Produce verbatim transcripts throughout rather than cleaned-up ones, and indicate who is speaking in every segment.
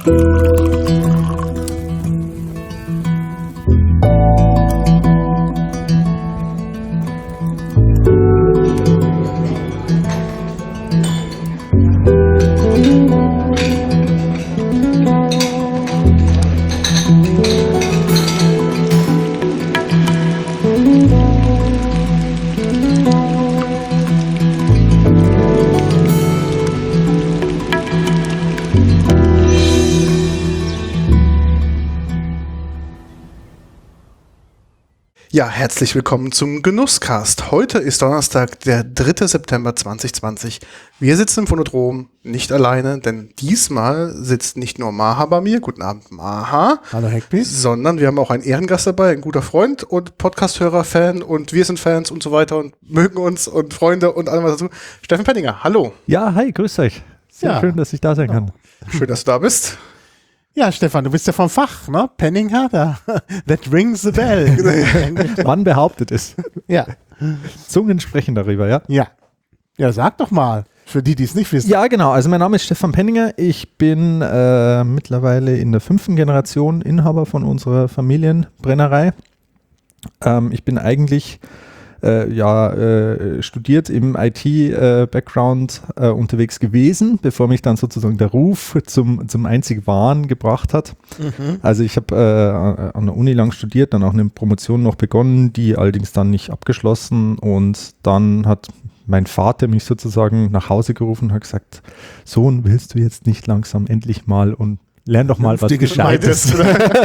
Speaker 1: Ja, herzlich willkommen zum Genusscast. Heute ist Donnerstag, der dritte September zweitausendzwanzig. Wir sitzen im Phonodrom, nicht alleine, denn diesmal sitzt nicht nur Maha bei mir, guten Abend Maha,
Speaker 2: hallo Heckby,
Speaker 1: sondern wir haben auch einen Ehrengast dabei, ein guter Freund und Podcast-Hörer, Fan und wir sind Fans und so weiter und mögen uns und Freunde und allem was dazu. Steffen Penninger, hallo.
Speaker 3: Ja, hi, grüß euch. Sehr
Speaker 2: ja.
Speaker 3: schön, dass ich da sein kann.
Speaker 1: Schön, dass du da bist.
Speaker 2: Ja, Stefan, du bist ja vom Fach, ne? Penninger, da, that rings the bell.
Speaker 3: Man behauptet es.
Speaker 2: Ja.
Speaker 3: Zungen sprechen darüber, ja?
Speaker 2: Ja. Ja, sag doch mal, für die, die es nicht wissen.
Speaker 3: Ja, genau. Also mein Name ist Stefan Penninger. Ich bin äh, mittlerweile in der fünften Generation Inhaber von unserer Familienbrennerei. Ähm, ich bin eigentlich äh, ja, äh, studiert im I T-Background äh, äh, unterwegs gewesen, bevor mich dann sozusagen der Ruf zum, zum einzig Wahren gebracht hat. Mhm. Also ich habe äh, an der Uni lang studiert, dann auch eine Promotion noch begonnen, die allerdings dann nicht abgeschlossen, und dann hat mein Vater mich sozusagen nach Hause gerufen und hat gesagt: Sohn, willst du jetzt nicht langsam endlich mal und lern doch mal was Gescheites.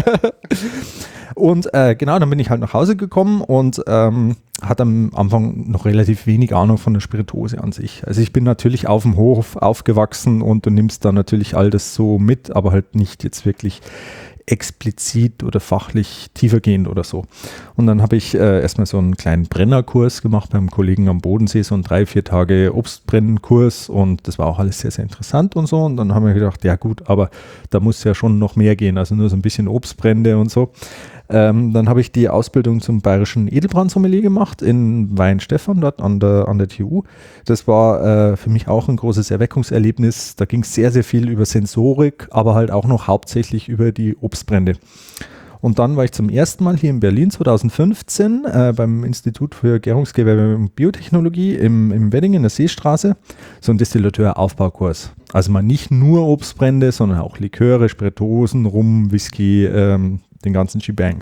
Speaker 3: Und äh, genau, dann bin ich halt nach Hause gekommen und ähm, hatte am Anfang noch relativ wenig Ahnung von der Spirituose an sich. Also ich bin natürlich auf dem Hof aufgewachsen und du nimmst da natürlich all das so mit, aber halt nicht jetzt wirklich explizit oder fachlich tiefergehend oder so. Und dann habe ich äh, erstmal so einen kleinen Brennerkurs gemacht beim Kollegen am Bodensee, so einen drei, vier Tage Obstbrennenkurs, und das war auch alles sehr, sehr interessant und so. Und dann haben wir gedacht, ja gut, aber da muss ja schon noch mehr gehen, also nur so ein bisschen Obstbrände und so. Ähm, dann habe ich die Ausbildung zum bayerischen Edelbrandsommelier gemacht in Weinstefan, dort an der, an der T U. Das war äh, für mich auch ein großes Erweckungserlebnis. Da ging es sehr, sehr viel über Sensorik, aber halt auch noch hauptsächlich über die Obstbrände. Und dann war ich zum ersten Mal hier in Berlin zweitausendfünfzehn äh, beim Institut für Gärungsgewerbe und Biotechnologie im, im Wedding in der Seestraße, so ein Distillateur-Aufbaukurs. Also mal nicht nur Obstbrände, sondern auch Liköre, Spirituosen, Rum, Whisky, ähm, den ganzen Shebang.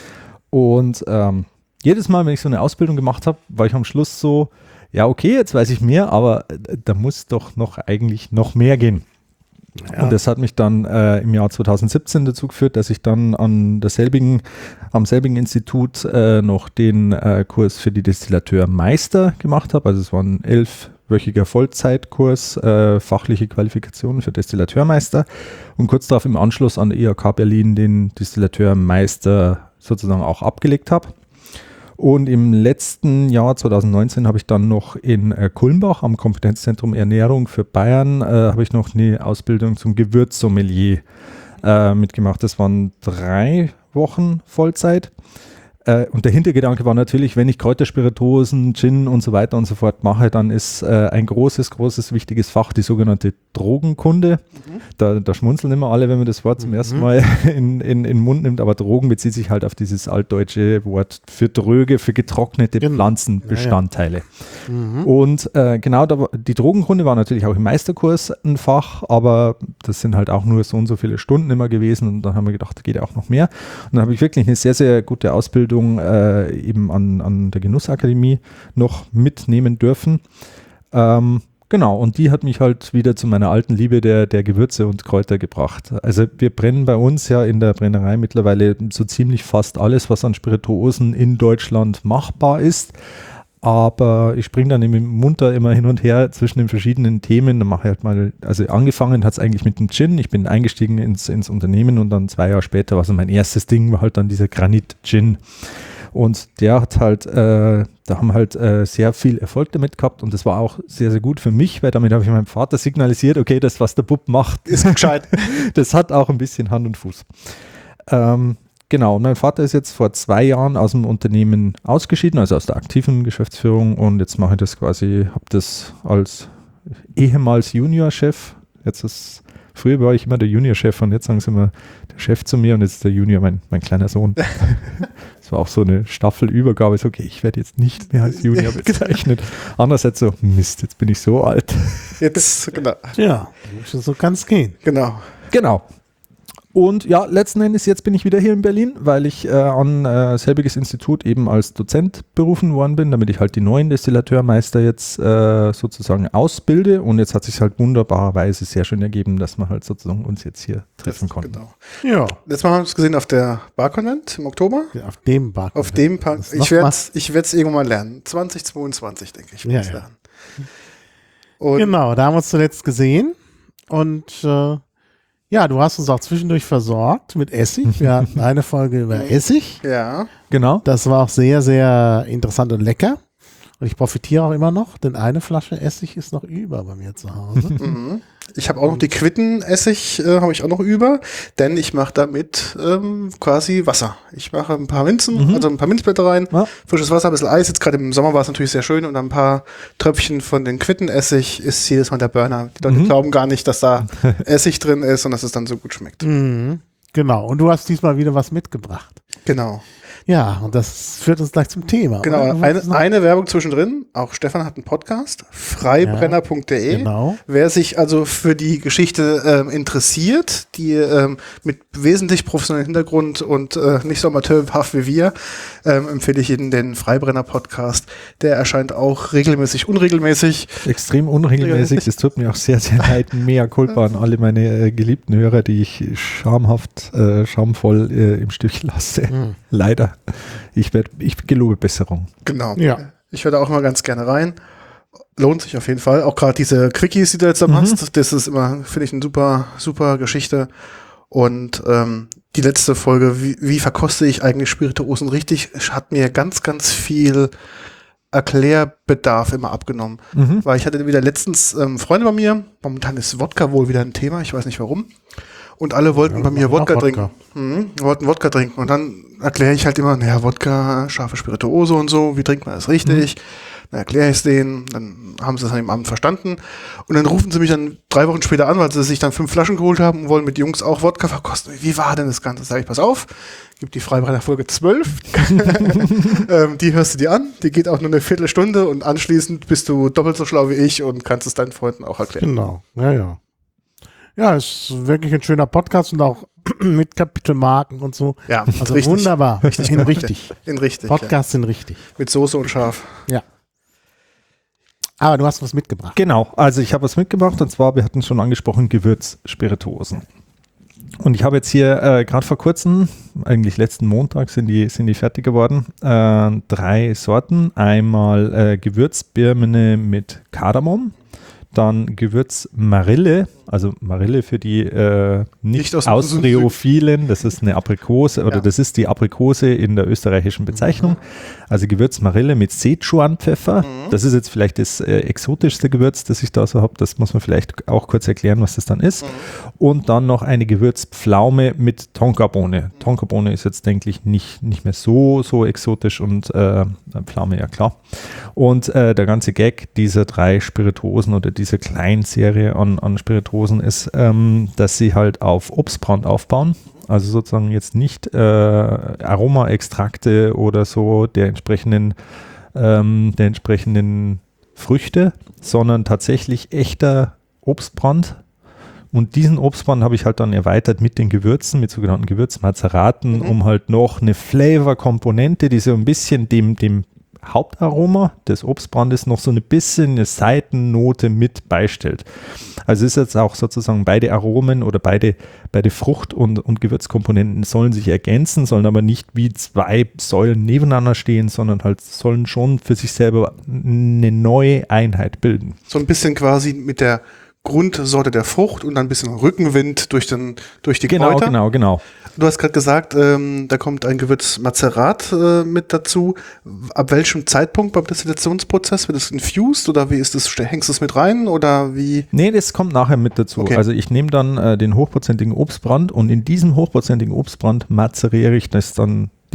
Speaker 3: Und ähm, jedes Mal, wenn ich so eine Ausbildung gemacht habe, war ich am Schluss so, ja okay, jetzt weiß ich mehr, aber da muss doch noch eigentlich noch mehr gehen. Ja. Und das hat mich dann äh, im Jahr zweitausendsiebzehn dazu geführt, dass ich dann an derselbigen, am selbigen Institut äh, noch den äh, Kurs für die Destillateurmeister gemacht habe. Also es war ein elfwöchiger Vollzeitkurs, äh, fachliche Qualifikation für Destillateurmeister, und kurz darauf im Anschluss an der I H K Berlin den Destillateurmeister sozusagen auch abgelegt habe. Und im letzten Jahr zweitausendneunzehn habe ich dann noch in äh, Kulmbach am Kompetenzzentrum Ernährung für Bayern äh, habe ich noch eine Ausbildung zum Gewürzsommelier äh, mitgemacht. Das waren drei Wochen Vollzeit. Äh, und der Hintergedanke war natürlich, wenn ich Kräuterspirituosen, Gin und so weiter und so fort mache, dann ist äh, ein großes, großes, wichtiges Fach die sogenannte Drogenkunde. Mhm. Da, da schmunzeln immer alle, wenn man das Wort zum mhm. ersten Mal in, in, in den Mund nimmt, aber Drogen bezieht sich halt auf dieses altdeutsche Wort für dröge, für getrocknete genau. Pflanzenbestandteile. Ja, ja. Mhm. Und äh, genau, da, die Drogenkunde war natürlich auch im Meisterkurs ein Fach, aber das sind halt auch nur so und so viele Stunden immer gewesen, und dann haben wir gedacht, da geht ja auch noch mehr. Und dann habe ich wirklich eine sehr, sehr gute Ausbildung Äh, eben an, an der Genussakademie noch mitnehmen dürfen. Ähm, genau, und die hat mich halt wieder zu meiner alten Liebe der, der Gewürze und Kräuter gebracht. Also wir brennen bei uns ja in der Brennerei mittlerweile so ziemlich fast alles, was an Spirituosen in Deutschland machbar ist. Aber ich springe dann im munter immer hin und her zwischen den verschiedenen Themen. Dann mache ich halt mal, also angefangen hat es eigentlich mit dem Gin. Ich bin eingestiegen ins, ins Unternehmen, und dann zwei Jahre später war so mein erstes Ding, war halt dann dieser Granit-Gin. Und der hat halt, äh, da haben halt äh, sehr viel Erfolg damit gehabt, und das war auch sehr, sehr gut für mich, weil damit habe ich meinem Vater signalisiert, okay, das, was der Bub macht,
Speaker 1: ist gescheit.
Speaker 3: Das hat auch ein bisschen Hand und Fuß. Ähm, Genau, mein Vater ist jetzt vor zwei Jahren aus dem Unternehmen ausgeschieden, also aus der aktiven Geschäftsführung, und jetzt mache ich das quasi, habe das als ehemals Juniorchef, jetzt ist Früher war ich immer der Junior-Chef und jetzt sagen sie immer der Chef zu mir und jetzt ist der Junior mein, mein kleiner Sohn. Das war auch so eine Staffelübergabe, so okay, ich werde jetzt nicht mehr als Junior bezeichnet. Andererseits so, Mist, jetzt bin ich so alt.
Speaker 1: Jetzt, genau.
Speaker 2: Ja, so kann es gehen.
Speaker 1: Genau.
Speaker 3: Genau. Und ja, letzten Endes, jetzt bin ich wieder hier in Berlin, weil ich äh, an äh, selbiges Institut eben als Dozent berufen worden bin, damit ich halt die neuen Destillateurmeister jetzt äh, sozusagen ausbilde. Und jetzt hat sich halt wunderbarerweise sehr schön ergeben, dass wir halt sozusagen uns jetzt hier treffen
Speaker 1: Das,
Speaker 3: konnten.
Speaker 1: genau.
Speaker 2: Ja.
Speaker 1: Letztes Mal haben wir uns gesehen auf der Barkonvent im Oktober.
Speaker 2: Ja, auf dem Bar.
Speaker 1: Auf dem Park.
Speaker 2: Das
Speaker 1: Ich
Speaker 2: noch
Speaker 1: werde
Speaker 2: was?
Speaker 1: ich es irgendwann mal lernen. zwanzig zweiundzwanzig, denke ich.
Speaker 2: Ja,
Speaker 1: wird's
Speaker 2: ja.
Speaker 1: lernen. Und
Speaker 2: Genau, da haben wir uns zuletzt gesehen und äh, ja, du hast uns auch zwischendurch versorgt mit Essig. Wir hatten eine Folge über Essig.
Speaker 1: ja,
Speaker 3: Genau.
Speaker 2: Das war auch sehr, sehr interessant und lecker. Und ich profitiere auch immer noch, denn eine Flasche Essig ist noch über bei mir zu Hause.
Speaker 1: mhm. Ich habe auch noch die Quittenessig, äh, habe ich auch noch über, denn ich mache damit ähm, quasi Wasser. Ich mache ein paar Minzen,
Speaker 3: Mhm.
Speaker 1: also ein paar Minzblätter rein,
Speaker 3: Ja.
Speaker 1: frisches Wasser, ein bisschen Eis. Jetzt gerade im Sommer war es natürlich sehr schön und dann ein paar Tröpfchen von den Quittenessig ist jedes Mal der Burner. Die Leute
Speaker 3: Mhm.
Speaker 1: glauben gar nicht, dass da Essig drin ist und dass es dann so gut schmeckt.
Speaker 2: Mhm. Genau, und du hast diesmal wieder was mitgebracht.
Speaker 1: Genau.
Speaker 2: Ja, und das führt uns gleich zum Thema.
Speaker 1: Genau,
Speaker 2: oder? Du
Speaker 1: eine,
Speaker 2: wolltest noch-
Speaker 1: eine Werbung zwischendrin. Auch Stefan hat einen Podcast, freibrenner punkt de.
Speaker 2: Genau.
Speaker 1: Wer sich also für die Geschichte ähm, interessiert, die ähm, mit wesentlich professionellem Hintergrund und äh, nicht so amateurhaft wie wir, ähm, empfehle ich Ihnen den Freibrenner-Podcast. Der erscheint auch regelmäßig, unregelmäßig.
Speaker 3: Extrem unregelmäßig. Das tut mir auch sehr, sehr leid. Mea culpa an alle meine äh, geliebten Hörer, die ich schamhaft, äh, schamvoll äh, im Stich lasse.
Speaker 2: Mhm.
Speaker 3: Leider. Ich, werd, ich gelobe Besserung.
Speaker 1: Genau.
Speaker 2: Ja.
Speaker 1: Ich höre da auch mal ganz gerne rein. Lohnt sich auf jeden Fall. Auch gerade diese Quickies, die du jetzt da
Speaker 3: Mhm.
Speaker 1: machst, das ist immer, finde ich, eine super, super Geschichte. Und ähm, die letzte Folge, wie, wie verkoste ich eigentlich Spirituosen richtig, hat mir ganz, ganz viel Erklärbedarf immer abgenommen.
Speaker 3: Mhm.
Speaker 1: Weil ich hatte wieder letztens ähm, Freunde bei mir, momentan ist Wodka wohl wieder ein Thema, ich weiß nicht warum. Und alle wollten
Speaker 2: Ja,
Speaker 1: bei mir
Speaker 2: auch
Speaker 1: Wodka,
Speaker 2: Wodka.
Speaker 1: trinken. Mhm, wollten Wodka trinken. Und dann erkläre ich halt immer, naja, Wodka, scharfe Spirituose und so, wie trinkt man das richtig? Dann erkläre ich es denen, dann haben sie es an dem Abend verstanden. Und dann rufen sie mich dann drei Wochen später an, weil sie sich dann fünf Flaschen geholt haben und wollen mit Jungs auch Wodka verkosten. Wie war denn das Ganze? Sag ich, pass auf, gibt die Freibrenner Folge zwölf. ähm, die hörst du dir an, die geht auch nur eine Viertelstunde und anschließend bist du doppelt so schlau wie ich und kannst es deinen Freunden auch erklären.
Speaker 2: Genau, ja, ja. Ja, ist wirklich ein schöner Podcast und auch mit Kapitelmarken und so.
Speaker 1: Ja,
Speaker 2: Also
Speaker 1: richtig.
Speaker 2: wunderbar. Richtig, in richtig.
Speaker 1: In richtig. Ja.
Speaker 2: Podcasts sind richtig.
Speaker 1: Mit Soße und Schaf.
Speaker 2: Ja. Aber du hast was mitgebracht.
Speaker 3: Genau, also ich habe was mitgebracht und zwar, wir hatten es schon angesprochen, Gewürzspirituosen. Und ich habe jetzt hier äh, gerade vor kurzem, eigentlich letzten Montag sind die, sind die fertig geworden, äh, drei Sorten. Einmal äh, Gewürzbirne mit Kardamom, dann Gewürzmarille, also Marille für die äh, nicht,
Speaker 1: Nicht aus dem
Speaker 3: Austreophilen, das ist eine Aprikose oder
Speaker 1: Ja.
Speaker 3: das ist die Aprikose in der österreichischen Bezeichnung. Also Gewürzmarille mit Szechuanpfeffer.
Speaker 1: Mhm.
Speaker 3: Das ist jetzt vielleicht das äh, exotischste Gewürz, das ich da so habe. Das muss man vielleicht auch kurz erklären, was das dann ist.
Speaker 1: Mhm.
Speaker 3: Und dann noch eine Gewürzpflaume mit Tonkabohne. Tonkabohne ist jetzt, denke ich, nicht, nicht mehr so, so exotisch und äh, Pflaume, ja klar. Und äh, der ganze Gag dieser drei Spirituosen oder dieser kleinen Serie an, an Spirituosen ist, ähm, dass sie halt auf Obstbrand aufbauen. Also sozusagen jetzt nicht äh, Aromaextrakte oder so der entsprechenden, ähm, der entsprechenden Früchte, sondern tatsächlich echter Obstbrand. Und diesen Obstbrand habe ich halt dann erweitert mit den Gewürzen, mit sogenannten Gewürzmazeraten,
Speaker 1: Mhm.
Speaker 3: um halt noch eine Flavor-Komponente, die so ein bisschen dem, dem Hauptaroma des Obstbrandes noch so ein bisschen eine Seitennote mit beistellt. Also ist jetzt auch sozusagen beide Aromen oder beide, beide Frucht- und, und Gewürzkomponenten sollen sich ergänzen, sollen aber nicht wie zwei Säulen nebeneinander stehen, sondern halt sollen schon für sich selber eine neue Einheit bilden.
Speaker 1: So ein bisschen quasi mit der Grundsorte der Frucht und dann ein bisschen Rückenwind durch, den, durch die
Speaker 3: Genau,
Speaker 1: Kräuter.
Speaker 3: genau, genau.
Speaker 1: Du hast gerade gesagt, ähm, da kommt ein Gewürzmazerat äh, mit dazu. Ab welchem Zeitpunkt beim Destillationsprozess wird es infused oder wie ist das? Hängst du es mit rein oder wie?
Speaker 3: Nee, das kommt nachher mit dazu.
Speaker 1: Okay.
Speaker 3: Also ich nehme dann äh, den hochprozentigen Obstbrand und in diesem hochprozentigen Obstbrand mazeriere ich das dann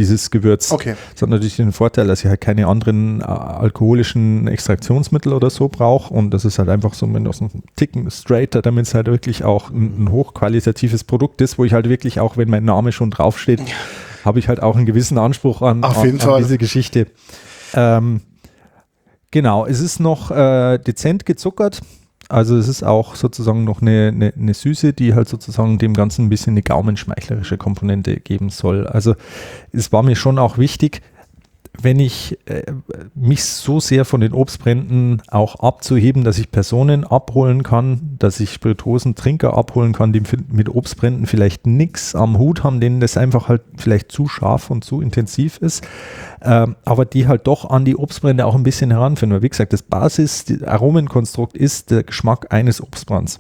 Speaker 3: dieses Gewürz.
Speaker 1: Okay.
Speaker 3: Das hat natürlich den Vorteil, dass ich halt keine anderen äh, alkoholischen Extraktionsmittel oder so brauche und das ist halt einfach so mit so einem Ticken straighter, damit es halt wirklich auch ein, ein hochqualitatives Produkt ist, wo ich halt wirklich auch, wenn mein Name schon draufsteht, ja. habe ich halt auch einen gewissen Anspruch an,
Speaker 1: Auf
Speaker 3: an,
Speaker 1: jeden
Speaker 3: an
Speaker 1: Fall.
Speaker 3: diese Geschichte. Ähm, genau, es ist noch äh, dezent gezuckert. Also es ist auch sozusagen noch eine, eine, eine Süße, die halt sozusagen dem Ganzen ein bisschen eine gaumenschmeichlerische Komponente geben soll. Also es war mir schon auch wichtig, wenn ich äh, mich so sehr von den Obstbränden auch abzuheben, dass ich Personen abholen kann, dass ich Spirituosentrinker abholen kann, die mit Obstbränden vielleicht nichts am Hut haben, denen das einfach halt vielleicht zu scharf und zu intensiv ist, ähm, aber die halt doch an die Obstbrände auch ein bisschen heranführen. Weil wie gesagt, das Basis, das Aromenkonstrukt ist der Geschmack eines Obstbrands.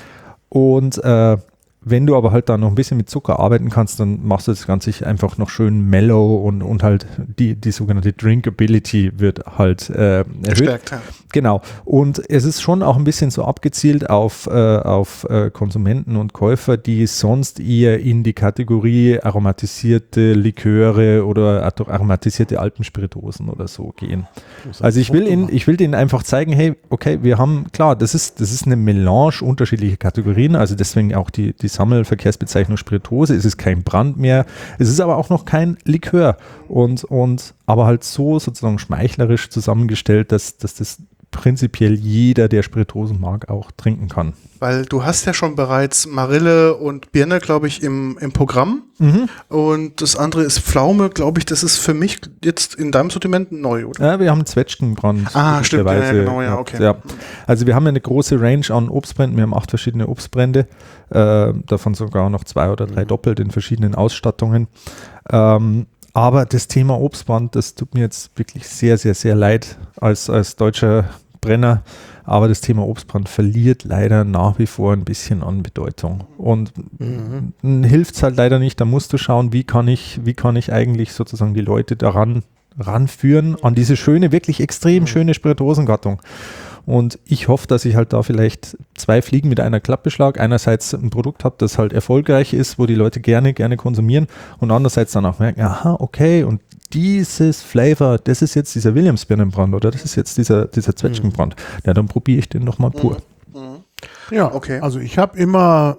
Speaker 3: Und äh, wenn du aber halt da noch ein bisschen mit Zucker arbeiten kannst, dann machst du das Ganze einfach noch schön mellow und, und halt die, die sogenannte Drinkability wird halt äh, erhöht.
Speaker 1: Gestärkt, ja.
Speaker 3: Genau. Und es ist schon auch ein bisschen so abgezielt auf, äh, auf äh, Konsumenten und Käufer, die sonst eher in die Kategorie aromatisierte Liköre oder aromatisierte Alpenspirituosen oder so gehen. Also ich will ihnen, ich will denen einfach zeigen, hey, okay, wir haben, klar, das ist, das ist eine Melange unterschiedlicher Kategorien, also deswegen auch die, die Sammelverkehrsbezeichnung Spirituose. Es ist kein Brand mehr, es ist aber auch noch kein Likör und, und aber halt so sozusagen schmeichlerisch zusammengestellt, dass, dass das prinzipiell jeder, der Spirituosen mag, auch trinken kann.
Speaker 1: Weil du hast ja schon bereits Marille und Birne, glaube ich, im, im Programm. Mhm. Und das andere ist Pflaume, glaube ich, das ist für mich jetzt in deinem Sortiment neu, oder?
Speaker 3: Ja, wir haben Zwetschgenbrand.
Speaker 1: Ah, stimmt, ja, genau, ja, okay.
Speaker 3: Ja. Also wir haben ja eine große Range an Obstbränden, wir haben acht verschiedene Obstbrände, äh, davon sogar noch zwei oder drei mhm. doppelt in verschiedenen Ausstattungen. Ähm, aber das Thema Obstbrand, das tut mir jetzt wirklich sehr, sehr, sehr leid als, als deutscher Brenner. Aber das Thema Obstbrand verliert leider nach wie vor ein bisschen an Bedeutung. Und mhm. hilft es halt leider nicht. Da musst du schauen, wie kann ich, wie kann ich eigentlich sozusagen die Leute daran ranführen, an diese schöne, wirklich extrem mhm. schöne Spirituosengattung. Und ich hoffe, dass ich halt da vielleicht zwei Fliegen mit einer Klappe schlage. Einerseits ein Produkt habe, das halt erfolgreich ist, wo die Leute gerne, gerne konsumieren und andererseits dann auch merken, aha, okay, und dieses Flavor, das ist jetzt dieser Williams-Birnenbrand oder das ist jetzt dieser, dieser Zwetschgenbrand. Mhm. Ja, dann probiere ich den nochmal pur.
Speaker 2: Mhm. Ja, okay. Also ich habe immer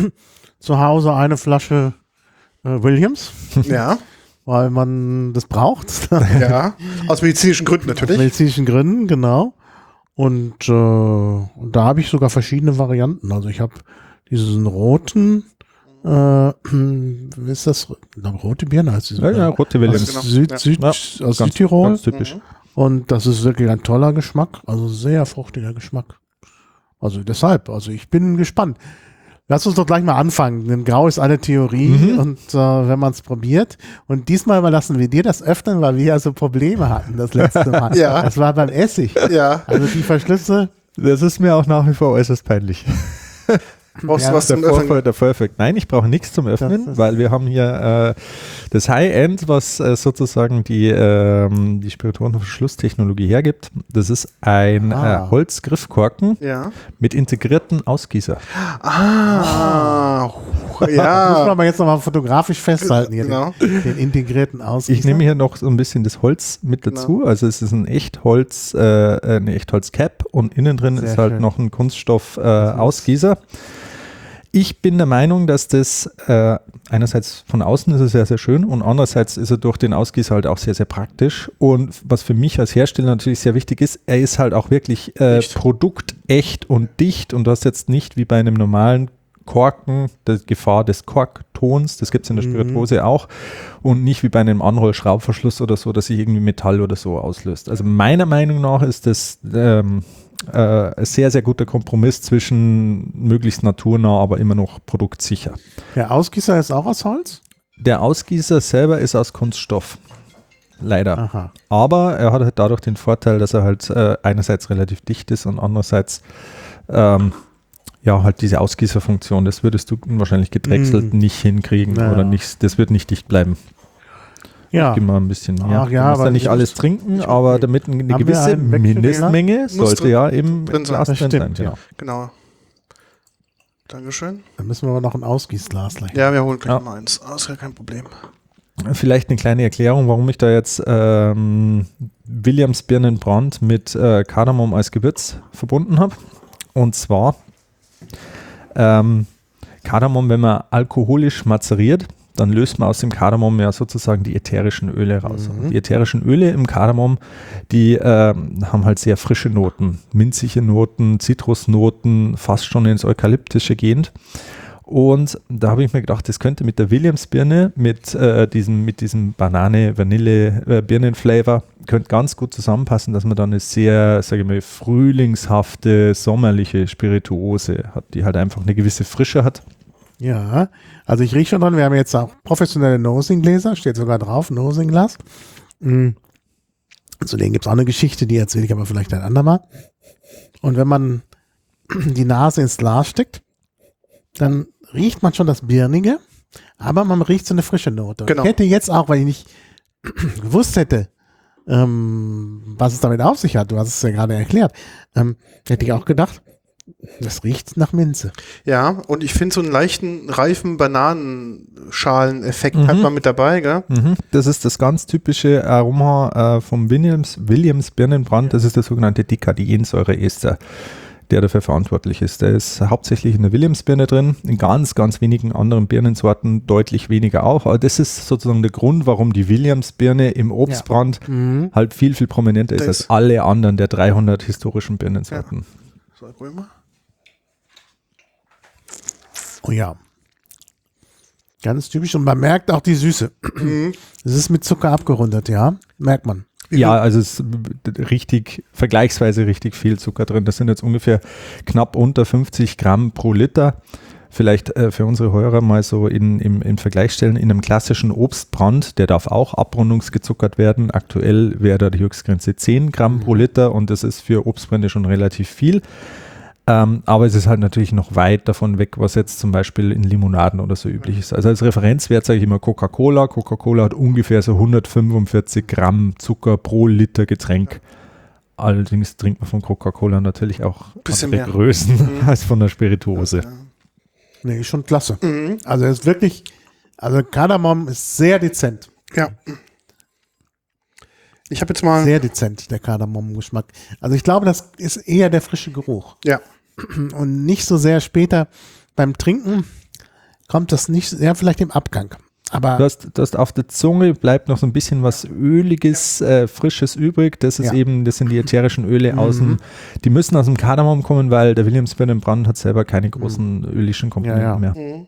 Speaker 2: zu Hause eine Flasche äh, Williams.
Speaker 1: Ja.
Speaker 2: Weil man das braucht.
Speaker 1: Ja, aus medizinischen Gründen natürlich.
Speaker 2: Aus medizinischen Gründen, genau. Und, äh, und da habe ich sogar verschiedene Varianten. Also ich habe diesen roten, äh, wie ist das? Rote Birne heißt es.
Speaker 3: Ja, ja, rote Williams.
Speaker 2: Aus Süd,
Speaker 1: ja.
Speaker 2: Süd,
Speaker 3: ja.
Speaker 2: aus
Speaker 3: ganz,
Speaker 2: Südtirol.
Speaker 3: Ganz typisch.
Speaker 2: Und das ist wirklich ein toller Geschmack. Also sehr fruchtiger Geschmack. Also deshalb, also ich bin gespannt. Lass uns doch gleich mal anfangen. Denn Grau ist eine Theorie mhm. und äh, wenn man es probiert. Und diesmal überlassen wir dir das öffnen, weil wir ja so Probleme hatten das letzte Mal.
Speaker 1: Ja.
Speaker 2: Das war beim Essig.
Speaker 1: Ja.
Speaker 2: Also die Verschlüsse.
Speaker 3: Das ist mir auch nach wie vor äußerst peinlich.
Speaker 1: Brauchst
Speaker 2: ja,
Speaker 1: du was
Speaker 3: der
Speaker 1: zum Öffnen?
Speaker 3: Vorfall, der Vorfall. Nein, ich brauche nichts zum Öffnen, weil wir haben hier äh, das High-End, was äh, sozusagen die, ähm, die Spirituosenverschlusstechnologie hergibt. Das ist ein
Speaker 2: ah.
Speaker 3: äh, Holzgriffkorken
Speaker 1: ja.
Speaker 3: mit integrierten Ausgießer.
Speaker 1: Ah,
Speaker 2: Das
Speaker 1: ja.
Speaker 2: muss man aber jetzt nochmal fotografisch festhalten hier,
Speaker 1: Genau.
Speaker 2: den, den integrierten Ausgießer.
Speaker 3: Ich nehme hier noch so ein bisschen das Holz mit dazu. Genau. Also es ist ein Echtholz, äh, eine Echtholz-Cap und innen drin Sehr ist halt schön. noch ein Kunststoff-Ausgießer. Äh, Ich bin der Meinung, dass das äh, einerseits von außen ist es sehr, sehr schön und andererseits ist er durch den Ausgießer halt auch sehr, sehr praktisch. Und was für mich als Hersteller natürlich sehr wichtig ist, er ist halt auch wirklich äh, produktecht und dicht und du hast jetzt nicht wie bei einem normalen Korken die Gefahr des Korktons, das gibt es in der Spirituose mhm. auch und nicht wie bei einem Anrollschraubverschluss oder so, dass sich irgendwie Metall oder so auslöst. Also meiner Meinung nach ist das ähm, äh, ein sehr, sehr guter Kompromiss zwischen möglichst naturnah, aber immer noch produktsicher.
Speaker 2: Der Ausgießer ist auch aus Holz?
Speaker 3: Der Ausgießer selber ist aus Kunststoff. Leider.
Speaker 2: Aha.
Speaker 3: Aber er hat halt dadurch den Vorteil, dass er halt äh, einerseits relativ dicht ist und andererseits ähm, ja, halt diese Ausgießerfunktion, das würdest du wahrscheinlich gedrechselt mm. nicht hinkriegen ja. oder nicht, das wird nicht dicht bleiben.
Speaker 2: Ja.
Speaker 3: Gib mal ein bisschen mehr.
Speaker 2: Ach, ja,
Speaker 3: du musst ja nicht alles trinken, aber damit eine gewisse Mindestmenge sollte drin, ja im
Speaker 1: drin
Speaker 3: Glas drin sein. Genau.
Speaker 1: Ja. genau. Dankeschön.
Speaker 2: Dann müssen wir aber noch ein Ausgießglas gleich.
Speaker 1: Ja, wir holen gleich
Speaker 3: ja.
Speaker 1: mal eins. Das ist ja kein Problem.
Speaker 3: Vielleicht eine kleine Erklärung, warum ich da jetzt ähm, Williams Birnenbrand mit äh, Kardamom als Gewürz verbunden habe. Und zwar ähm, Kardamom, wenn man alkoholisch mazeriert, dann löst man aus dem Kardamom ja sozusagen die ätherischen Öle raus.
Speaker 2: Mhm.
Speaker 3: Und die ätherischen Öle im Kardamom, die äh, haben halt sehr frische Noten, minzige Noten, Zitrusnoten, fast schon ins Eukalyptische gehend. Und da habe ich mir gedacht, das könnte mit der Williams-Birne, mit, äh, diesem, mit diesem Banane-Vanille-Birnen-Flavor, könnte ganz gut zusammenpassen, dass man dann eine sehr, sage ich mal, frühlingshafte, sommerliche Spirituose hat, die halt einfach eine gewisse Frische hat.
Speaker 2: Ja, also ich rieche schon dran, wir haben jetzt auch professionelle Nosing-Gläser, steht sogar drauf, Nosing-Glas. Mhm. Zu denen gibt es auch eine Geschichte, die erzähle ich aber vielleicht ein andermal. Und wenn man die Nase ins Glas steckt, dann riecht man schon das Birnige, aber man riecht so eine frische Note.
Speaker 1: Genau.
Speaker 2: Ich hätte jetzt auch, weil ich nicht gewusst hätte, ähm, was es damit auf sich hat, du hast es ja gerade erklärt, ähm, hätte ich auch gedacht, das riecht nach Minze.
Speaker 1: Ja, und ich finde so einen leichten, reifen Bananenschaleneffekt
Speaker 3: Mhm.
Speaker 1: hat man mit dabei, gell?
Speaker 3: Mhm. Das ist das ganz typische Aroma äh, vom Williams, Williams Birnenbrand, das ist der sogenannte Dekadiensäureester, der dafür verantwortlich ist. Der ist hauptsächlich in der Williams-Birne drin, in ganz, ganz wenigen anderen Birnensorten deutlich weniger auch. Aber das ist sozusagen der Grund, warum die Williams-Birne im Obstbrand
Speaker 2: Mhm.
Speaker 3: halt viel, viel prominenter ist
Speaker 1: Das-
Speaker 3: als alle anderen der dreihundert historischen Birnensorten.
Speaker 1: So, probier mal.
Speaker 2: Oh ja. Ganz typisch und man merkt auch die Süße. Es ist mit Zucker abgerundet, ja, merkt man.
Speaker 3: Ja, also es ist richtig, vergleichsweise richtig viel Zucker drin. Das sind jetzt ungefähr knapp unter fünfzig Gramm pro Liter. Vielleicht äh, für unsere Hörer mal so in, im, im Vergleich stellen, in einem klassischen Obstbrand, der darf auch abrundungsgezuckert werden. Aktuell wäre da die Höchstgrenze zehn Gramm pro Liter und das ist für Obstbrände schon relativ viel. Ähm, aber es ist halt natürlich noch weit davon weg, was jetzt zum Beispiel in Limonaden oder so üblich ist. Also als Referenzwert sage ich immer Coca-Cola. Coca-Cola hat ungefähr so hundertfünfundvierzig Gramm Zucker pro Liter Getränk. Allerdings trinkt man von Coca-Cola natürlich auch
Speaker 1: Bisschen
Speaker 3: andere
Speaker 1: mehr.
Speaker 3: Größen
Speaker 1: Mhm.
Speaker 3: als von der Spirituose.
Speaker 2: Nee, ist schon klasse.
Speaker 1: Mhm.
Speaker 2: Also es ist wirklich, also Kardamom ist sehr dezent.
Speaker 1: Ja. Ich habe jetzt mal.
Speaker 2: Sehr dezent, der Kardamom-Geschmack. Also ich glaube, das ist eher der frische Geruch.
Speaker 1: Ja.
Speaker 2: Und nicht so sehr später beim Trinken kommt das nicht, ja, vielleicht im Abgang. Aber
Speaker 3: Du hast, du hast auf der Zunge bleibt noch so ein bisschen was Öliges, äh, Frisches übrig. Das ist
Speaker 2: Ja.
Speaker 3: eben, das sind die ätherischen Öle
Speaker 2: Mhm.
Speaker 3: aus dem, die müssen aus dem Kardamom kommen, weil der Williams Birnenbrand hat selber keine großen ölischen Komponenten
Speaker 2: Ja, ja.
Speaker 3: mehr.
Speaker 1: Mhm.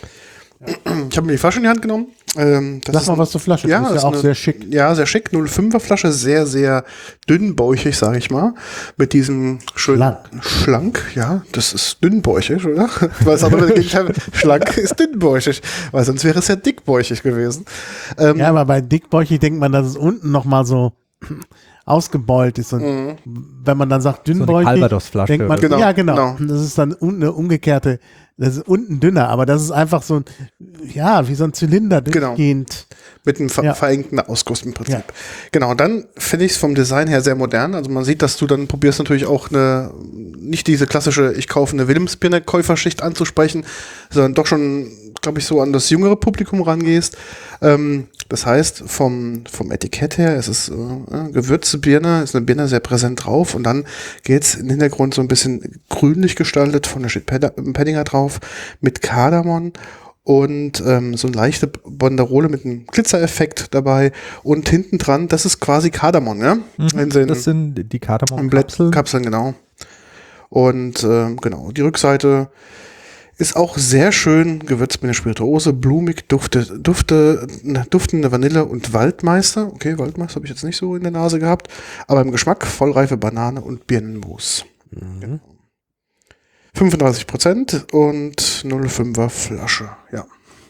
Speaker 1: Ich habe mir die Flasche in die Hand genommen. Ähm, das
Speaker 2: sag
Speaker 1: ist
Speaker 2: mal
Speaker 1: ein-
Speaker 2: was zur Flasche.
Speaker 1: Ja,
Speaker 2: das ist
Speaker 1: ist
Speaker 2: ja auch
Speaker 1: eine-
Speaker 2: sehr schick.
Speaker 1: Ja, sehr schick. null Komma fünfer Flasche, sehr, sehr dünnbäuchig, sage ich mal. Mit diesem schönen
Speaker 2: Schlank.
Speaker 1: Schlank, ja, das ist dünnbäuchig, oder? Weil es andere Gegenteil, schlank ist dünnbäuchig, weil sonst wäre es ja dickbäuchig gewesen. Ähm,
Speaker 2: Ja, aber bei dickbäuchig denkt man, dass es unten nochmal so ausgebeult ist. Und
Speaker 1: Mhm.
Speaker 2: wenn man dann sagt dünnbäuchig,
Speaker 3: Calvados-Flasche
Speaker 2: denkt man,
Speaker 3: oder
Speaker 1: so.
Speaker 2: ja genau,
Speaker 1: Genau,
Speaker 2: das ist dann un- eine umgekehrte, das ist unten dünner, aber das ist einfach so ein, ja, wie so ein Zylinder
Speaker 1: Genau.
Speaker 2: durchgehend.
Speaker 1: Mit einem ver
Speaker 2: Ja.
Speaker 1: verengten Ausguss im Prinzip.
Speaker 2: Ja.
Speaker 1: Genau, und dann finde ich es vom Design her sehr modern. Also man sieht, dass du dann probierst natürlich auch eine, nicht diese klassische, ich kaufe eine Williams-Birne-Käuferschicht anzusprechen, sondern doch schon, glaube ich, so an das jüngere Publikum rangehst. Ähm, das heißt, vom, vom Etikett her, es ist äh, gewürzte Birne, ist eine Birne sehr präsent drauf und dann geht es im Hintergrund so ein bisschen grünlich gestaltet, von der steht Paddinger drauf, mit Kardamom. Und ähm, so eine leichte Banderole mit einem Glitzereffekt dabei. Und hinten dran, das ist quasi Kardamom, ja? Wenn sie in-
Speaker 3: Das sind die
Speaker 1: in
Speaker 3: Kardamom-Kapseln.
Speaker 1: Blätterkapseln, genau. Und ähm, genau, die Rückseite ist auch sehr schön gewürzt mit einer Spirituose, blumig, dufte, dufte, ne, duftende Vanille und Waldmeister. Okay, Waldmeister habe ich jetzt nicht so in der Nase gehabt, aber im Geschmack vollreife Banane und Birnenmus. Genau. fünfunddreißig Prozent und null Komma fünfer Flasche, ja.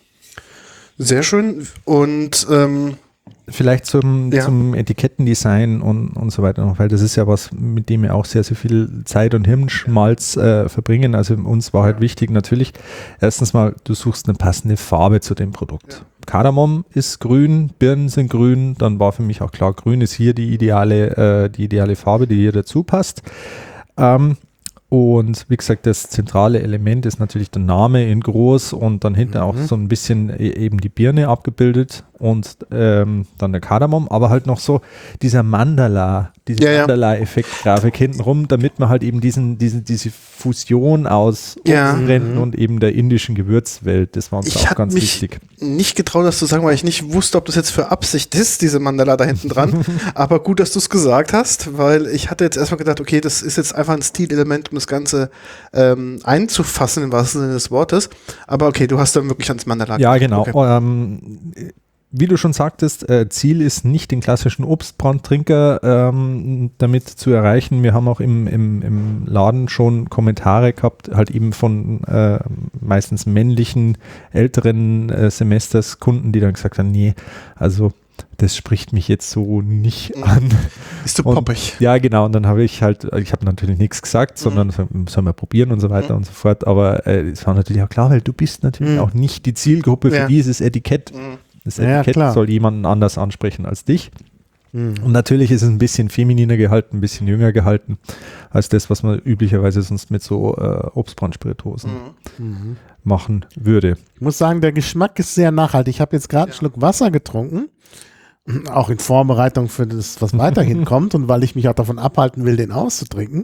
Speaker 1: Sehr schön und ähm,
Speaker 3: Vielleicht zum,
Speaker 1: Ja.
Speaker 3: zum Etikettendesign und, und so weiter noch, weil das ist ja was, mit dem wir auch sehr, sehr viel Zeit und Hirnschmalz äh, verbringen. Also uns war halt wichtig natürlich, erstens mal, du suchst eine passende Farbe zu dem Produkt.
Speaker 1: Ja.
Speaker 3: Kardamom ist grün, Birnen sind grün, dann war für mich auch klar, grün ist hier die ideale, äh, die ideale Farbe, die hier dazu passt. Ähm, Und wie gesagt, das zentrale Element ist natürlich der Name in groß und dann hinten mhm. auch so ein bisschen eben die Birne abgebildet und ähm, dann der Kardamom, aber halt noch so dieser Mandala, diese
Speaker 1: ja,
Speaker 3: Mandala-Effekt-Grafik hintenrum, damit man halt eben diesen, diesen, diese Fusion aus
Speaker 1: ja.
Speaker 3: Obstbränden
Speaker 1: mhm.
Speaker 3: und eben der indischen Gewürzwelt, das war uns
Speaker 1: ich
Speaker 3: auch ganz
Speaker 1: mich
Speaker 3: wichtig.
Speaker 1: Nicht getraut, das zu sagen, weil ich nicht wusste, ob das jetzt für Absicht ist, diese Mandala da hinten dran. Aber gut, dass du es gesagt hast, weil ich hatte jetzt erstmal gedacht, okay, das ist jetzt einfach ein Stilelement, um das Ganze ähm, einzufassen, im wahrsten Sinne des Wortes. Aber okay, du hast dann wirklich ans Mandala
Speaker 3: Ja, genau.
Speaker 1: Okay.
Speaker 3: Ähm, wie du schon sagtest, äh, Ziel ist nicht, den klassischen Obstbrandtrinker ähm, damit zu erreichen. Wir haben auch im, im, im Laden schon Kommentare gehabt, halt eben von äh, meistens männlichen, älteren äh, Semesterskunden, die dann gesagt haben, nee, also das spricht mich jetzt so nicht
Speaker 1: mhm.
Speaker 3: an.
Speaker 1: Bist du
Speaker 3: und,
Speaker 1: poppig?
Speaker 3: Ja, genau. Und dann habe ich halt, ich habe natürlich nichts gesagt, sondern
Speaker 1: mhm.
Speaker 3: sollen wir probieren und so weiter mhm. und so fort. Aber äh, es war natürlich auch klar, weil du bist natürlich mhm. auch nicht die Zielgruppe für
Speaker 1: ja.
Speaker 3: dieses Etikett.
Speaker 1: Mhm.
Speaker 3: Das Etikett ja, soll jemanden anders ansprechen als dich. Mhm. Und natürlich ist es ein bisschen femininer gehalten, ein bisschen jünger gehalten, als das, was man üblicherweise sonst mit so äh, Obstbrandspirituosen mhm. machen würde.
Speaker 2: Ich muss sagen, der Geschmack ist sehr nachhaltig. Ich habe jetzt gerade ja. einen Schluck Wasser getrunken, auch in Vorbereitung für das, was weiterhin kommt und weil ich mich auch davon abhalten will, den auszutrinken,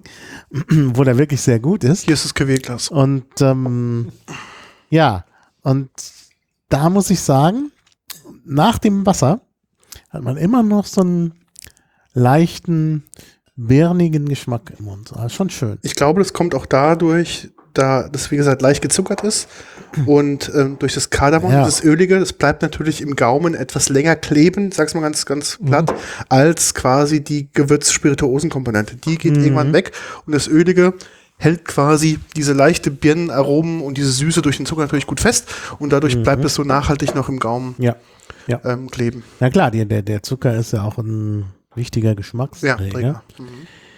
Speaker 2: wo der wirklich sehr gut ist.
Speaker 1: Hier ist das Cuvée-Glas.
Speaker 2: Und ähm, ja, und da muss ich sagen, nach dem Wasser hat man immer noch so einen leichten, birnigen Geschmack im Mund. Das ist schon schön.
Speaker 1: Ich glaube, das kommt auch dadurch, da das, wie gesagt, leicht gezuckert ist und ähm, durch das Kardamom, ja. das Ölige, das bleibt natürlich im Gaumen etwas länger kleben, sag's mal ganz, ganz platt, mhm. als quasi die Gewürz-Spirituosen-Komponente. Die geht mhm. irgendwann weg und das Ölige hält quasi diese leichte Birnenaromen und diese Süße durch den Zucker natürlich gut fest und dadurch mhm. bleibt es so nachhaltig noch im Gaumen
Speaker 2: ja. Ja.
Speaker 1: Ähm, kleben.
Speaker 2: Na klar, die, der, der Zucker ist ja auch ein wichtiger Geschmacksträger.
Speaker 1: Ja, mhm.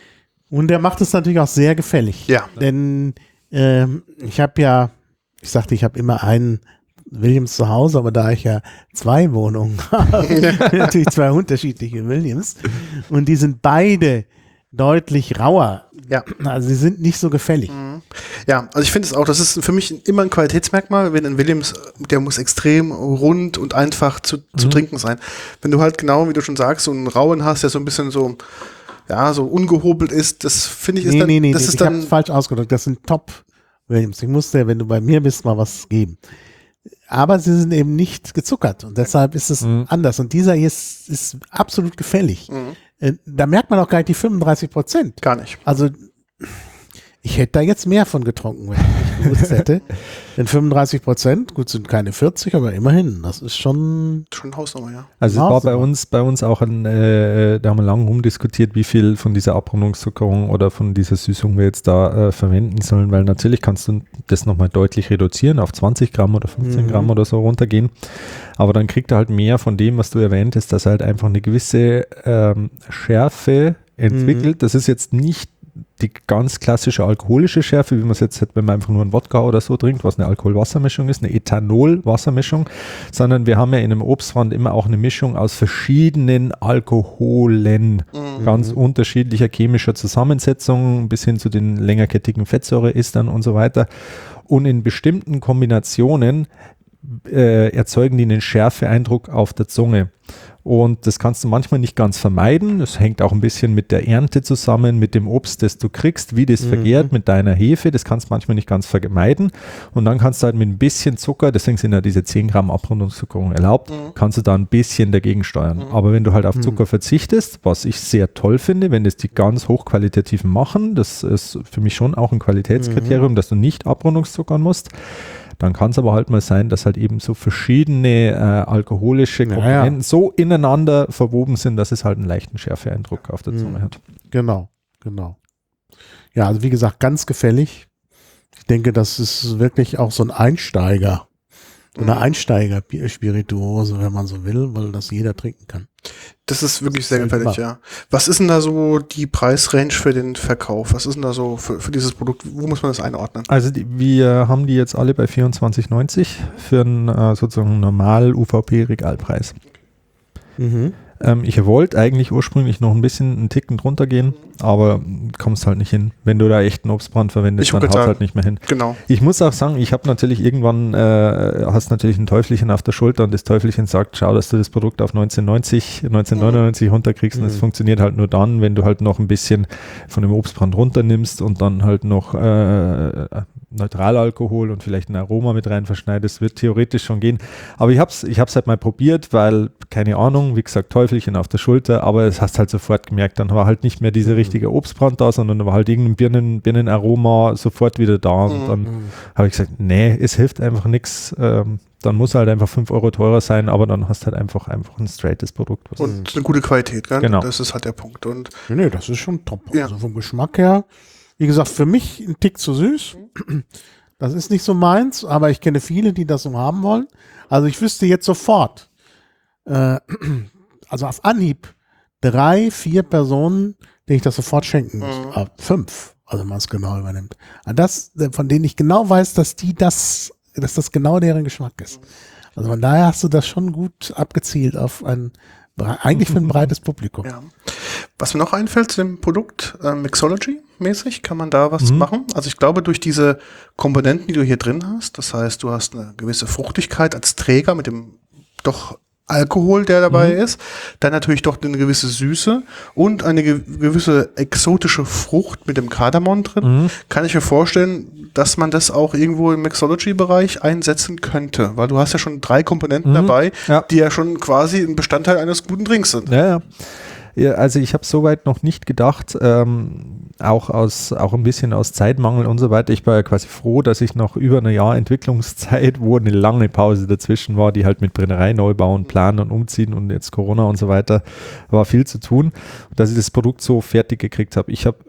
Speaker 2: Und der macht es natürlich auch sehr gefällig.
Speaker 1: Ja.
Speaker 2: Denn ähm, ich habe ja, ich sagte, ich habe immer einen Williams zu Hause, aber da ich ja zwei Wohnungen habe, natürlich zwei unterschiedliche Williams und die sind beide deutlich rauer.
Speaker 1: Ja.
Speaker 2: Also sie sind nicht so gefällig.
Speaker 1: Mhm. Ja, also ich finde es auch, das ist für mich immer ein Qualitätsmerkmal, wenn ein Williams, der muss extrem rund und einfach zu, zu mhm. trinken sein. Wenn du halt genau, wie du schon sagst, so einen rauen hast, der so ein bisschen so, ja, so ungehobelt ist, das finde ich ist
Speaker 2: nee,
Speaker 1: dann,
Speaker 2: nee, nee,
Speaker 1: das
Speaker 2: nee,
Speaker 1: ist
Speaker 2: ich
Speaker 1: dann
Speaker 2: hab's falsch ausgedrückt, das sind Top Williams. Ich musste, wenn du bei mir bist, mal was geben. Aber sie sind eben nicht gezuckert und deshalb ist es mhm. anders. Und dieser hier ist, ist absolut gefällig. Mhm. Da merkt man auch gar nicht die fünfunddreißig Prozent.
Speaker 1: Gar nicht.
Speaker 2: Also ich hätte da jetzt mehr von getrunken, wenn ich gewusst hätte. Denn fünfunddreißig Prozent, gut, sind keine vierzig, aber immerhin, das ist schon
Speaker 1: schon Hausnummer, ja.
Speaker 3: Also es war bei uns, bei uns auch ein, äh, da haben wir lange rumdiskutiert, wie viel von dieser Abrundungszuckerung oder von dieser Süßung wir jetzt da äh, verwenden sollen, weil natürlich kannst du das nochmal deutlich reduzieren, auf zwanzig Gramm oder fünfzehn mhm. Gramm oder so runtergehen. Aber dann kriegt er halt mehr von dem, was du erwähnt hast, dass er halt einfach eine gewisse ähm, Schärfe entwickelt. Mhm. Das ist jetzt nicht die ganz klassische alkoholische Schärfe, wie man es jetzt hat, wenn man einfach nur einen Wodka oder so trinkt, was eine Alkohol-Wassermischung ist, eine Ethanol-Wassermischung, sondern wir haben ja in einem Obstbrand immer auch eine Mischung aus verschiedenen Alkoholen, mhm. ganz unterschiedlicher chemischer Zusammensetzung, bis hin zu den längerkettigen Fettsäureestern und so weiter. Und in bestimmten Kombinationen äh, erzeugen die einen Schärfeeindruck auf der Zunge. Und das kannst du manchmal nicht ganz vermeiden. Das hängt auch ein bisschen mit der Ernte zusammen, mit dem Obst, das du kriegst, wie das mhm. vergärt mit deiner Hefe. Das kannst du manchmal nicht ganz vermeiden. Und dann kannst du halt mit ein bisschen Zucker, deswegen sind ja diese zehn Gramm Abrundungszuckerung erlaubt, mhm. kannst du da ein bisschen dagegen steuern. Mhm. Aber wenn du halt auf Zucker mhm. verzichtest, was ich sehr toll finde, wenn das die ganz hochqualitativen machen, das ist für mich schon auch ein Qualitätskriterium, mhm. dass du nicht Abrundungszuckern musst, dann kann es aber halt mal sein, dass halt eben so verschiedene äh, alkoholische Komponenten ja, ja. so ineinander verwoben sind, dass es halt einen leichten Schärfeeindruck auf der mhm. Zunge hat.
Speaker 2: Genau, genau. Ja, also wie gesagt, ganz gefällig. Ich denke, das ist wirklich auch so ein Einsteiger, so eine Einsteiger-Spirituose, wenn man so will, weil das jeder trinken kann.
Speaker 1: Das ist wirklich sehr gefällig, ja. Was ist denn da so die Preisrange für den Verkauf? Was ist denn da so für, für dieses Produkt? Wo muss man das einordnen?
Speaker 3: Also die, wir haben die jetzt alle bei vierundzwanzig neunzig für einen äh, sozusagen normal U V P-Regalpreis. Mhm. Ähm, ich wollte eigentlich ursprünglich noch ein bisschen einen Ticken drunter gehen, aber kommst halt nicht hin. Wenn du da echt einen Obstbrand verwendest, dann haut es halt nicht mehr hin.
Speaker 1: Genau.
Speaker 3: Ich muss auch sagen, ich habe natürlich irgendwann, äh, hast natürlich ein Teufelchen auf der Schulter und das Teufelchen sagt, schau, dass du das Produkt auf neunzehnhundertneunzig, neunzehnhundertneunundneunzig runterkriegst, und das funktioniert halt nur dann, wenn du halt noch ein bisschen von dem Obstbrand runternimmst und dann halt noch äh, Neutralalkohol und vielleicht ein Aroma mit rein verschneidest, wird theoretisch schon gehen. Aber ich habe es ich hab's halt mal probiert, weil, keine Ahnung, wie gesagt, Teufelchen auf der Schulter, aber es hast halt sofort gemerkt, dann war halt nicht mehr dieser richtige Obstbrand da, sondern da war halt irgendein Birnen, Birnenaroma sofort wieder da. Und
Speaker 1: Mhm.
Speaker 3: dann habe ich gesagt, nee, es hilft einfach nichts. Ähm, dann muss halt einfach fünf Euro teurer sein, aber dann hast halt einfach, einfach ein straightes Produkt. Was
Speaker 1: Und eine gute Qualität, gell?
Speaker 3: Genau.
Speaker 1: Das ist halt der Punkt. Und
Speaker 2: Nee, nee, das ist schon top.
Speaker 1: Ja.
Speaker 2: Also vom Geschmack her, wie gesagt, für mich ein Tick zu süß. Das ist nicht so meins, aber ich kenne viele, die das so haben wollen. Also ich wüsste jetzt sofort, äh, also auf Anhieb, drei, vier Personen, denen ich das sofort schenken muss.
Speaker 1: Mhm.
Speaker 2: Ah, fünf, also wenn man es genau übernimmt. Ah, Das, von denen ich genau weiß, dass die das, dass das genau deren Geschmack ist. Also von daher hast du das schon gut abgezielt auf ein, bre- eigentlich für ein breites Publikum.
Speaker 1: ja. Was mir noch einfällt zu dem Produkt, äh, Mixology-mäßig, kann man da was
Speaker 3: Mhm.
Speaker 1: machen? Also ich glaube, durch diese Komponenten, die du hier drin hast, das heißt, du hast eine gewisse Fruchtigkeit als Träger mit dem doch Alkohol, der dabei
Speaker 3: Mhm.
Speaker 1: ist, dann natürlich doch eine gewisse Süße und eine ge gewisse exotische Frucht mit dem Kardamom drin.
Speaker 3: Mhm.
Speaker 1: Kann ich mir vorstellen, dass man das auch irgendwo im Mixology-Bereich einsetzen könnte, weil du hast ja schon drei Komponenten
Speaker 3: Mhm.
Speaker 1: dabei,
Speaker 3: Ja.
Speaker 1: die ja schon quasi ein Bestandteil eines guten Drinks sind.
Speaker 3: Ja, ja. Ja, also ich habe soweit noch nicht gedacht, ähm, auch aus auch ein bisschen aus Zeitmangel und so weiter. Ich war ja quasi froh, dass ich nach über einem Jahr Entwicklungszeit, wo eine lange Pause dazwischen war, die halt mit Brennerei neu bauen, planen und umziehen und jetzt Corona und so weiter, war viel zu tun, dass ich das Produkt so fertig gekriegt habe. Ich habe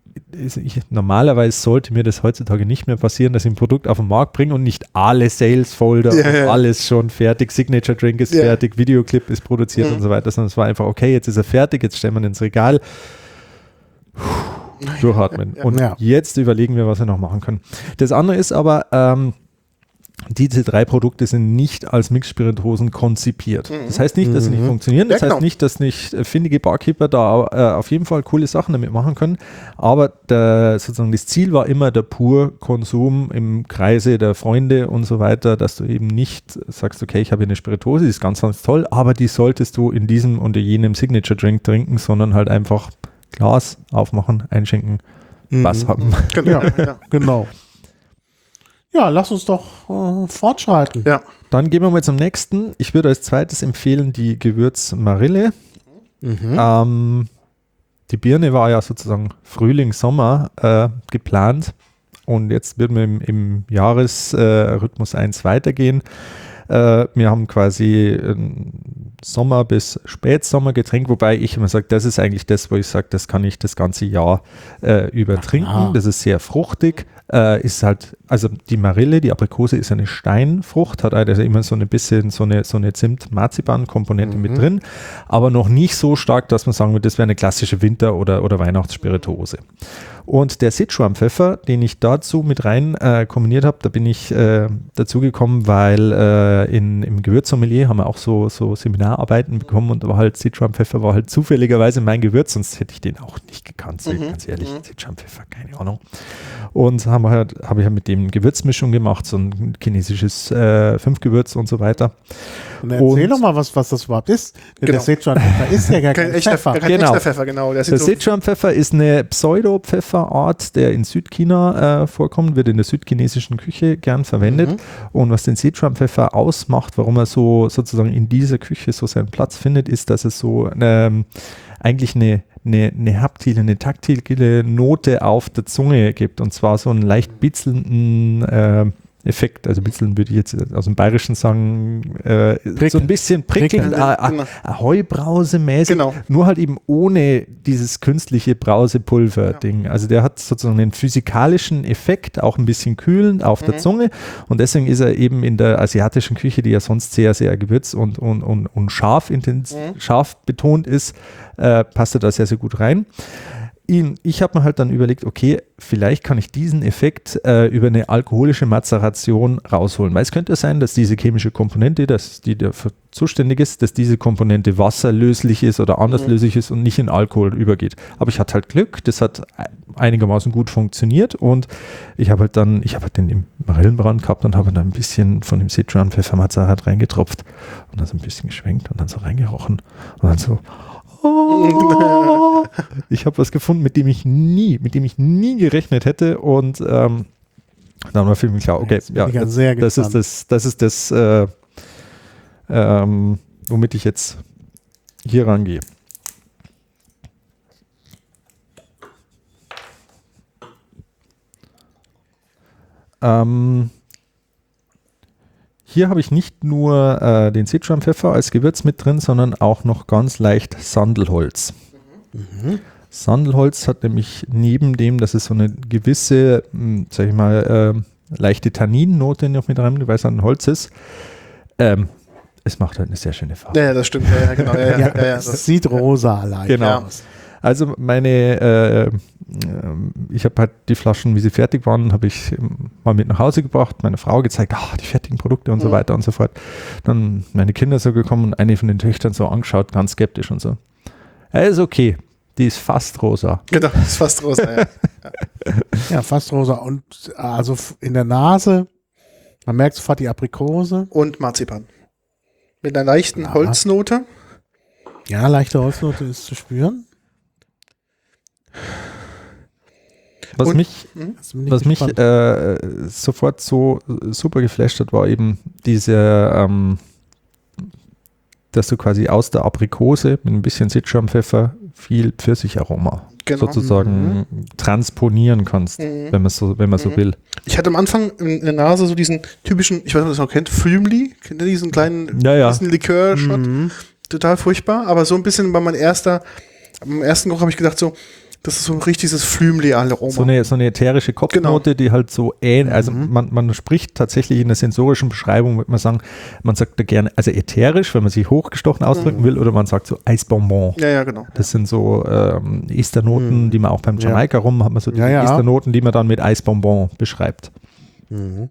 Speaker 3: Ich, normalerweise sollte mir das heutzutage nicht mehr passieren, dass ich ein Produkt auf den Markt bringe und nicht alle Sales-Folder
Speaker 1: Ja,
Speaker 3: und
Speaker 1: ja.
Speaker 3: alles schon fertig, Signature Drink ist
Speaker 1: Ja.
Speaker 3: fertig, Videoclip ist produziert
Speaker 1: Mhm.
Speaker 3: und so weiter, sondern es war einfach, okay, jetzt ist er fertig, jetzt stellen wir ihn ins Regal, Puh, durchatmen.
Speaker 1: Ja.
Speaker 3: Und
Speaker 2: Ja.
Speaker 3: jetzt überlegen wir, was wir noch machen können. Das andere ist aber, ähm, diese drei Produkte sind nicht als Mixspirituosen konzipiert. Das heißt nicht, dass sie nicht
Speaker 2: Mhm.
Speaker 3: funktionieren. Das
Speaker 1: Ja, genau.
Speaker 3: heißt nicht, dass nicht äh, findige Barkeeper da äh, auf jeden Fall coole Sachen damit machen können. Aber der, sozusagen das Ziel war immer der pur Konsum im Kreise der Freunde und so weiter, dass du eben nicht sagst, okay, ich habe hier eine Spirituose, die ist ganz, ganz toll, aber die solltest du in diesem und in jenem Signature Drink trinken, sondern halt einfach Glas aufmachen, einschenken, was haben.
Speaker 1: Genau.
Speaker 2: Ja.
Speaker 1: Ja.
Speaker 2: Genau. Ja, lass uns doch äh, fortschreiten.
Speaker 1: Ja.
Speaker 3: Dann gehen wir mal zum nächsten. Ich würde als zweites empfehlen die Gewürz-Marille.
Speaker 2: Mhm.
Speaker 3: Ähm, die Birne war ja sozusagen Frühling, Sommer äh, geplant und jetzt wird man im, im Jahresrhythmus äh, eins weitergehen. Äh, wir haben quasi ein Sommer- bis Spätsommergetränk, wobei ich immer sage, das ist eigentlich das, wo ich sage, das kann ich das ganze Jahr äh, über trinken.
Speaker 2: Aha.
Speaker 3: Das ist sehr fruchtig. Äh, ist halt, also die Marille, die Aprikose ist eine Steinfrucht, hat also immer so ein bisschen so eine, so eine Zimt-Marzipan-Komponente
Speaker 2: Mhm.
Speaker 3: mit drin, aber noch nicht so stark, dass man sagen würde, das wäre eine klassische Winter- oder, oder Weihnachtsspirituose. Und der Sichuan-Pfeffer, den ich dazu mit rein äh, kombiniert habe, da bin ich äh, dazu gekommen, weil äh, in, im Gewürzsommelier haben wir auch so, so Seminararbeiten bekommen und da war halt Sichuan-Pfeffer war halt zufälligerweise mein Gewürz, sonst hätte ich den auch nicht gekannt, sag ich
Speaker 1: Mhm.
Speaker 3: ganz ehrlich.
Speaker 1: Mhm.
Speaker 3: Sichuan-Pfeffer, keine Ahnung. Und haben wir halt, habe ich halt mit dem Gewürzmischung gemacht, so ein chinesisches äh, Fünfgewürz und so weiter.
Speaker 2: Und erzähl
Speaker 3: Und-
Speaker 2: doch mal, was, was das überhaupt ist. Denn
Speaker 1: Genau.
Speaker 2: Der Sichuan-Pfeffer ist ja gar
Speaker 1: Kein
Speaker 2: kein
Speaker 1: echter,
Speaker 2: Pfeffer.
Speaker 1: kein
Speaker 3: Genau.
Speaker 1: echter Pfeffer, genau. Der sieht
Speaker 3: Der
Speaker 1: so,
Speaker 3: Sichuan-Pfeffer ist eine Pseudo-Pfefferart, der in Südchina äh, vorkommt, wird in der südchinesischen Küche gern verwendet.
Speaker 2: Mhm.
Speaker 3: Und was den Sichuan-Pfeffer ausmacht, warum er so sozusagen in dieser Küche so seinen Platz findet, ist, dass es so ähm, eigentlich eine, eine, eine haptile, eine taktile Note auf der Zunge gibt. Und zwar so einen leicht bitzelnden äh, Effekt. Also bitzeln würde ich jetzt aus dem Bayerischen sagen, äh, so ein bisschen prickelnd,
Speaker 1: Prickelnd,
Speaker 3: äh,
Speaker 1: genau.
Speaker 3: äh, Heubrause-mäßig,
Speaker 1: Genau.
Speaker 3: nur halt eben ohne dieses künstliche Brausepulver-Ding. Also der hat sozusagen einen physikalischen Effekt, auch ein bisschen kühlend auf der
Speaker 1: Mhm.
Speaker 3: Zunge und deswegen ist er eben in der asiatischen Küche, die ja sonst sehr, sehr gewürz- und, und, und, und scharf, intens-
Speaker 1: Mhm.
Speaker 3: scharf betont ist, äh, passt er da sehr, sehr gut rein. ihn, ich habe mir halt dann überlegt, okay, vielleicht kann ich diesen Effekt äh, über eine alkoholische Mazeration rausholen. Weil es könnte sein, dass diese chemische Komponente, dass die dafür zuständig ist, dass diese Komponente wasserlöslich ist oder anders
Speaker 1: Mhm.
Speaker 3: löslich ist und nicht in Alkohol übergeht. Aber ich hatte halt Glück, das hat einigermaßen gut funktioniert und ich habe halt dann, ich habe halt den im Marillenbrand gehabt und habe dann ein bisschen von dem Sichuan-Pfeffermazerat reingetropft und dann so ein bisschen geschwenkt und dann so reingerochen und dann so oh, ich habe was gefunden, mit dem ich nie, mit dem ich nie gerechnet hätte und ähm, dann war für mich klar, okay,
Speaker 2: Jetzt bin
Speaker 3: ja,
Speaker 2: ich ja
Speaker 3: das,
Speaker 2: sehr
Speaker 3: das ist
Speaker 2: gespannt.
Speaker 3: das, das ist das, äh, ähm, womit ich jetzt hier rangehe. Ähm, hier habe ich nicht nur äh, den Sichuan-Pfeffer als Gewürz mit drin, sondern auch noch ganz leicht Sandelholz.
Speaker 2: Mhm.
Speaker 3: Sandelholz hat nämlich neben dem, dass es so eine gewisse, mh, sag ich mal, äh, leichte Tanninnote noch mit rein, weil es ein Holz ist. Ähm, es macht halt eine sehr schöne Farbe.
Speaker 1: Ja, ja, das stimmt. Ja, ja, genau. Ja, ja,
Speaker 2: Ja,
Speaker 1: ja, ja,
Speaker 2: es
Speaker 1: das,
Speaker 2: sieht rosa leicht
Speaker 3: Genau.
Speaker 2: aus.
Speaker 3: Also meine, äh, äh, ich habe halt die Flaschen, wie sie fertig waren, habe ich ähm, mal mit nach Hause gebracht, meiner Frau gezeigt, ah, die fertigen Produkte und so
Speaker 1: Mhm.
Speaker 3: weiter und so fort. Dann meine Kinder so gekommen und eine von den Töchtern so angeschaut, ganz skeptisch und so. Ja, ist okay, die ist fast rosa.
Speaker 1: genau, das ist fast rosa. Ja.
Speaker 2: Ja, fast rosa. Und also f- in der Nase, man merkt sofort die Aprikose.
Speaker 1: Und Marzipan. Mit einer leichten
Speaker 2: Ja.
Speaker 1: Holznote.
Speaker 2: Ja, leichte Holznote ist zu spüren.
Speaker 3: Was
Speaker 1: Und-
Speaker 3: mich
Speaker 2: Jetzt bin ich
Speaker 3: Was mich
Speaker 2: gespannt.
Speaker 3: äh, sofort so super geflasht hat, war eben diese, ähm, dass du quasi aus der Aprikose mit ein bisschen Sichuan-Pfeffer viel Pfirsicharoma
Speaker 1: Genau.
Speaker 3: sozusagen transponieren kannst,
Speaker 1: Mhm.
Speaker 3: wenn man so, wenn man so
Speaker 1: Mhm.
Speaker 3: will.
Speaker 1: Ich hatte am Anfang in der Nase so diesen typischen, ich weiß nicht, ob ihr das noch kennt, Flümli. Kennt ihr diesen kleinen,
Speaker 3: Ja, ja.
Speaker 1: diesen Likör-Shot?
Speaker 2: Mhm.
Speaker 1: Total furchtbar, aber so ein bisschen bei meinem erster, beim ersten Geruch habe ich gedacht so, das ist so ein richtiges Flümli-Aroma.
Speaker 3: So eine, so eine ätherische Kopfnote, die halt so ähnlich, also
Speaker 2: Mhm.
Speaker 3: man, man spricht tatsächlich in der sensorischen Beschreibung, würde man sagen, man sagt da gerne, also ätherisch, wenn man sich hochgestochen ausdrücken
Speaker 1: Mhm.
Speaker 3: will, oder man sagt so Eisbonbon.
Speaker 1: Ja, ja, genau.
Speaker 3: Das sind so ähm, Esternoten,
Speaker 2: Mhm.
Speaker 3: die man auch beim
Speaker 2: Ja.
Speaker 3: Jamaika rum hat man so diese
Speaker 2: Ja, ja.
Speaker 3: Esternoten, die man dann mit Eisbonbon beschreibt.
Speaker 2: Mhm.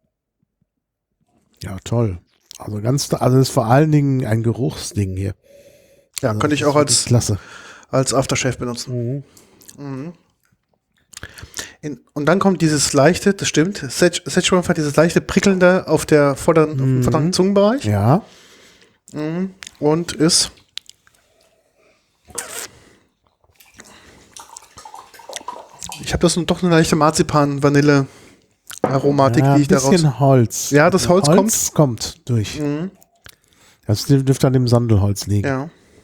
Speaker 2: Ja, toll. Also ganz, also das ist vor allen Dingen ein Geruchsding hier.
Speaker 1: Ja,
Speaker 2: Also
Speaker 1: könnte ich
Speaker 2: das
Speaker 1: auch
Speaker 2: ist wirklich
Speaker 1: als,
Speaker 2: klasse.
Speaker 1: als Aftershave benutzen.
Speaker 2: Mhm.
Speaker 1: Mhm. In, und dann kommt dieses leichte, das stimmt, Sech- Szechuan hat dieses leichte prickelnde auf der vorderen, auf dem
Speaker 2: Mhm.
Speaker 1: vorderen Zungenbereich.
Speaker 2: Ja.
Speaker 1: Mhm. Und ist ich habe das nun doch eine leichte Marzipan-Vanille-Aromatik,
Speaker 2: ja,
Speaker 1: die
Speaker 2: ein
Speaker 1: ich daraus.
Speaker 2: bisschen Holz.
Speaker 1: Ja, das Holz
Speaker 2: kommt. kommt durch.
Speaker 1: Mhm.
Speaker 2: Das dürfte an dem Sandelholz liegen.
Speaker 1: Ja.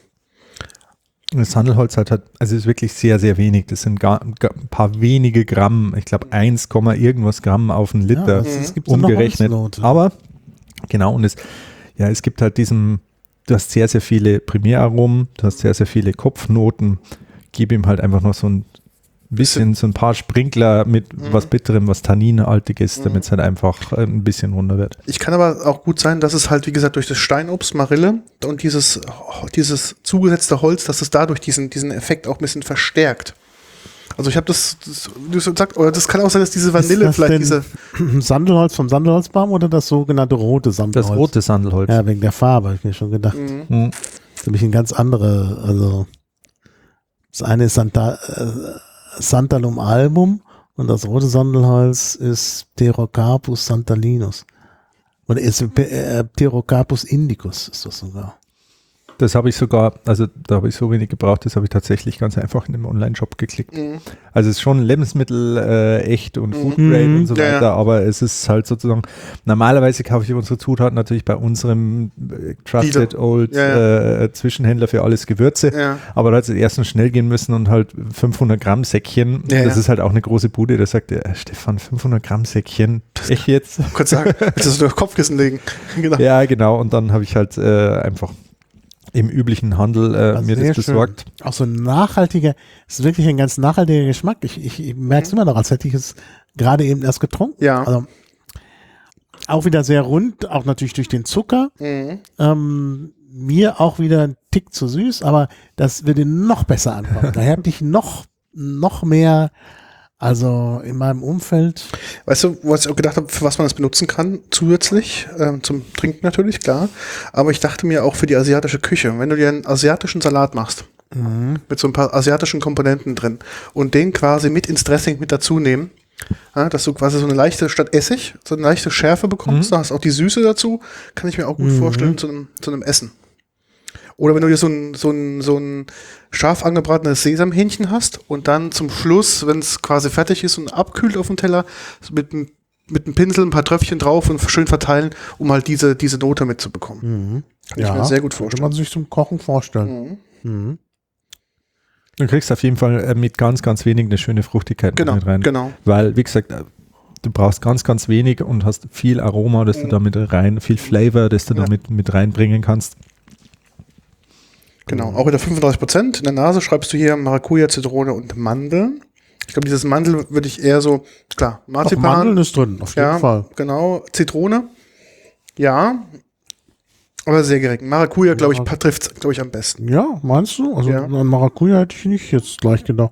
Speaker 3: Das Sandelholz hat, halt, also ist wirklich sehr, sehr wenig. Das sind gar, gar ein paar wenige Gramm. Ich glaube eins, irgendwas Gramm auf einen
Speaker 2: Ja,
Speaker 3: Liter
Speaker 2: das, es gibt so eine
Speaker 3: umgerechnet.
Speaker 2: Holznote.
Speaker 3: Aber genau, und es, ja, es gibt halt diesen, du hast sehr, sehr viele Primäraromen, du hast sehr, sehr viele Kopfnoten. Gib ihm halt einfach noch so ein bisschen, so ein paar Sprinkler mit
Speaker 1: Mhm.
Speaker 3: was Bitterem, was Tanninhaltiges,
Speaker 1: Mhm.
Speaker 3: damit es halt einfach äh, ein bisschen runter wird.
Speaker 1: Ich kann aber auch gut sein, dass es halt, wie gesagt, durch das Steinobst, Marille und dieses, dieses zugesetzte Holz, dass es dadurch diesen, diesen Effekt auch ein bisschen verstärkt. Also ich habe das, das, du sagst, oder das kann auch sein, dass diese Vanille
Speaker 2: das
Speaker 1: vielleicht
Speaker 2: denn
Speaker 1: diese,
Speaker 2: Sandelholz vom Sandelholzbaum oder das sogenannte rote Sandelholz?
Speaker 3: Das rote Sandelholz.
Speaker 2: Ja, wegen der Farbe, habe ich mir schon gedacht.
Speaker 1: Mhm.
Speaker 3: Mhm.
Speaker 2: Das ist nämlich ein ganz andere, also das eine ist Santa, äh, Santalum album und das rote Sandelholz ist Pterocarpus santalinus. Oder ist äh, Pterocarpus indicus ist das sogar.
Speaker 3: Das habe ich sogar, also da habe ich so wenig gebraucht, das habe ich tatsächlich ganz einfach in dem Online-Shop geklickt.
Speaker 1: Mhm.
Speaker 3: Also es ist schon Lebensmittel äh, echt und
Speaker 1: Mhm.
Speaker 3: Foodgrade
Speaker 2: Mhm.
Speaker 3: und so
Speaker 1: Ja,
Speaker 3: weiter,
Speaker 1: ja.
Speaker 3: aber es ist halt sozusagen, normalerweise kaufe ich unsere Zutaten natürlich bei unserem äh, Trusted
Speaker 1: Dealer.
Speaker 3: Old
Speaker 1: Ja,
Speaker 3: Äh, Zwischenhändler für alles Gewürze,
Speaker 1: Ja.
Speaker 3: aber da hat es erst noch schnell gehen müssen und halt fünfhundert Gramm Säckchen,
Speaker 1: Ja,
Speaker 3: das
Speaker 1: ja.
Speaker 3: ist halt auch eine große Bude, da sagt der äh, Stefan, fünfhundert Gramm Säckchen, echt jetzt?
Speaker 1: Kurz sagen, willst du das durch den Kopfkissen legen? Genau.
Speaker 3: Ja, genau, und dann habe ich halt äh, einfach im üblichen Handel äh,
Speaker 2: Also
Speaker 3: mir
Speaker 2: sehr
Speaker 3: das
Speaker 2: schön.
Speaker 3: besorgt.
Speaker 2: Auch so ein nachhaltiger, es ist wirklich ein ganz nachhaltiger Geschmack. Ich, ich, ich merke es immer noch, als hätte ich es gerade eben erst getrunken.
Speaker 1: Ja.
Speaker 2: Also auch wieder sehr rund, auch natürlich durch den Zucker.
Speaker 1: Mhm.
Speaker 2: Ähm, mir auch wieder ein Tick zu süß, aber das würde noch besser ankommen. Da hätte ich noch, noch mehr, also in meinem Umfeld.
Speaker 1: Weißt du, was ich auch gedacht habe, für was man das benutzen kann, zusätzlich, ähm, zum Trinken natürlich, klar. Aber ich dachte mir auch für die asiatische Küche, wenn du dir einen asiatischen Salat machst, mhm. mit so ein paar asiatischen Komponenten drin und den quasi mit ins Dressing mit dazu nehmen, ja, dass du quasi so eine leichte, statt Essig, so eine leichte Schärfe bekommst, mhm. da hast auch die Süße dazu, kann ich mir auch gut mhm. vorstellen zu einem, zu einem Essen. Oder wenn du dir so ein, so ein, so ein scharf angebratenes Sesamhähnchen hast und dann zum Schluss, wenn es quasi fertig ist und abkühlt auf dem Teller, mit, mit einem Pinsel ein paar Tröpfchen drauf und schön verteilen, um halt diese, diese Note mitzubekommen.
Speaker 2: Mhm.
Speaker 1: Kann
Speaker 2: ja,
Speaker 1: ich mir sehr gut vorstellen.
Speaker 2: Kann man sich zum Kochen vorstellen. Mhm. Mhm.
Speaker 3: Du kriegst auf jeden Fall mit ganz, ganz wenig eine schöne Fruchtigkeit
Speaker 1: genau,
Speaker 3: mit rein.
Speaker 1: Genau.
Speaker 3: Weil, wie gesagt, du brauchst ganz, ganz wenig und hast viel Aroma, das du damit rein, viel Flavor, das du
Speaker 1: ja.
Speaker 3: damit mit reinbringen kannst.
Speaker 1: Genau, auch wieder fünfunddreißig Prozent. In der Nase schreibst du hier Maracuja, Zitrone und Mandeln. Ich glaube, dieses Mandel würde ich eher so, klar, Marzipan.
Speaker 2: Doch, Mandeln ist drin, auf jeden
Speaker 1: ja,
Speaker 2: Fall.
Speaker 1: Genau, Zitrone, ja, aber sehr gering. Maracuja, glaube ich, trifft es, glaube ich, am besten.
Speaker 2: Ja, meinst du? Also
Speaker 1: ja.
Speaker 2: an Maracuja hätte ich nicht jetzt gleich gedacht.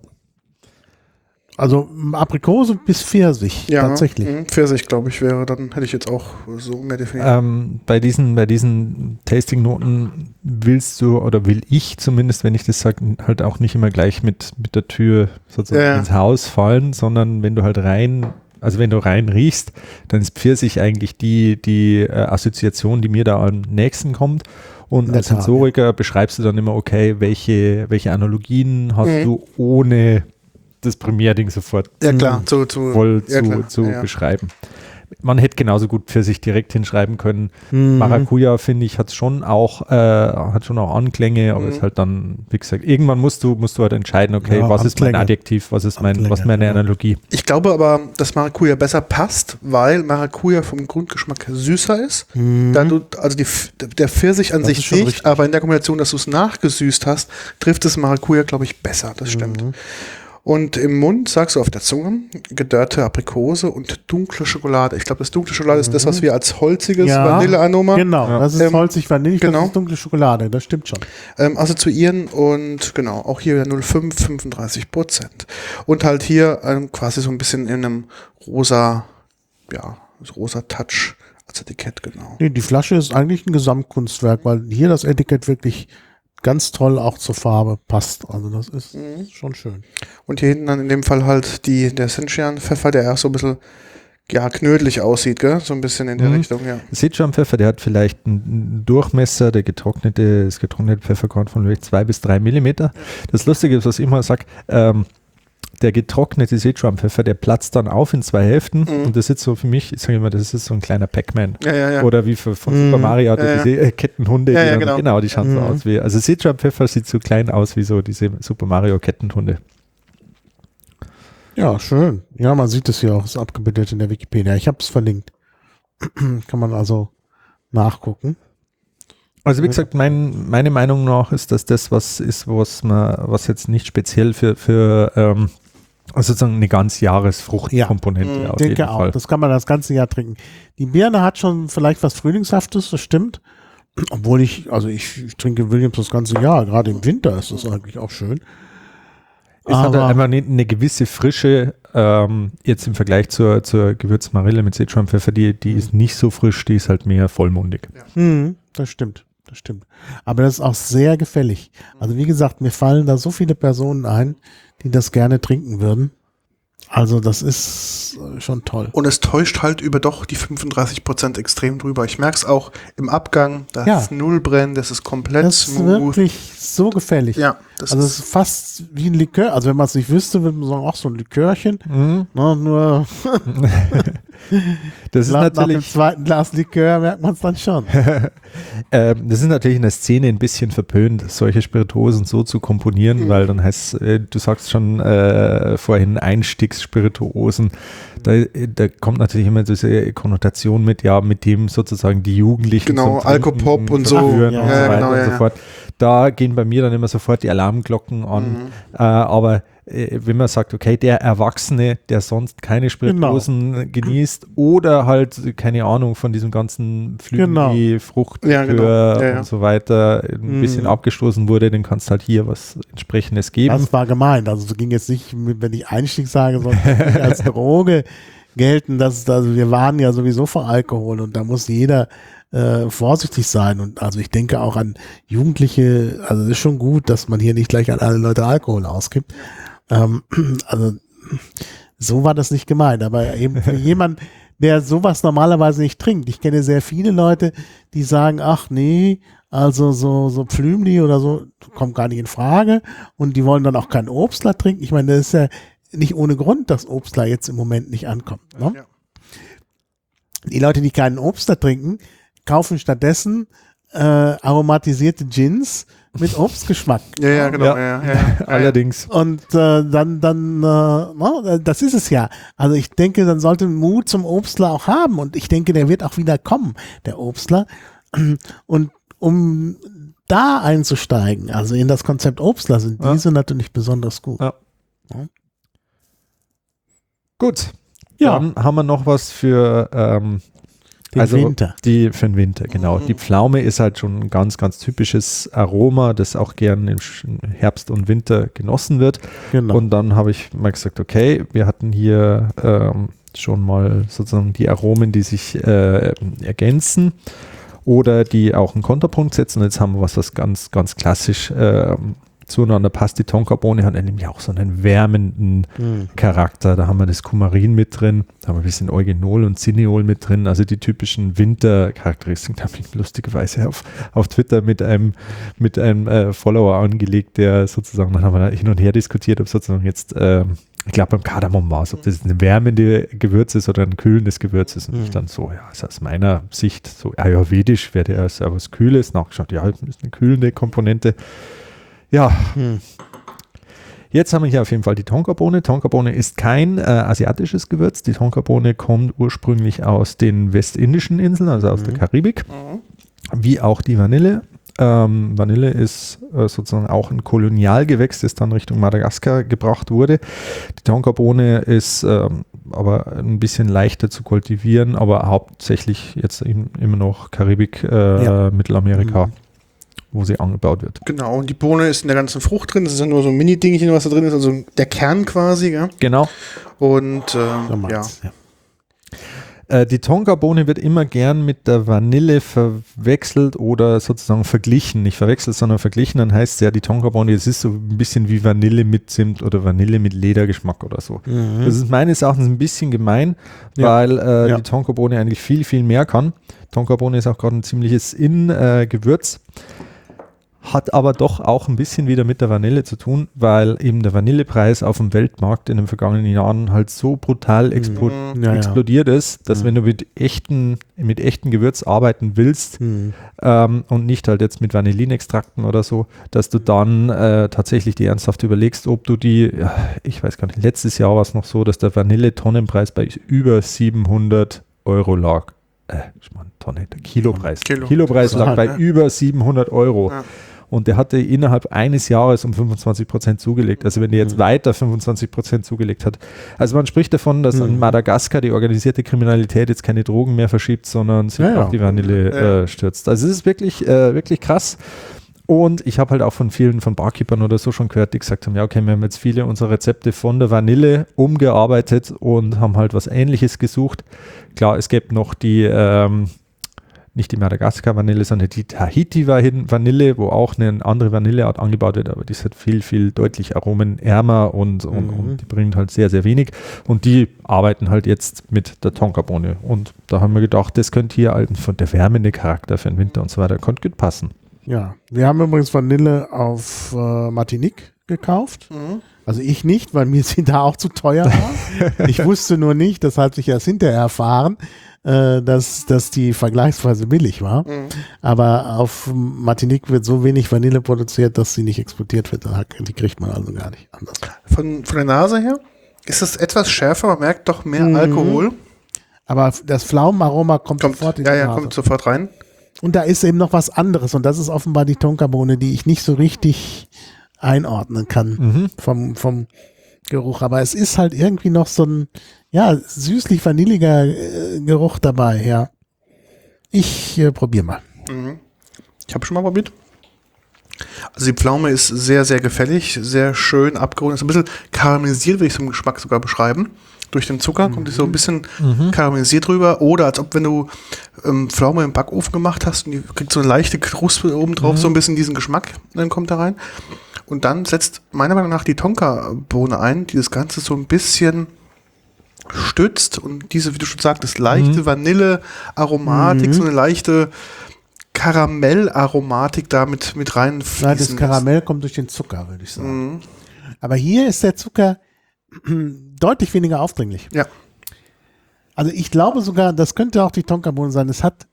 Speaker 2: Also Aprikose bis Pfirsich,
Speaker 1: ja,
Speaker 2: tatsächlich.
Speaker 1: Mh, Pfirsich, glaube ich, wäre, dann hätte ich jetzt auch so mehr definiert.
Speaker 3: Ähm, bei diesen, bei diesen Tasting-Noten willst du, oder will ich zumindest, wenn ich das sage, halt auch nicht immer gleich mit, mit der Tür sozusagen
Speaker 1: ja.
Speaker 3: ins Haus fallen, sondern wenn du halt rein, also wenn du rein riechst, dann ist Pfirsich eigentlich die, die äh, Assoziation, die mir da am nächsten kommt. Und als Sensoriker ja. beschreibst du dann immer, okay, welche, welche Analogien hast mhm. du ohne das Primärding sofort
Speaker 1: ja, klar, zu, zu,
Speaker 3: voll
Speaker 1: ja,
Speaker 3: zu,
Speaker 1: klar,
Speaker 3: zu
Speaker 1: ja.
Speaker 3: beschreiben. Man hätte genauso gut für sich direkt hinschreiben können. Mhm. Maracuja, finde ich, hat schon auch äh, hat schon auch Anklänge, aber mhm. ist halt dann, wie gesagt, irgendwann musst du musst du halt entscheiden, okay, ja, was Anklänge. Ist mein Adjektiv, was ist mein, was meine Analogie.
Speaker 1: Ich glaube aber, dass Maracuja besser passt, weil Maracuja vom Grundgeschmack süßer ist. Mhm. Da du, also die, der Pfirsich an das sich nicht, richtig. Aber in der Kombination, dass du es nachgesüßt hast, trifft es Maracuja, glaube ich, besser. Das stimmt. Mhm. Und im Mund sagst du auf der Zunge gedörrte Aprikose und dunkle Schokolade. Ich glaube, das dunkle Schokolade mhm. ist das, was wir als holziges
Speaker 2: ja,
Speaker 1: Vanillearoma.
Speaker 2: Genau,
Speaker 1: ja.
Speaker 2: das ist ähm, holzig Vanille,
Speaker 1: genau.
Speaker 2: Das ist dunkle Schokolade, das stimmt schon.
Speaker 1: Ähm, assoziieren und genau, auch hier null Komma fünf, fünfunddreißig Prozent. Und halt hier ähm, quasi so ein bisschen in einem rosa, ja, rosa Touch als Etikett, genau.
Speaker 2: Nee, die Flasche ist eigentlich ein Gesamtkunstwerk, weil hier das Etikett wirklich ganz toll auch zur Farbe passt. Also das ist mhm. schon schön.
Speaker 1: Und hier hinten dann in dem Fall halt die, der Sichuan-Pfeffer, der erst so ein bisschen ja, knödelig aussieht, gell? So ein bisschen in der mhm. Richtung, ja.
Speaker 3: Sichuan-Pfeffer, der hat vielleicht einen Durchmesser, der getrocknete, das getrocknete Pfefferkorn von vielleicht zwei bis drei Millimeter. Das Lustige ist, was ich immer sage, ähm, der getrocknete Sichuan-Pfeffer, der platzt dann auf in zwei Hälften mhm. und das ist so für mich, ich sage immer, das ist so ein kleiner Pac-Man.
Speaker 1: Ja, ja, ja.
Speaker 3: Oder wie für, von mhm. Super Mario hat
Speaker 1: ja,
Speaker 3: diese ja. Kettenhunde.
Speaker 1: Ja,
Speaker 3: die
Speaker 1: ja,
Speaker 3: dann,
Speaker 1: genau.
Speaker 3: genau, die schauen
Speaker 2: mhm.
Speaker 3: so aus wie, also Sichuan-Pfeffer sieht so klein aus wie so diese Super Mario Kettenhunde.
Speaker 2: Ja, schön. Ja, man sieht es hier auch, ist abgebildet in der Wikipedia. Ich habe es verlinkt. Kann man also nachgucken.
Speaker 3: Also wie gesagt, mein, meine Meinung nach ist, dass das was ist, was man, was jetzt nicht speziell für, für ähm, also sozusagen eine ganz Jahresfruchtkomponente
Speaker 2: ja,
Speaker 3: auf
Speaker 2: denke
Speaker 3: jeden
Speaker 2: auch.
Speaker 3: Fall.
Speaker 2: Das kann man das ganze Jahr trinken. Die Birne hat schon vielleicht was Frühlingshaftes, das stimmt. Obwohl ich, also ich, ich trinke Williams das ganze Jahr. Gerade im Winter ist das eigentlich auch schön.
Speaker 3: Es hat einfach eine, eine gewisse Frische, ähm, jetzt im Vergleich zur, zur Gewürzmarille mit Sichuan-Pfeffer, die, die ist nicht so frisch, die ist halt mehr vollmundig.
Speaker 2: Ja. Mhm, das stimmt. Das stimmt. Aber das ist auch sehr gefällig. Also wie gesagt, mir fallen da so viele Personen ein, die das gerne trinken würden. Also das ist schon toll.
Speaker 1: Und es täuscht halt über doch die fünfunddreißig Prozent extrem drüber. Ich merke es auch im Abgang, da
Speaker 2: ja.
Speaker 1: ist null Brennen, das ist komplett
Speaker 2: das ist
Speaker 1: smooth.
Speaker 2: Wirklich so gefällig.
Speaker 1: Ja, das
Speaker 2: also
Speaker 1: ist
Speaker 2: es ist fast wie ein Likör. Also wenn man es nicht wüsste, würde man sagen, ach so ein Likörchen.
Speaker 3: Mhm.
Speaker 2: Na, nur
Speaker 3: das ist
Speaker 2: nach,
Speaker 3: natürlich
Speaker 2: nach dem zweiten Glas Likör merkt man es dann schon.
Speaker 3: ähm, das ist natürlich in der Szene ein bisschen verpönt, solche Spirituosen so zu komponieren, mhm. weil dann heißt, äh, du sagst schon äh, vorhin Einstiegsspirituosen, da, da kommt natürlich immer diese Konnotation mit, ja, mit dem sozusagen die Jugendlichen
Speaker 1: genau, Alkopop und so,
Speaker 3: ja,
Speaker 1: ja,
Speaker 3: und so
Speaker 1: ja,
Speaker 3: weiter
Speaker 1: genau,
Speaker 3: und
Speaker 1: ja,
Speaker 3: so fort. Da gehen bei mir dann immer sofort die Alarmglocken an,
Speaker 1: mhm.
Speaker 3: äh, aber äh, wenn man sagt, okay, der Erwachsene, der sonst keine Spirituosen genau. genießt oder halt, keine Ahnung, von diesem ganzen Flügel,
Speaker 2: Genau.
Speaker 3: Frucht
Speaker 1: Ja, genau. ja, ja.
Speaker 3: und so weiter ein bisschen
Speaker 2: Mhm.
Speaker 3: abgestoßen wurde, dann kannst du halt hier was entsprechendes geben.
Speaker 2: Das war gemeint. Also es ging jetzt nicht, mit, wenn ich Einstieg sage, sondern nicht als Droge gelten. Dass, also wir waren ja sowieso vor Alkohol und da muss jeder äh, vorsichtig sein. Und also ich denke auch an Jugendliche, also es ist schon gut, dass man hier nicht gleich an alle Leute Alkohol ausgibt. Ähm, also so war das nicht gemeint. Aber eben für jemanden, der sowas normalerweise nicht trinkt. Ich kenne sehr viele Leute, die sagen, ach nee, also so, so Pflümli oder so kommt gar nicht in Frage und die wollen dann auch kein Obstler trinken. Ich meine, das ist ja nicht ohne Grund, dass Obstler jetzt im Moment nicht ankommt. Ne?
Speaker 1: Ja.
Speaker 2: Die Leute, die keinen Obstler trinken, kaufen stattdessen äh, aromatisierte Gins mit Obstgeschmack.
Speaker 1: Ja, ja, genau.
Speaker 3: Ja.
Speaker 1: Ja, ja, ja, ja.
Speaker 3: Allerdings.
Speaker 2: Und äh, dann, dann, äh, no, das ist es ja. Also ich denke, dann sollte Mut zum Obstler auch haben und ich denke, der wird auch wieder kommen, der Obstler. Und um da einzusteigen, also in das Konzept Obstler, sind
Speaker 3: Ja.
Speaker 2: diese natürlich besonders gut.
Speaker 3: Ja.
Speaker 2: Ja.
Speaker 3: Gut.
Speaker 2: Ja.
Speaker 3: Dann haben wir noch was für ähm,
Speaker 2: Den
Speaker 3: also
Speaker 2: Winter.
Speaker 3: Die für den Winter, genau. Die Pflaume ist halt schon ein ganz, ganz typisches Aroma, das auch gern im Sch- Herbst und Winter genossen wird.
Speaker 2: Genau.
Speaker 3: Und dann habe ich mal gesagt, okay, wir hatten hier ähm, schon mal sozusagen die Aromen, die sich äh, ergänzen oder die auch einen Konterpunkt setzen. Und jetzt haben wir was, was ganz, ganz klassisch äh, zueinander passt. Die Tonkabohne hat nämlich auch so einen wärmenden
Speaker 2: Hm.
Speaker 3: Charakter. Da haben wir das Kumarin mit drin, da haben wir ein bisschen Eugenol und Cineol mit drin, also die typischen Wintercharakteristiken. Da habe ich lustigerweise auf, auf Twitter mit einem, mit einem äh, Follower angelegt, der sozusagen, dann haben wir hin und her diskutiert, ob sozusagen jetzt, äh, ich glaube beim Kardamom war es, ob das ein wärmende Gewürz ist oder ein kühlendes Gewürz ist. Und ich
Speaker 2: Mhm.
Speaker 3: dann so, ja, also aus meiner Sicht, so ayurvedisch wäre der ja was Kühles, nachgeschaut, ja, das ist eine kühlende Komponente. Ja,
Speaker 2: Hm.
Speaker 3: jetzt haben wir hier auf jeden Fall die Tonkabohne. Tonkabohne ist kein äh, asiatisches Gewürz. Die Tonkabohne kommt ursprünglich aus den westindischen Inseln, also aus
Speaker 2: Mhm.
Speaker 3: der Karibik,
Speaker 1: Mhm.
Speaker 3: wie auch die Vanille. Ähm, Vanille ist äh, sozusagen auch ein Kolonialgewächs, das dann Richtung Madagaskar gebracht wurde. Die Tonkabohne ist ähm, aber ein bisschen leichter zu kultivieren, aber hauptsächlich jetzt eben immer noch Karibik, äh,
Speaker 2: Ja.
Speaker 3: Mittelamerika,
Speaker 2: Mhm.
Speaker 3: wo sie angebaut wird.
Speaker 1: Genau, und die Bohne ist in der ganzen Frucht drin. Das ist ja nur so ein Mini-Dingchen, was da drin ist, also der Kern quasi. Gell?
Speaker 3: Genau.
Speaker 1: Und
Speaker 2: So
Speaker 1: ähm, ja.
Speaker 2: meint's, ja.
Speaker 3: Äh, die Tonkabohne wird immer gern mit der Vanille verwechselt oder sozusagen verglichen. Nicht verwechselt, sondern verglichen. Dann heißt es ja, die Tonkabohne, es ist so ein bisschen wie Vanille mit Zimt oder Vanille mit Ledergeschmack oder so.
Speaker 2: Mhm.
Speaker 3: Das ist meines Erachtens ein bisschen gemein,
Speaker 2: Ja.
Speaker 3: weil äh,
Speaker 2: Ja.
Speaker 3: die Tonkabohne eigentlich viel, viel mehr kann. Tonkabohne ist auch gerade ein ziemliches In-Gewürz. Hat aber doch auch ein bisschen wieder mit der Vanille zu tun, weil eben der Vanillepreis auf dem Weltmarkt in den vergangenen Jahren halt so brutal explo
Speaker 1: Mhm.
Speaker 2: Ja, ja.
Speaker 3: explodiert ist, dass
Speaker 2: Mhm.
Speaker 3: wenn du mit echten, mit echten Gewürz arbeiten willst
Speaker 2: Mhm.
Speaker 3: ähm, und nicht halt jetzt mit Vanillinextrakten oder so, dass du dann äh, tatsächlich die ernsthaft überlegst, ob du die, ja, ich weiß gar nicht, letztes Jahr war es noch so, dass der Vanille-Tonnenpreis bei über siebenhundert Euro lag. Äh, ich meine, Tonne, der Kilopreis.
Speaker 1: Kilo.
Speaker 3: Kilopreis lag
Speaker 2: Ja.
Speaker 3: bei über siebenhundert Euro.
Speaker 1: Ja.
Speaker 3: Und der hatte innerhalb eines Jahres um fünfundzwanzig Prozent zugelegt. Also wenn der jetzt
Speaker 2: Mhm.
Speaker 3: weiter fünfundzwanzig Prozent zugelegt hat. Also man spricht davon, dass
Speaker 2: Mhm.
Speaker 3: an Madagaskar die organisierte Kriminalität jetzt keine Drogen mehr verschiebt, sondern sich
Speaker 2: Ja, ja.
Speaker 3: auf die Vanille
Speaker 1: Ja.
Speaker 3: äh, stürzt. Also es ist wirklich, äh, wirklich krass. Und ich habe halt auch von vielen, von Barkeepern oder so schon gehört, die gesagt haben, ja okay, wir haben jetzt viele unserer Rezepte von der Vanille umgearbeitet und haben halt was Ähnliches gesucht. Klar, es gibt noch die, ähm, nicht die Madagaskar-Vanille, sondern die Tahiti-Vanille, wo auch eine andere Vanilleart angebaut wird, aber die ist halt viel, viel deutlich aromenärmer und, und,
Speaker 2: Mhm.
Speaker 3: und die bringt halt sehr, sehr wenig. Und die arbeiten halt jetzt mit der Tonkabohne. Und da haben wir gedacht, das könnte hier halt von der wärmende Charakter für den Winter und so weiter, könnte gut passen.
Speaker 2: Ja, wir haben übrigens Vanille auf äh, Martinique gekauft.
Speaker 1: Mhm.
Speaker 2: Also ich nicht, weil mir sie da auch zu teuer war. Ich wusste nur nicht, das habe ich erst hinterher erfahren, äh, dass, dass die vergleichsweise billig war.
Speaker 1: Mhm.
Speaker 2: Aber auf Martinique wird so wenig Vanille produziert, dass sie nicht exportiert wird. Die kriegt man also gar nicht anders.
Speaker 1: Von, von der Nase her ist es etwas schärfer, man merkt doch mehr
Speaker 2: Mhm.
Speaker 1: Alkohol.
Speaker 2: Aber das Pflaumenaroma kommt,
Speaker 1: Kommt,
Speaker 2: sofort in
Speaker 1: ja,
Speaker 2: die
Speaker 1: ja,
Speaker 2: Nase.
Speaker 1: kommt sofort rein.
Speaker 2: Und da ist eben noch was anderes. Und das ist offenbar die Tonkabohne, die ich nicht so richtig einordnen kann.
Speaker 3: Mhm.
Speaker 2: Vom, vom, Geruch, aber es ist halt irgendwie noch so ein, ja, süßlich-vanilliger äh, Geruch dabei, ja. Ich äh, probiere mal.
Speaker 1: Mhm. Ich habe schon mal probiert. Also die Pflaume ist sehr, sehr gefällig, sehr schön abgerundet. Ist ein bisschen karamellisiert, würde ich zum Geschmack sogar beschreiben. Durch den Zucker kommt die so ein bisschen
Speaker 3: Mhm.
Speaker 1: karamellisiert rüber. Oder als ob wenn du ähm, Pflaume im Backofen gemacht hast und die kriegt so eine leichte Kruste oben drauf,
Speaker 3: Mhm.
Speaker 1: so ein bisschen diesen Geschmack, dann kommt da rein. Und dann setzt meiner Meinung nach die Tonka-Bohne ein, die das Ganze so ein bisschen stützt und diese, wie du schon sagtest, leichte
Speaker 3: Mhm.
Speaker 1: Vanille-Aromatik,
Speaker 2: Mhm.
Speaker 1: so eine leichte Karamellaromatik da mit, mit rein
Speaker 2: Nein, das
Speaker 1: fließen
Speaker 2: Karamell kommt durch den Zucker, würde ich
Speaker 1: lässt.
Speaker 2: sagen.
Speaker 1: Mhm.
Speaker 2: Aber hier ist der Zucker deutlich weniger aufdringlich.
Speaker 1: Ja.
Speaker 2: Also ich glaube sogar, das könnte auch die Tonkabohne sein. Es hat,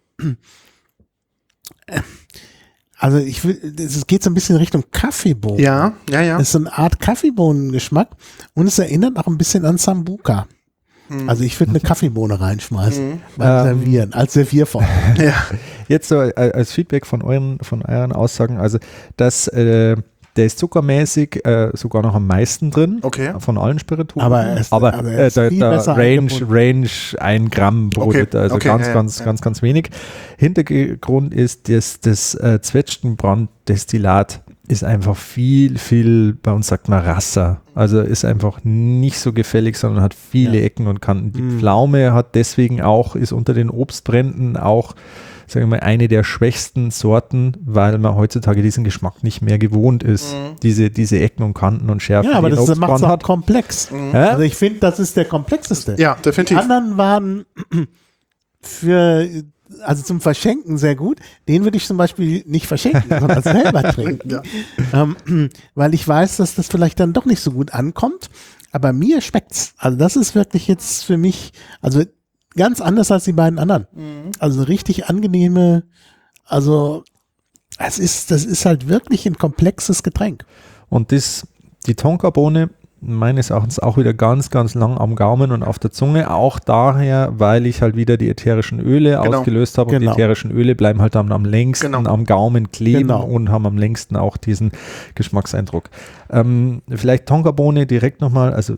Speaker 2: also ich will, es geht so ein bisschen Richtung Kaffeebohnen.
Speaker 1: Ja, ja, ja.
Speaker 2: Es ist so eine Art Kaffeebohnengeschmack und es erinnert auch ein bisschen an Sambuca.
Speaker 1: Mhm.
Speaker 2: Also ich würde eine Kaffeebohne reinschmeißen
Speaker 1: Mhm.
Speaker 2: beim
Speaker 3: Ähm.
Speaker 2: Servieren, als Servierform.
Speaker 1: ja.
Speaker 3: Jetzt so äh, als Feedback von euren, von euren Aussagen, also dass äh, der ist zuckermäßig äh, sogar noch am meisten drin
Speaker 1: Okay.
Speaker 3: von allen Spirituosen.
Speaker 2: Aber er ist-
Speaker 3: aber,
Speaker 2: aber er
Speaker 3: äh,
Speaker 2: ist
Speaker 3: der,
Speaker 2: viel
Speaker 3: der
Speaker 2: besser
Speaker 3: Range,
Speaker 2: eingebunden.
Speaker 3: Range ein Gramm pro
Speaker 1: Okay,
Speaker 3: Liter, also
Speaker 1: okay,
Speaker 3: ganz,
Speaker 1: ja,
Speaker 3: ganz,
Speaker 1: ja.
Speaker 3: ganz, ganz wenig. Hintergrund ist, dass das äh, Zwetschgenbranddestillat ist einfach viel, viel, bei uns sagt man Rasser. Also ist einfach nicht so gefällig, sondern hat viele
Speaker 2: Ja.
Speaker 3: Ecken und Kanten. Die
Speaker 2: Mhm.
Speaker 3: Pflaume hat deswegen auch, ist unter den Obstbränden auch, sagen wir mal, eine der schwächsten Sorten, weil man heutzutage diesen Geschmack nicht mehr gewohnt ist.
Speaker 1: Mhm.
Speaker 3: Diese, diese Ecken und Kanten und Schärfe,
Speaker 2: Ja, aber
Speaker 3: die ein
Speaker 2: das macht es
Speaker 3: Obstbrand
Speaker 2: auch
Speaker 3: hat.
Speaker 2: komplex.
Speaker 1: Mhm.
Speaker 3: Hä?
Speaker 2: Also ich finde, das ist der komplexeste.
Speaker 1: Ja,
Speaker 2: Die
Speaker 1: definitiv.
Speaker 2: anderen waren für, also zum Verschenken sehr gut. Den würde ich zum Beispiel nicht verschenken, sondern selber trinken.
Speaker 1: Ja.
Speaker 2: Ähm, weil ich weiß, dass das vielleicht dann doch nicht so gut ankommt. Aber mir schmeckt's. Also das ist wirklich jetzt für mich, also ganz anders als die beiden anderen.
Speaker 1: Mhm.
Speaker 2: Also richtig angenehme, also es ist, das ist halt wirklich ein komplexes Getränk.
Speaker 3: Und das, die Tonkabohne meines Erachtens auch wieder ganz, ganz lang am Gaumen und auf der Zunge. Auch daher, weil ich halt wieder die ätherischen Öle
Speaker 1: Genau.
Speaker 3: ausgelöst habe. Und
Speaker 2: Genau.
Speaker 3: die ätherischen Öle bleiben halt am, am längsten
Speaker 1: Genau.
Speaker 3: am Gaumen kleben
Speaker 2: Genau.
Speaker 3: und haben am längsten auch diesen Geschmackseindruck. Ähm, vielleicht Tonkabohne direkt nochmal, also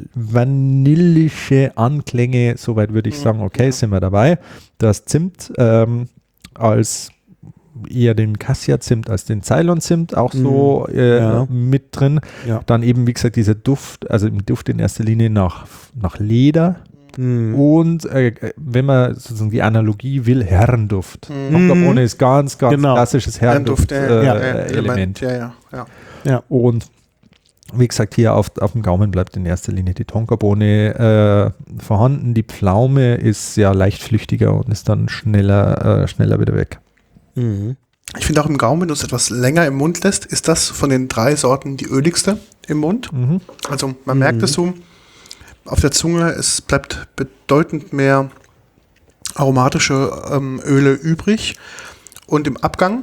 Speaker 3: vanillische Anklänge, soweit würde ich
Speaker 1: Mhm.
Speaker 3: sagen, okay,
Speaker 1: Ja.
Speaker 3: sind wir dabei. Das Zimt ähm, als eher den Cassia-Zimt als den Ceylon-Zimt auch so äh,
Speaker 2: ja.
Speaker 3: mit drin.
Speaker 2: Ja.
Speaker 3: Dann eben, wie gesagt, dieser Duft, also im Duft in erster Linie nach, nach Leder
Speaker 2: Mhm.
Speaker 3: und äh, wenn man sozusagen die Analogie will, Herrenduft.
Speaker 1: Mhm.
Speaker 3: Tonkabohne ist ganz, ganz
Speaker 2: Genau.
Speaker 3: klassisches
Speaker 1: Ein Duft, ja, ja, ja, ja,
Speaker 3: Herrenduft-Element.
Speaker 1: Ja, ja, ja.
Speaker 2: Ja.
Speaker 3: Und wie gesagt, hier auf, auf dem Gaumen bleibt in erster Linie die Tonkabohne äh, vorhanden. Die Pflaume ist ja leicht flüchtiger und ist dann schneller, äh, schneller wieder weg.
Speaker 2: Mhm.
Speaker 1: Ich finde auch im Gaumen, wenn du es etwas länger im Mund lässt, ist das von den drei Sorten die öligste im Mund.
Speaker 3: Mhm.
Speaker 1: Also man merkt es so auf der Zunge, es bleibt bedeutend mehr aromatische ähm, Öle übrig. Und im Abgang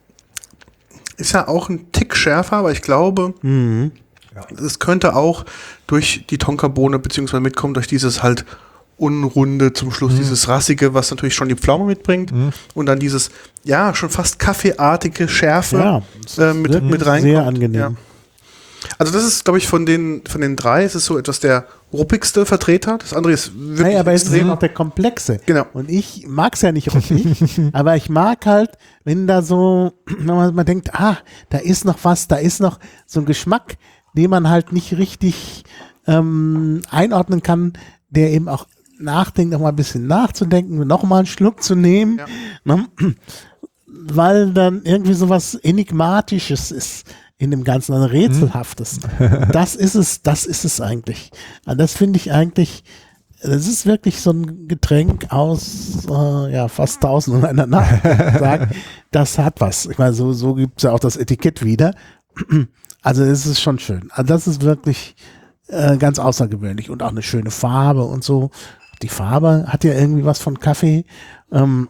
Speaker 1: ist ja auch ein Tick schärfer, aber ich glaube,
Speaker 2: Mhm.
Speaker 1: es könnte auch durch die Tonkabohne beziehungsweise mitkommen, durch dieses halt Unrunde zum Schluss, dieses Rassige, was natürlich schon die Pflaume mitbringt.
Speaker 3: Mhm.
Speaker 1: Und dann dieses, ja, schon fast kaffeeartige Schärfe
Speaker 2: Ja, es
Speaker 1: äh,
Speaker 2: ist
Speaker 1: mit,
Speaker 2: wirklich
Speaker 1: mit reinkommt.
Speaker 2: sehr angenehm.
Speaker 1: Ja. Also das ist, glaube ich, von den, von den drei, es ist so etwas der ruppigste Vertreter. Das andere ist wirklich
Speaker 2: Hey, aber es ist
Speaker 1: extrem.
Speaker 2: noch der komplexe.
Speaker 1: Genau.
Speaker 2: Und ich mag es ja nicht ruppig, aber ich mag halt, wenn da so, wenn man, man denkt, ah, da ist noch was, da ist noch so ein Geschmack, den man halt nicht richtig ähm, einordnen kann, der eben auch nachdenkt, noch mal ein bisschen nachzudenken, noch mal einen Schluck zu nehmen,
Speaker 1: Ja.
Speaker 2: ne? Weil dann irgendwie so was Enigmatisches ist in dem Ganzen, ein Rätselhaftes. Das ist es, das ist es eigentlich. Und das finde ich eigentlich, das ist wirklich so ein Getränk aus äh, ja, fast tausend und einer Nacht. Sagt, das hat was. Ich meine, so, so gibt es ja auch das Etikett wieder. Also es ist schon schön. Also das ist wirklich äh, ganz außergewöhnlich und auch eine schöne Farbe und so. Die Farbe hat ja irgendwie was von Kaffee. Ähm,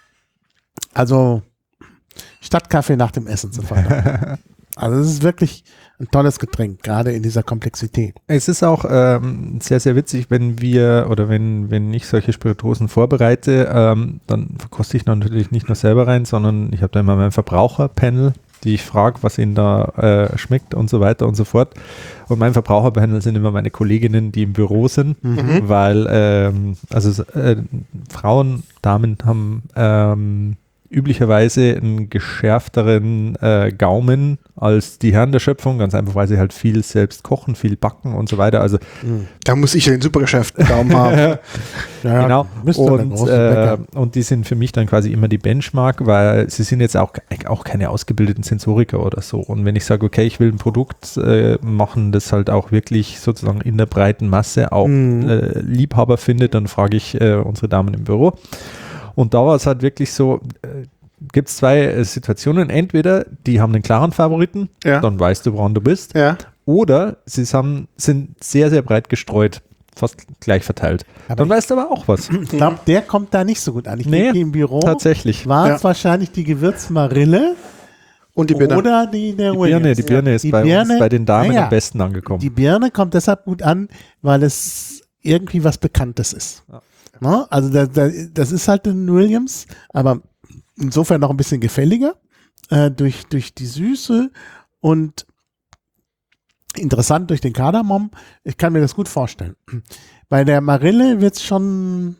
Speaker 2: also statt Kaffee nach dem Essen zu feiern. Also es ist wirklich ein tolles Getränk, gerade in dieser Komplexität.
Speaker 3: Es ist auch ähm, sehr, sehr witzig, wenn wir oder wenn, wenn ich solche Spirituosen vorbereite, ähm, dann verkoste ich natürlich nicht nur selber rein, sondern ich habe da immer mein Verbraucherpanel die ich frage, was ihnen da äh, schmeckt und so weiter und so fort. Und mein Verbraucherpanel sind immer meine Kolleginnen, die im Büro sind,
Speaker 1: Mhm.
Speaker 3: weil ähm, also äh, Frauen, Damen haben ähm, üblicherweise einen geschärfteren äh, Gaumen als die Herren der Schöpfung, ganz einfach, weil sie halt viel selbst kochen, viel backen und so weiter. Also
Speaker 1: Da muss ich ja den super geschäften Daumen haben.
Speaker 2: Ja, ja,
Speaker 3: genau.
Speaker 2: müsste der
Speaker 3: Und,
Speaker 2: große
Speaker 3: äh,
Speaker 2: Bäcker.
Speaker 3: und die sind für mich dann quasi immer die Benchmark, weil sie sind jetzt auch, auch keine ausgebildeten Sensoriker oder so. Und wenn ich sage, okay, ich will ein Produkt äh, machen, das halt auch wirklich sozusagen in der breiten Masse auch
Speaker 2: Mhm.
Speaker 3: äh, Liebhaber findet, dann frage ich äh, unsere Damen im Büro. Und da war es halt wirklich so, äh, gibt es zwei äh, Situationen. Entweder die haben einen klaren Favoriten,
Speaker 1: Ja.
Speaker 3: dann weißt du, woran du bist.
Speaker 1: Ja.
Speaker 3: Oder sie haben, sind sehr, sehr breit gestreut, fast gleich verteilt.
Speaker 2: Aber
Speaker 3: Dann weißt du aber auch was.
Speaker 2: Ich glaube, der kommt da nicht so gut an. Ich
Speaker 3: Nee,
Speaker 2: denke, im Büro
Speaker 3: Tatsächlich.
Speaker 2: war
Speaker 1: Ja.
Speaker 2: es wahrscheinlich die Gewürzmarille
Speaker 1: Und die Birne.
Speaker 2: oder die der
Speaker 3: Die Birne, die Birne ist
Speaker 2: Die
Speaker 3: bei
Speaker 2: Birne,
Speaker 3: uns, bei den Damen
Speaker 2: naja,
Speaker 3: am besten angekommen.
Speaker 2: Die Birne kommt deshalb gut an, weil es irgendwie was Bekanntes ist.
Speaker 3: Ja.
Speaker 2: Ne? Also da, da, das ist halt ein Williams, aber insofern noch ein bisschen gefälliger äh, durch, durch die Süße und interessant durch den Kardamom. Ich kann mir das gut vorstellen. Bei der Marille wird es schon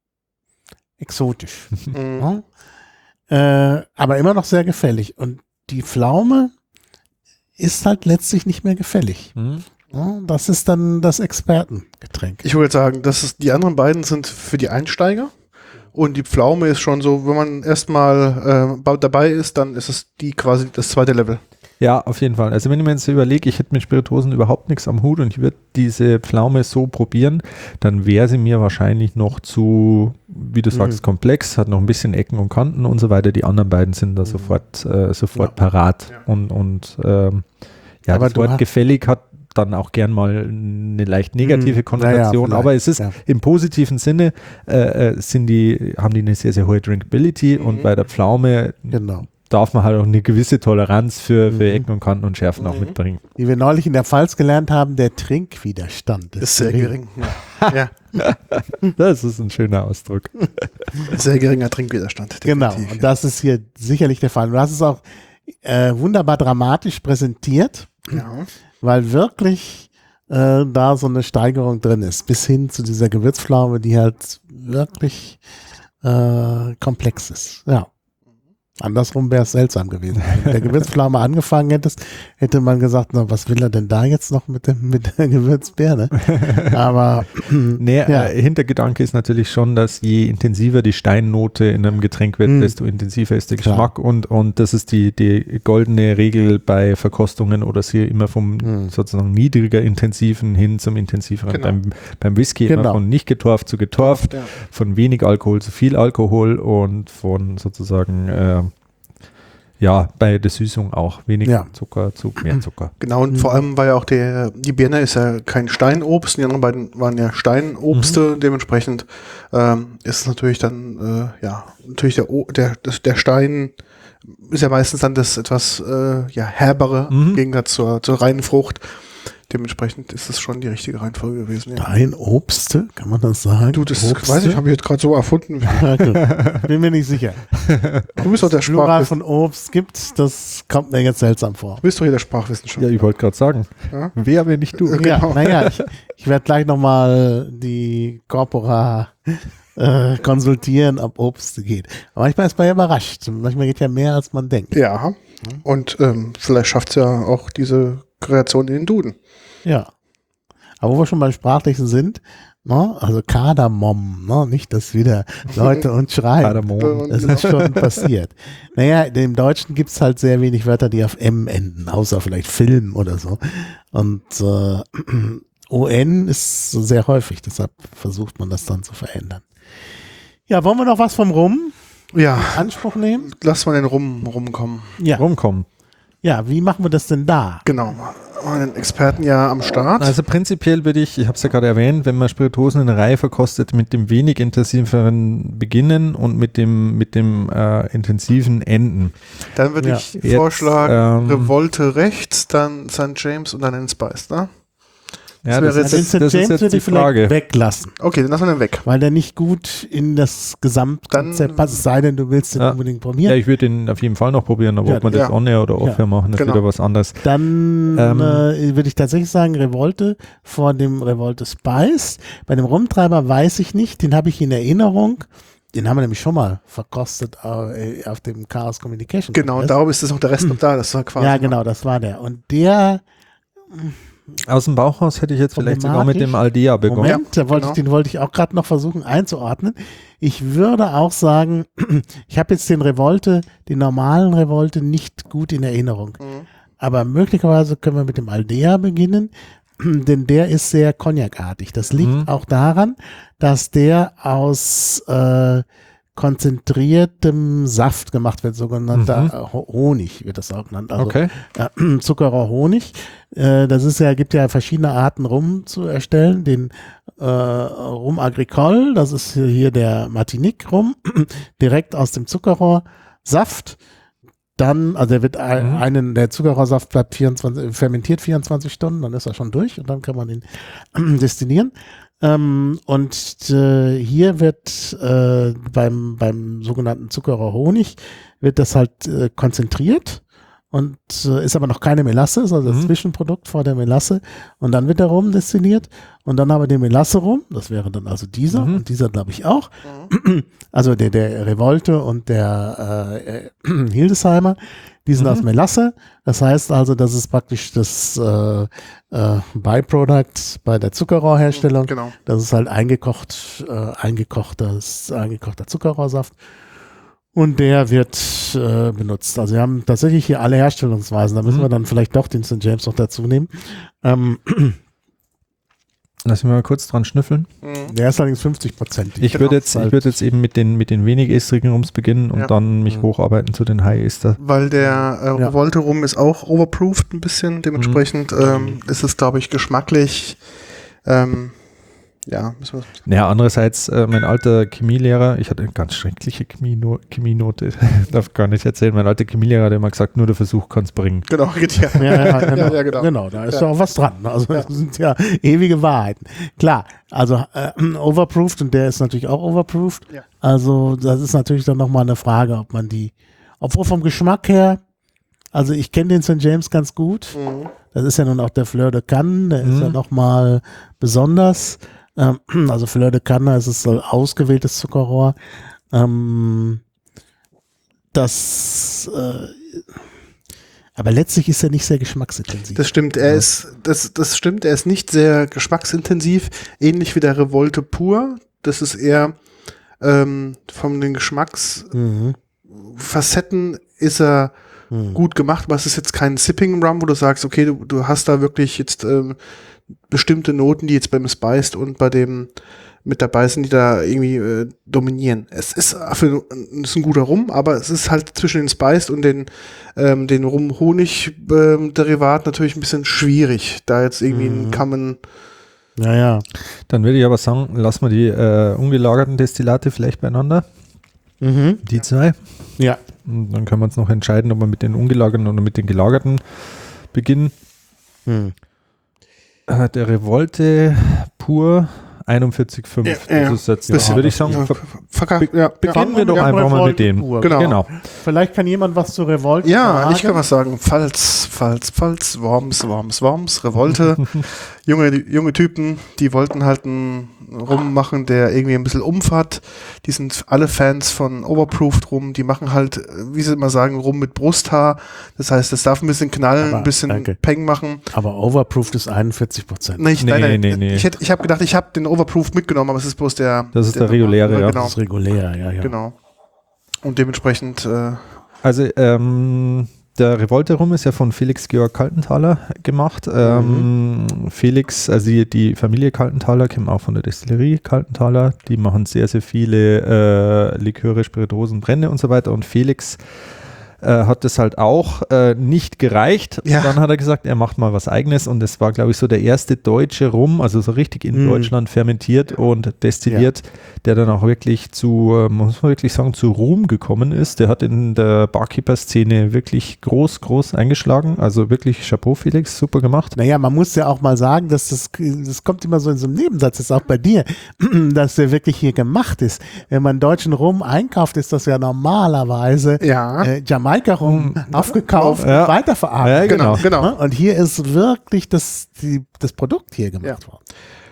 Speaker 2: exotisch.
Speaker 1: Mhm.
Speaker 2: Ja? Äh, aber immer noch sehr gefällig. Und die Pflaume ist halt letztlich nicht mehr gefällig.
Speaker 3: Hm?
Speaker 2: Ja, das ist dann das Expertengetränk.
Speaker 1: Ich würde sagen, das ist, die anderen beiden sind für die Einsteiger. Und die Pflaume ist schon so, wenn man erstmal äh, dabei ist, dann ist es die quasi das zweite Level.
Speaker 3: Ja, auf jeden Fall. Also wenn ich mir jetzt überlege, ich hätte mit Spirituosen überhaupt nichts am Hut und ich würde diese Pflaume so probieren, dann wäre sie mir wahrscheinlich noch zu, wie du sagst,
Speaker 2: Mhm.
Speaker 3: komplex, hat noch ein bisschen Ecken und Kanten und so weiter. Die anderen beiden sind da sofort, äh, sofort
Speaker 2: Ja.
Speaker 3: parat.
Speaker 1: Ja.
Speaker 3: Und, und ähm, ja,
Speaker 2: Aber
Speaker 3: das
Speaker 2: du
Speaker 3: Wort
Speaker 2: hast-
Speaker 3: gefällig hat dann auch gern mal eine leicht negative
Speaker 2: Mhm.
Speaker 3: Konnotation,
Speaker 2: Naja,
Speaker 3: aber es ist
Speaker 2: vielleicht,
Speaker 3: im positiven Sinne, äh, äh, sind die, haben die eine sehr, sehr hohe Drinkability
Speaker 1: Mhm.
Speaker 3: und bei der Pflaume
Speaker 2: Genau.
Speaker 3: darf man halt auch eine gewisse Toleranz für, für
Speaker 2: Mhm.
Speaker 3: Ecken und Kanten und Schärfen auch
Speaker 1: Mhm.
Speaker 3: mitbringen.
Speaker 2: Wie wir neulich in der Pfalz gelernt haben, der Trinkwiderstand ist,
Speaker 1: Ist sehr gering. Ja. ja.
Speaker 3: Das ist ein schöner Ausdruck.
Speaker 1: Sehr geringer Trinkwiderstand.
Speaker 2: Genau,
Speaker 1: definitiv,
Speaker 2: und das ist hier sicherlich der Fall. Du hast es auch äh, wunderbar dramatisch präsentiert,
Speaker 1: Ja.
Speaker 2: weil wirklich äh, da so eine Steigerung drin ist, bis hin zu dieser Gewürzpflaume, die halt wirklich äh, komplex ist. Ja. Andersrum wäre es seltsam gewesen. Wenn du mit der Gewürzpflaume angefangen hättest, hätte man gesagt, na, was will er denn da jetzt noch mit, dem, mit der Gewürzbirne? Aber
Speaker 3: Nee,
Speaker 2: ja.
Speaker 3: äh, Hintergedanke ist natürlich schon, dass je intensiver die Steinnote in einem Getränk wird,
Speaker 2: Mhm.
Speaker 3: desto intensiver ist der
Speaker 2: Klar.
Speaker 3: Geschmack und, und das ist die, die goldene Regel bei Verkostungen oder sie immer vom
Speaker 2: Mhm.
Speaker 3: sozusagen niedriger intensiven hin zum intensiveren.
Speaker 1: Genau.
Speaker 3: Beim, beim Whisky immer
Speaker 2: Genau.
Speaker 3: von nicht getorft zu getorft,
Speaker 1: Ja.
Speaker 3: von wenig Alkohol zu viel Alkohol und von sozusagen äh, ja, bei der Süßung auch wenig
Speaker 2: Ja.
Speaker 3: Zucker zu mehr Zucker.
Speaker 1: Genau, und
Speaker 2: Mhm.
Speaker 1: vor allem war ja auch der, die Birne ist ja kein Steinobst, die anderen beiden waren ja Steinobste, dementsprechend ähm, ist es natürlich dann, äh, ja, natürlich der, O- der, das, der Stein ist ja meistens dann das etwas äh, ja, herbere
Speaker 3: Mhm.
Speaker 1: im Gegensatz zur, zur reinen Frucht. Dementsprechend ist es schon die richtige Reihenfolge gewesen. Ja.
Speaker 2: Dein Obste, kann man das sagen?
Speaker 1: Du, das
Speaker 2: Obste?
Speaker 1: weiß ich, habe ich jetzt gerade so erfunden.
Speaker 2: Ja, gut. Bin mir nicht sicher.
Speaker 1: Du bist doch der
Speaker 2: Plural
Speaker 1: Sprachwissenschaftler.
Speaker 2: von Obst gibt, das kommt mir jetzt seltsam vor.
Speaker 1: Du bist doch hier der Sprachwissenschaftler.
Speaker 3: Ja, ich wollte gerade sagen,
Speaker 1: Ja?
Speaker 3: wer, wenn nicht du?
Speaker 1: Äh,
Speaker 2: Ja,
Speaker 1: Genau.
Speaker 2: naja, ich, ich werde gleich nochmal die Corpora äh, konsultieren, ob Obst geht. Aber manchmal ist man ja überrascht. Manchmal geht ja mehr, als man denkt.
Speaker 1: Ja, und ähm, vielleicht schafft es ja auch diese Kreation in den Duden.
Speaker 2: Ja. Aber wo wir schon beim Sprachlichen sind, ne, also Kardamom, ne, nicht, dass wieder Leute uns schreien.
Speaker 3: Kardamom.
Speaker 2: Das ist schon passiert. Naja, im Deutschen gibt es halt sehr wenig Wörter, die auf M enden, außer vielleicht Film oder so. Und äh, O N ist so sehr häufig, deshalb versucht man das dann zu verändern. Ja, wollen wir noch was vom Rum
Speaker 1: Ja,
Speaker 2: in Anspruch nehmen?
Speaker 1: lass mal den Rum rumkommen.
Speaker 2: Ja.
Speaker 3: Rumkommen.
Speaker 2: Ja, wie machen wir das denn da?
Speaker 1: Genau. Einen Experten ja am Start.
Speaker 3: Also prinzipiell würde ich, ich habe es ja gerade erwähnt, wenn man Spirituosen in der Reihe verkostet, mit dem wenig intensiveren beginnen und mit dem, mit dem äh, intensiven enden.
Speaker 1: Dann würde
Speaker 2: Ja.
Speaker 1: ich
Speaker 3: Jetzt,
Speaker 1: vorschlagen,
Speaker 3: ähm,
Speaker 1: Revolte rechts, dann Sankt James und dann den Spice, ne?
Speaker 3: Ja,
Speaker 1: wäre
Speaker 3: das,
Speaker 1: jetzt-
Speaker 3: ist,
Speaker 2: Den
Speaker 3: das
Speaker 2: Saint
Speaker 3: ist
Speaker 2: James
Speaker 3: jetzt
Speaker 2: würde
Speaker 3: die
Speaker 2: ich vielleicht
Speaker 3: Frage.
Speaker 2: weglassen,
Speaker 1: Okay, dann lassen wir den weg.
Speaker 2: weil der nicht gut in das Gesamtkonzept
Speaker 1: Dann-
Speaker 2: passt, es sei denn, du willst den
Speaker 3: Ja.
Speaker 2: unbedingt
Speaker 3: Ja,
Speaker 2: probieren.
Speaker 3: ich würde den auf jeden Fall noch probieren, aber
Speaker 2: Ja,
Speaker 3: ob wir das
Speaker 1: ja.
Speaker 3: on-air oder off-air
Speaker 2: Ja.
Speaker 3: machen, ist
Speaker 1: Genau.
Speaker 3: wieder was anderes.
Speaker 2: Dann
Speaker 3: Ähm,
Speaker 2: äh, würde ich tatsächlich sagen, Revolte vor dem Revolte Spice. Bei dem Rumtreiber weiß ich nicht, den habe ich in Erinnerung. Den haben wir nämlich schon mal verkostet äh, auf dem Chaos Communication.
Speaker 1: Genau,
Speaker 2: Kongress.
Speaker 1: darum ist das auch der Rest noch da. Das war quasi.
Speaker 2: Ja, genau, das war der. Und der,
Speaker 3: Aus dem Bauchhaus hätte ich jetzt vielleicht sogar mit dem
Speaker 2: Problematisch.
Speaker 3: Aldea begonnen.
Speaker 2: Moment, da wollte
Speaker 1: genau.
Speaker 2: ich, den wollte ich auch gerade noch versuchen einzuordnen. Ich würde auch sagen, ich habe jetzt den Revolte, den normalen Revolte nicht gut in Erinnerung.
Speaker 1: Mhm.
Speaker 2: Aber möglicherweise können wir mit dem Aldea beginnen, denn der ist sehr Cognac-artig. Das liegt
Speaker 3: Mhm.
Speaker 2: auch daran, dass der aus äh, konzentriertem Saft gemacht wird, sogenannter
Speaker 3: Mhm.
Speaker 2: äh, Ho- Honig wird das auch genannt. Also
Speaker 3: Okay.
Speaker 2: äh, Zuckerrohr Honig. Äh, das ist ja, gibt ja verschiedene Arten Rum zu erstellen. Den äh, Rum Agricole, das ist hier, hier der Martinique Rum, direkt aus dem Zuckerrohrsaft. Dann, also der wird ein,
Speaker 3: Mhm.
Speaker 2: einen, der Zuckerrohrsaft bleibt vierundzwanzig, fermentiert vierundzwanzig Stunden, dann ist er schon durch und dann kann man ihn destillieren. Ähm, und äh, hier wird äh, beim, beim sogenannten Zuckerrohr Honig wird das halt äh, konzentriert und äh, ist aber noch keine Melasse, ist also das
Speaker 3: Mhm.
Speaker 2: Zwischenprodukt vor der Melasse und dann wird der Rum destilliert und dann haben wir den Melasse rum, das wäre dann also dieser
Speaker 3: Mhm.
Speaker 2: und dieser glaube ich auch,
Speaker 1: Mhm.
Speaker 2: also der, der Revolte und der äh, äh, Hildesheimer, die sind
Speaker 3: Mhm.
Speaker 2: aus Melasse, das heißt also, das ist praktisch das äh, äh, Byproduct bei der Zuckerrohrherstellung.
Speaker 1: Genau.
Speaker 2: Das ist halt eingekocht, äh, eingekochtes, eingekochter Zuckerrohrsaft. Und der wird äh, benutzt. Also wir haben tatsächlich hier alle Herstellungsweisen. Da müssen
Speaker 3: Mhm.
Speaker 2: wir dann vielleicht doch den Sankt James noch dazu nehmen. Ähm,
Speaker 3: Lass mich mal kurz dran schnüffeln.
Speaker 1: Mhm.
Speaker 2: der ist allerdings fünfzig Prozent.
Speaker 3: Ich
Speaker 1: Genau.
Speaker 3: würde jetzt, ich würde jetzt eben mit den, mit den wenig estrigen Rums beginnen und
Speaker 1: Ja.
Speaker 3: dann mich
Speaker 2: Mhm.
Speaker 3: hocharbeiten zu den High Ester.
Speaker 1: Weil der äh,
Speaker 2: Ja.
Speaker 1: Revolte rum ist auch overproofed ein bisschen. Dementsprechend ähm, ist es, glaube ich, geschmacklich. Ähm, ja, müssen wir
Speaker 3: Naja, andererseits, äh, mein alter Chemielehrer, ich hatte eine ganz schreckliche Chemieno Chemienote, darf gar nicht erzählen, mein alter Chemielehrer hat immer gesagt, nur der Versuch kann es bringen.
Speaker 1: Genau, geht ja.
Speaker 2: Ja, ja, genau.
Speaker 1: Ja, ja, genau.
Speaker 2: genau, da ist
Speaker 1: Ja.
Speaker 2: ja auch was dran. Also das sind ja ewige Wahrheiten. Klar, also äh, overproofed und der ist natürlich auch overproofed.
Speaker 1: Ja.
Speaker 2: Also das ist natürlich dann nochmal eine Frage, ob man die, obwohl vom Geschmack her, also ich kenne den Sankt James ganz gut.
Speaker 1: Mhm.
Speaker 2: Das ist ja nun auch der Fleur de Cannes, der ist
Speaker 3: Mhm.
Speaker 2: ja nochmal besonders. Ähm, also Fleur de Cannes ist so ausgewähltes Zuckerrohr. Ähm, das, äh, aber letztlich ist er nicht sehr geschmacksintensiv.
Speaker 1: Das stimmt, er ist, das, das stimmt, er ist nicht sehr geschmacksintensiv, ähnlich wie der Revolte pur. Das ist eher ähm, von den Geschmacksfacetten
Speaker 2: Mhm.
Speaker 1: ist er
Speaker 2: Mhm.
Speaker 1: gut gemacht, aber es ist jetzt kein Sipping Rum, wo du sagst, okay, du, du hast da wirklich jetzt ähm, bestimmte Noten, die jetzt beim Spiced und bei dem mit dabei sind, die da irgendwie äh, dominieren. Es ist, für, es ist ein guter Rum, aber es ist halt zwischen den Spiced und den, ähm, den Rum-Honig-Derivat natürlich ein bisschen schwierig, da jetzt irgendwie
Speaker 2: Mhm.
Speaker 1: ein Common.
Speaker 2: Ja, ja.
Speaker 3: Dann würde ich aber sagen, lassen wir die äh, ungelagerten Destillate vielleicht beieinander,
Speaker 2: Mhm.
Speaker 3: die zwei.
Speaker 2: Ja.
Speaker 3: Und dann können wir uns noch entscheiden, ob wir mit den ungelagerten oder mit den gelagerten beginnen.
Speaker 2: Mhm.
Speaker 3: Äh, der Revolte pur einundvierzig Komma fünf.
Speaker 1: Ja, ja.
Speaker 3: Das ist jetzt,
Speaker 1: Bisschen-
Speaker 3: würde ich sagen,
Speaker 1: Ja,
Speaker 3: ver-
Speaker 1: verka-
Speaker 3: be-
Speaker 1: ja,
Speaker 3: beginnen
Speaker 1: ja.
Speaker 3: wir doch
Speaker 2: Ja,
Speaker 3: einfach mal
Speaker 2: Revolte
Speaker 3: mit dem.
Speaker 2: pur.
Speaker 1: Genau.
Speaker 3: Genau.
Speaker 2: Vielleicht kann jemand was zu Revolte
Speaker 1: Ja,
Speaker 2: sagen.
Speaker 1: ich kann was sagen. Pfalz, Pfalz, Pfalz, Worms, Worms, Worms, Revolte. junge, junge Typen, die wollten halt einen Rum machen, der irgendwie ein bisschen Umf hat. Die sind alle Fans von Overproofed Rum. Die machen halt, wie sie immer sagen, Rum mit Brusthaar. Das heißt, es darf ein bisschen knallen,
Speaker 2: Aber,
Speaker 1: ein bisschen
Speaker 2: danke.
Speaker 1: Peng machen.
Speaker 2: Aber overproofed ist einundvierzig Prozent.
Speaker 1: Nicht,
Speaker 3: Nee,
Speaker 1: nein, nein,
Speaker 3: nee, nee.
Speaker 1: Ich, hätte- ich habe gedacht, ich habe den Overproofed mitgenommen, aber es ist bloß der.
Speaker 3: Das ist der reguläre, ja.
Speaker 1: Genau,
Speaker 2: Das ist regulär, ja, ja.
Speaker 1: genau. Und dementsprechend, äh,
Speaker 3: Also ähm, der Revolte Rum ist ja von Felix Georg Kaltenthaler gemacht. Ähm, Felix, also die, die Familie Kaltenthaler, kommt auch von der Destillerie Kaltenthaler. Die machen sehr, sehr viele äh, Liköre, Spirituosen, Brände und so weiter. Und Felix äh, hat das halt auch äh, nicht gereicht.
Speaker 1: Ja.
Speaker 3: Dann hat er gesagt, er macht mal was Eigenes und das war, glaube ich, so der erste deutsche Rum, also so richtig in
Speaker 2: Mhm.
Speaker 3: Deutschland fermentiert und destilliert, der dann auch wirklich zu, äh, muss man wirklich sagen, zu Ruhm gekommen ist. Der hat in der Barkeeper-Szene wirklich groß, groß eingeschlagen. Also wirklich Chapeau, Felix, super gemacht.
Speaker 2: Naja, man muss ja auch mal sagen, dass das, das kommt immer so in so einem Nebensatz, das ist auch bei dir, dass der wirklich hier gemacht ist. Wenn man deutschen Rum einkauft, ist das ja normalerweise
Speaker 1: Ja.
Speaker 2: äh, Jamaika-Rum aufgekauft
Speaker 3: Ja.
Speaker 2: und weiterverarbeitet.
Speaker 3: Ja, genau.
Speaker 1: Genau.
Speaker 2: Ne? Und hier ist wirklich das, die, das Produkt hier gemacht worden.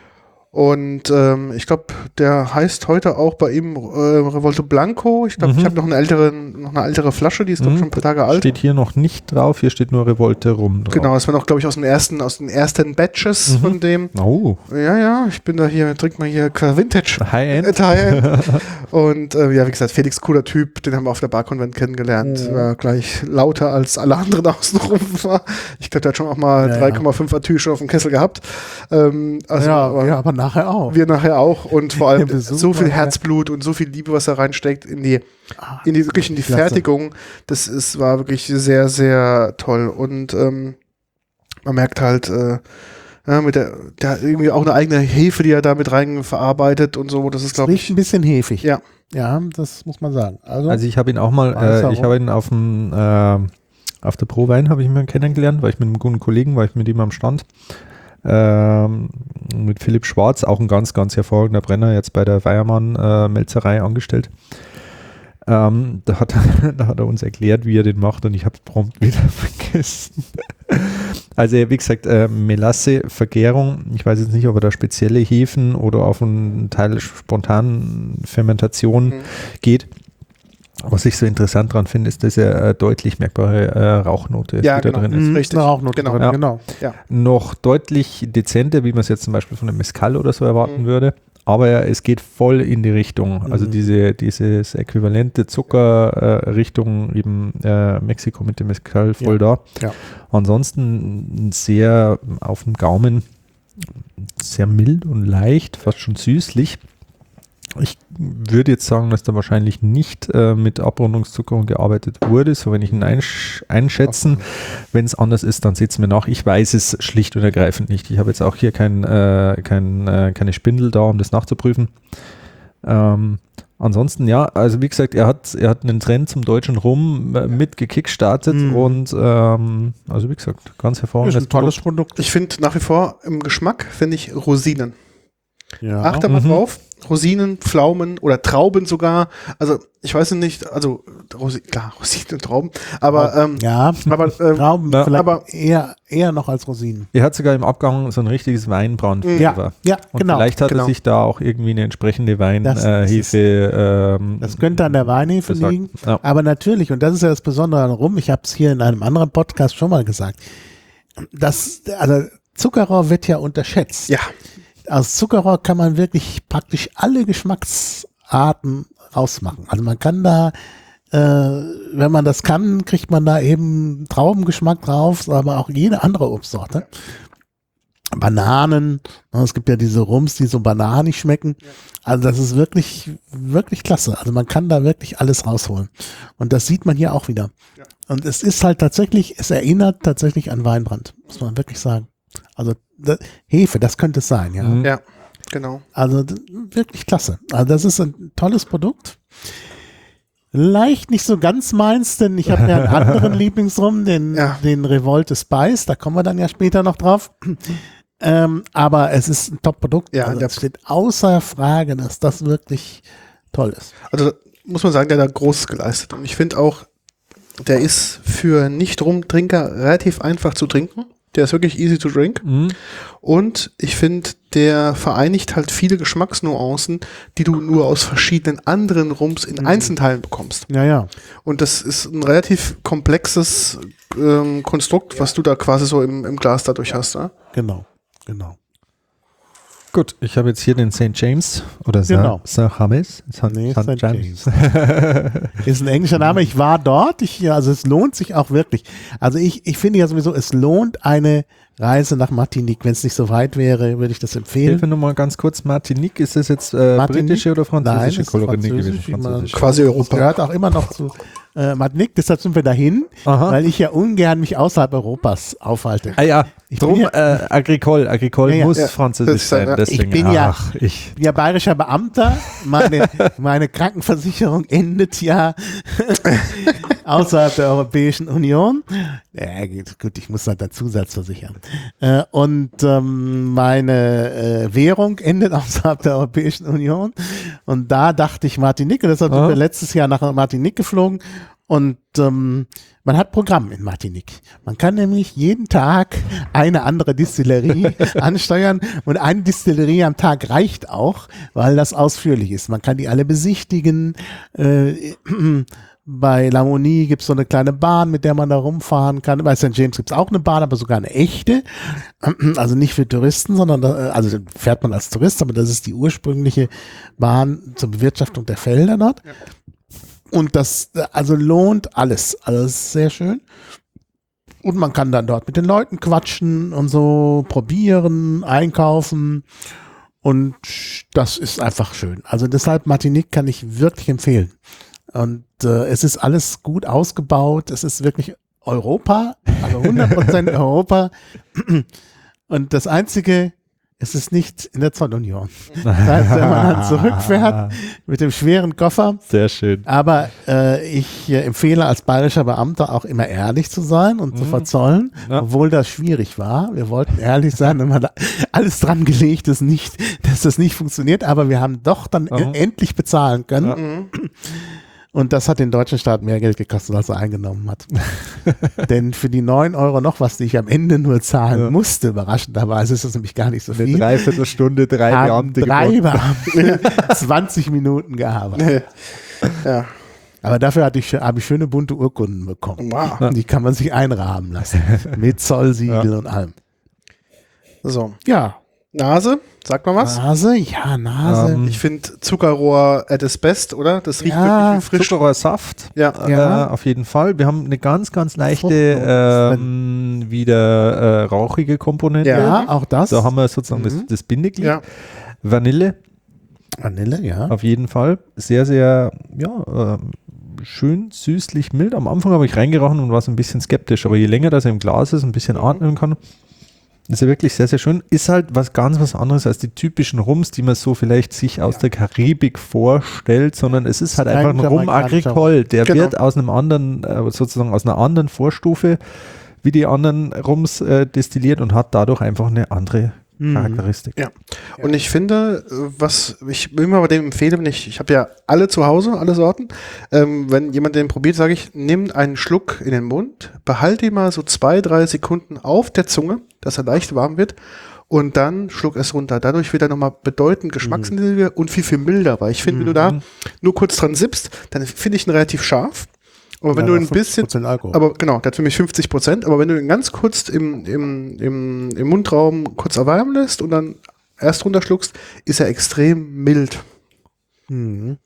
Speaker 1: Und ähm, ich glaube, der heißt heute auch bei ihm äh, Revolto Blanco. Ich glaube,
Speaker 3: Mhm.
Speaker 1: ich habe noch eine ältere, noch eine ältere Flasche, die ist glaube ich
Speaker 3: Mhm.
Speaker 1: schon ein paar Tage alt.
Speaker 3: Steht hier noch nicht drauf, hier steht nur Revolte Rum drauf.
Speaker 1: Genau, das war noch, glaube ich, aus den ersten, aus den ersten Batches
Speaker 3: Mhm.
Speaker 1: von dem.
Speaker 3: Oh,
Speaker 1: Ja, ja, ich bin da hier, trink mal hier Vintage.
Speaker 3: High-End.
Speaker 1: High-End. Und äh, ja, wie gesagt, Felix, cooler Typ, den haben wir auf der Bar-Konvent kennengelernt.
Speaker 2: Mhm.
Speaker 1: War gleich lauter als alle anderen außenrum war. Ich glaube, der hat schon auch mal
Speaker 2: Ja,
Speaker 1: drei Komma fünf Atü schon auf dem Kessel gehabt. Ähm, also,
Speaker 2: ja,
Speaker 1: aber
Speaker 2: ja, aber nachher auch.
Speaker 1: wir nachher auch und vor allem
Speaker 2: Der Besuch
Speaker 1: so viel
Speaker 2: war-
Speaker 1: Herzblut und so viel Liebe, was er reinsteckt in die, in die wirklich in die
Speaker 2: Klasse.
Speaker 1: Fertigung. Das ist, war wirklich sehr, sehr toll. Und ähm, man merkt halt, äh, ja, mit der, der hat irgendwie auch eine eigene Hefe, die er da mit rein verarbeitet und so. Das ist, glaube
Speaker 2: Riecht
Speaker 1: ich,
Speaker 2: ein bisschen hefig.
Speaker 1: ja.
Speaker 2: Ja, das muss man sagen. Also,
Speaker 3: Also ich habe ihn auch mal,
Speaker 2: Weißer
Speaker 3: äh, ich
Speaker 2: Rum.
Speaker 3: habe ihn auf dem äh, auf der Pro Wein habe ich ihn kennengelernt, weil ich mit einem guten Kollegen, war ich mit ihm am Stand. Ähm, mit Philipp Schwarz, auch ein ganz, ganz hervorragender Brenner, jetzt bei der Weiermann äh, Melzerei angestellt. Ähm, da, hat, da hat er uns erklärt, wie er den macht und ich habe es prompt wieder vergessen. Also wie gesagt, äh, Melasse-Vergärung, ich weiß jetzt nicht, ob er da spezielle Hefen oder auf einen Teil spontanen Fermentation
Speaker 1: Mhm.
Speaker 3: geht. Was ich so interessant dran finde, ist, dass er äh, deutlich merkbare äh, Rauchnote
Speaker 1: Ja,
Speaker 3: die da
Speaker 1: genau.
Speaker 3: drin ist.
Speaker 2: Mhm,
Speaker 1: richtig.
Speaker 2: eine Rauchnote
Speaker 1: Genau.
Speaker 2: drin,
Speaker 3: Ja.
Speaker 2: genau.
Speaker 3: Noch deutlich dezenter, wie man es jetzt zum Beispiel von einem Mezcal oder so erwarten
Speaker 1: Mhm.
Speaker 3: würde. Aber es geht voll in die Richtung, also
Speaker 2: Mhm.
Speaker 3: diese, dieses äquivalente Zucker äh, Richtung eben äh, Mexiko mit dem Mezcal voll da.
Speaker 2: Ja.
Speaker 3: Ansonsten sehr auf dem Gaumen sehr mild und leicht, fast schon süßlich. Ich würde jetzt sagen, dass da wahrscheinlich nicht äh, mit Abrundungszuckerung gearbeitet wurde, so wenn ich ihn einsch einschätzen. Wenn es anders ist, dann seht es mir nach. Ich weiß es schlicht und ergreifend nicht. Ich habe jetzt auch hier kein, äh, kein, äh, keine Spindel da, um das nachzuprüfen. Ähm, ansonsten, ja, also wie gesagt, er hat, er hat einen Trend zum deutschen Rum äh, mit gekickstartet
Speaker 2: Mhm.
Speaker 3: und ähm, also wie gesagt, ganz
Speaker 2: Das ist
Speaker 3: hervorragendes
Speaker 2: ein tolles Produkt.
Speaker 1: Ich finde nach wie vor im Geschmack, finde ich Rosinen.
Speaker 2: Ja.
Speaker 1: Achte mal
Speaker 3: Mhm.
Speaker 1: drauf. Rosinen, Pflaumen oder Trauben sogar. Also, ich weiß nicht, also, Rosi klar, Rosinen und Trauben. Aber, ähm,
Speaker 2: Ja,
Speaker 1: aber, ähm,
Speaker 2: Trauben
Speaker 3: Ja,
Speaker 2: vielleicht
Speaker 1: aber-
Speaker 2: eher, eher noch als Rosinen.
Speaker 3: Er hat sogar im Abgang so ein richtiges Weinbrandflavor.
Speaker 2: Ja,
Speaker 3: Und
Speaker 2: genau.
Speaker 3: vielleicht hat
Speaker 1: genau.
Speaker 3: er sich da auch irgendwie eine entsprechende
Speaker 2: Das- das ist-
Speaker 3: Weinhefe. Ähm,
Speaker 2: Das könnte an der Weinhefe
Speaker 3: gesagt.
Speaker 2: liegen.
Speaker 3: Ja.
Speaker 2: Aber natürlich, und das ist ja das Besondere an Rum, ich habe es hier in einem anderen Podcast schon mal gesagt, das, also Zuckerrohr wird ja unterschätzt.
Speaker 1: ja,
Speaker 2: Aus Zuckerrohr kann man wirklich praktisch alle Geschmacksarten rausmachen. Also man kann da, äh, wenn man das kann, kriegt man da eben Traubengeschmack drauf, aber auch jede andere Obstsorte. Bananen, ne, es gibt ja diese Rums, die so bananig schmecken. Also das ist wirklich, wirklich klasse. Also man kann da wirklich alles rausholen. Und das sieht man hier auch wieder.
Speaker 1: Ja.
Speaker 2: Und es ist halt tatsächlich, es erinnert tatsächlich an Weinbrand, muss man wirklich sagen. Also das, Hefe, das könnte es sein, ja.
Speaker 3: Mhm.
Speaker 1: ja, genau.
Speaker 2: Also d- wirklich klasse. Also das ist ein tolles Produkt. Leicht nicht so ganz meins, denn ich habe ja einen anderen Lieblingsrum, den,
Speaker 1: Ja.
Speaker 2: den Revolte Spice, da kommen wir dann ja später noch drauf. Ähm, aber es ist ein Top-Produkt.
Speaker 1: Ja,
Speaker 2: also
Speaker 1: der-
Speaker 2: es steht außer Frage, dass das wirklich toll ist.
Speaker 1: Also, muss man sagen, der hat da Großes geleistet. Und ich finde auch, der ist für Nicht-Rumtrinker relativ einfach zu trinken. Der ist wirklich easy to drink.
Speaker 3: Mhm.
Speaker 1: Und ich finde, der vereinigt halt viele Geschmacksnuancen, die du nur aus verschiedenen anderen Rums in
Speaker 2: Mhm.
Speaker 1: Einzelteilen bekommst.
Speaker 2: Ja, ja.
Speaker 1: Und das ist ein relativ komplexes ähm, Konstrukt, was du da quasi so im, im Glas dadurch hast. Ne?
Speaker 2: Genau, genau.
Speaker 3: Gut, ich habe jetzt hier den Saint James oder
Speaker 2: Genau.
Speaker 3: Saint James. Saint
Speaker 2: Nee,
Speaker 3: Saint
Speaker 2: Saint
Speaker 3: James.
Speaker 2: Ist ein englischer Name. Ich war dort. Ich, ja, also es lohnt sich auch wirklich. Also ich, ich finde ja sowieso, es lohnt eine Reise nach Martinique. Wenn es nicht so weit wäre, würde ich das empfehlen.
Speaker 3: Hilfe nur mal ganz kurz, Martinique, ist das jetzt äh,
Speaker 2: Martinique?
Speaker 3: britische oder
Speaker 2: Nein,
Speaker 3: französische
Speaker 2: ist
Speaker 3: Kolonie
Speaker 2: französisch,
Speaker 3: gewesen?
Speaker 2: wie man-
Speaker 3: Französisch.
Speaker 1: Quasi
Speaker 2: Das
Speaker 1: Europa.
Speaker 2: gehört auch immer noch zu äh, Martinique, deshalb sind wir dahin,
Speaker 3: Aha.
Speaker 2: weil ich ja ungern mich außerhalb Europas aufhalte.
Speaker 3: Ah ja,
Speaker 2: Ich
Speaker 3: drum
Speaker 2: bin ja-
Speaker 3: äh, Agricole. Agricole
Speaker 2: Ja, ja.
Speaker 3: muss
Speaker 1: Ja,
Speaker 3: französisch
Speaker 1: das ist ja-
Speaker 3: sein.
Speaker 1: ja.
Speaker 3: Deswegen,
Speaker 2: Ich bin ja-
Speaker 3: ach, ich.
Speaker 2: Ich bin ja bayerischer Beamter, meine, meine Krankenversicherung endet ja außerhalb der Europäischen Union. Ja, gut, gut, ich muss halt einen Zusatz versichern. Äh, und ähm, meine äh, Währung endet außerhalb der Europäischen Union. Und da dachte ich Martinique, und deshalb sind
Speaker 3: Aha.
Speaker 2: wir letztes Jahr nach Martinique geflogen. Und ähm, man hat Programm in Martinique. Man kann nämlich jeden Tag eine andere Distillerie ansteuern und eine Distillerie am Tag reicht auch, weil das ausführlich ist. Man kann die alle besichtigen. Äh, bei Lamonie gibt es so eine kleine Bahn, mit der man da rumfahren kann. Bei Sankt James gibt es auch eine Bahn, aber sogar eine echte. Also nicht für Touristen, sondern da, also fährt man als Tourist, aber das ist die ursprüngliche Bahn zur Bewirtschaftung der Felder dort. Ja. Und das also lohnt alles. Also das ist sehr schön. Und man kann dann dort mit den Leuten quatschen und so probieren, einkaufen. Und das ist einfach schön. Also deshalb Martinique kann ich wirklich empfehlen. Und äh, es ist alles gut ausgebaut. Es ist wirklich Europa, also hundert Prozent Europa. Und das Einzige, es ist nicht in der Zollunion. Das heißt, wenn man dann zurückfährt mit dem schweren Koffer.
Speaker 3: Sehr schön.
Speaker 2: Aber äh, ich äh, empfehle als bayerischer Beamter auch immer ehrlich zu sein und mhm. zu verzollen, ja. obwohl das schwierig war. Wir wollten ehrlich sein und man hat alles dran gelegt, dass, nicht, dass das nicht funktioniert, aber wir haben doch dann mhm. endlich bezahlen können. Ja. Und das hat den deutschen Staat mehr Geld gekostet, als er eingenommen hat. Denn für die neun Euro noch was, die ich am Ende nur zahlen ja. musste, überraschenderweise ist das nämlich gar nicht so viel.
Speaker 3: Eine Dreiviertelstunde, drei Beamte.
Speaker 2: Drei Beamte, zwanzig Minuten gearbeitet. Ja. Aber dafür hatte ich, habe ich schöne bunte Urkunden bekommen. Wow. Die kann man sich einrahmen lassen. Mit Zollsiegel ja. und allem.
Speaker 1: So.
Speaker 2: Ja.
Speaker 1: Nase, sag mal was.
Speaker 2: Nase, ja, Nase.
Speaker 1: Ähm, ich finde Zuckerrohr at its best, oder? Das riecht
Speaker 2: ja,
Speaker 1: wirklich frisch.
Speaker 3: Zuckerrohrsaft,
Speaker 1: ja.
Speaker 3: Äh,
Speaker 2: ja,
Speaker 3: auf jeden Fall. Wir haben eine ganz, ganz leichte, ähm, wieder äh, rauchige Komponente.
Speaker 2: Ja, auch das.
Speaker 3: Da haben wir sozusagen mhm. das, das Bindeglied. Ja. Vanille.
Speaker 2: Vanille, ja.
Speaker 3: Auf jeden Fall. Sehr, sehr, ja, äh, schön süßlich mild. Am Anfang habe ich reingerochen und war so ein bisschen skeptisch, aber je länger das im Glas ist, ein bisschen mhm. atmen kann, ist ja wirklich sehr, sehr schön. Ist halt was ganz was anderes als die typischen Rums, die man so vielleicht sich aus ja. der Karibik vorstellt, sondern es ist halt einfach ein Rum Agricole. Der genau. wird aus einem anderen, sozusagen aus einer anderen Vorstufe wie die anderen Rums äh, destilliert und hat dadurch einfach eine andere Charakteristik.
Speaker 1: Ja. Und ich finde, was ich immer bei dem empfehle, wenn ich, ich habe ja alle zu Hause, alle Sorten, ähm, wenn jemand den probiert, sage ich, nimm einen Schluck in den Mund, behalte ihn mal so zwei, drei Sekunden auf der Zunge, dass er leicht warm wird und dann schluck es runter. Dadurch wird er nochmal bedeutend geschmacksintensiver mhm. und viel, viel milder, weil ich finde, mhm. wenn du da nur kurz dran sippst, dann finde ich ihn relativ scharf. Aber wenn ja, du ein bisschen, aber genau, der hat für mich fünfzig Prozent, aber wenn du ihn ganz kurz im, im, im, im Mundraum kurz erwärmen lässt und dann erst runterschluckst, ist er extrem mild.
Speaker 2: Mhm.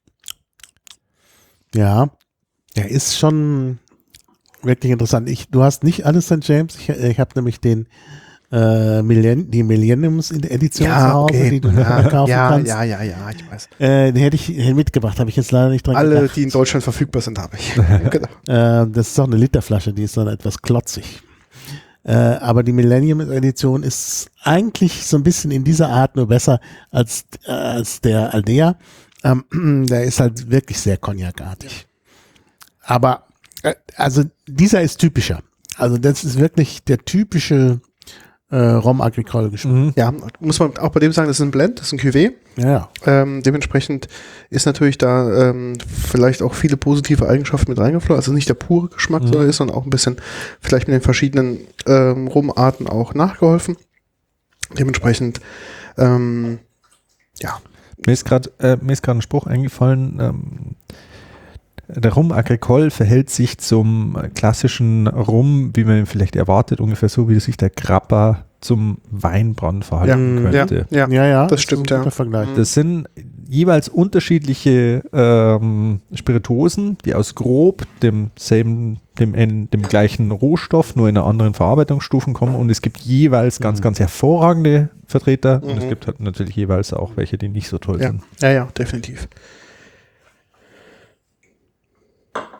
Speaker 2: Ja, er ist schon wirklich interessant. Ich, du hast nicht alles Sankt James, ich, ich habe nämlich den äh, Millenn- die Millenniums-Edition
Speaker 1: ja,
Speaker 2: zu Hause,
Speaker 1: okay.
Speaker 2: die du ja, kaufen
Speaker 1: ja,
Speaker 2: kannst.
Speaker 1: Ja, ja, ja, ich weiß.
Speaker 2: Äh, den hätte ich mitgebracht, habe ich jetzt leider nicht dran
Speaker 1: Alle,
Speaker 2: gedacht.
Speaker 1: die in Deutschland verfügbar sind, habe ich.
Speaker 2: Genau. äh, das ist auch eine Literflasche, die ist dann etwas klotzig. Äh, aber die Millennium-Edition ist eigentlich so ein bisschen in dieser Art nur besser als, äh, als der Aldea. Ähm, der ist halt wirklich sehr cognacartig. Aber, äh, also dieser ist typischer. Also das ist wirklich der typische äh, Rum Agricole Geschmack.
Speaker 1: Mhm. Ja, muss man auch bei dem sagen, das ist ein Blend, das ist ein Cuvée.
Speaker 2: Ja.
Speaker 1: Ähm, dementsprechend ist natürlich da ähm, vielleicht auch viele positive Eigenschaften mit reingeflossen. Also nicht der pure Geschmack, mhm. sondern ist dann auch ein bisschen vielleicht mit den verschiedenen ähm, Rumarten auch nachgeholfen. Dementsprechend, ähm, ja.
Speaker 3: Mir ist gerade äh, mir ist gerade ein Spruch eingefallen. Ähm, der Rum Agricole verhält sich zum klassischen Rum, wie man ihn vielleicht erwartet, ungefähr so, wie sich der Grappa zum Weinbrand verhalten
Speaker 1: ja,
Speaker 3: könnte.
Speaker 1: Ja, ja,
Speaker 2: ja, ja
Speaker 1: das stimmt, ja.
Speaker 2: Vergleich.
Speaker 3: Das sind jeweils unterschiedliche ähm, Spirituosen, die aus grob demselben, dem, dem gleichen Rohstoff, nur in einer anderen Verarbeitungsstufen kommen und es gibt jeweils ganz, ganz hervorragende Vertreter mhm. und es gibt halt natürlich jeweils auch welche, die nicht so toll
Speaker 1: ja.
Speaker 3: sind.
Speaker 1: Ja, ja, definitiv.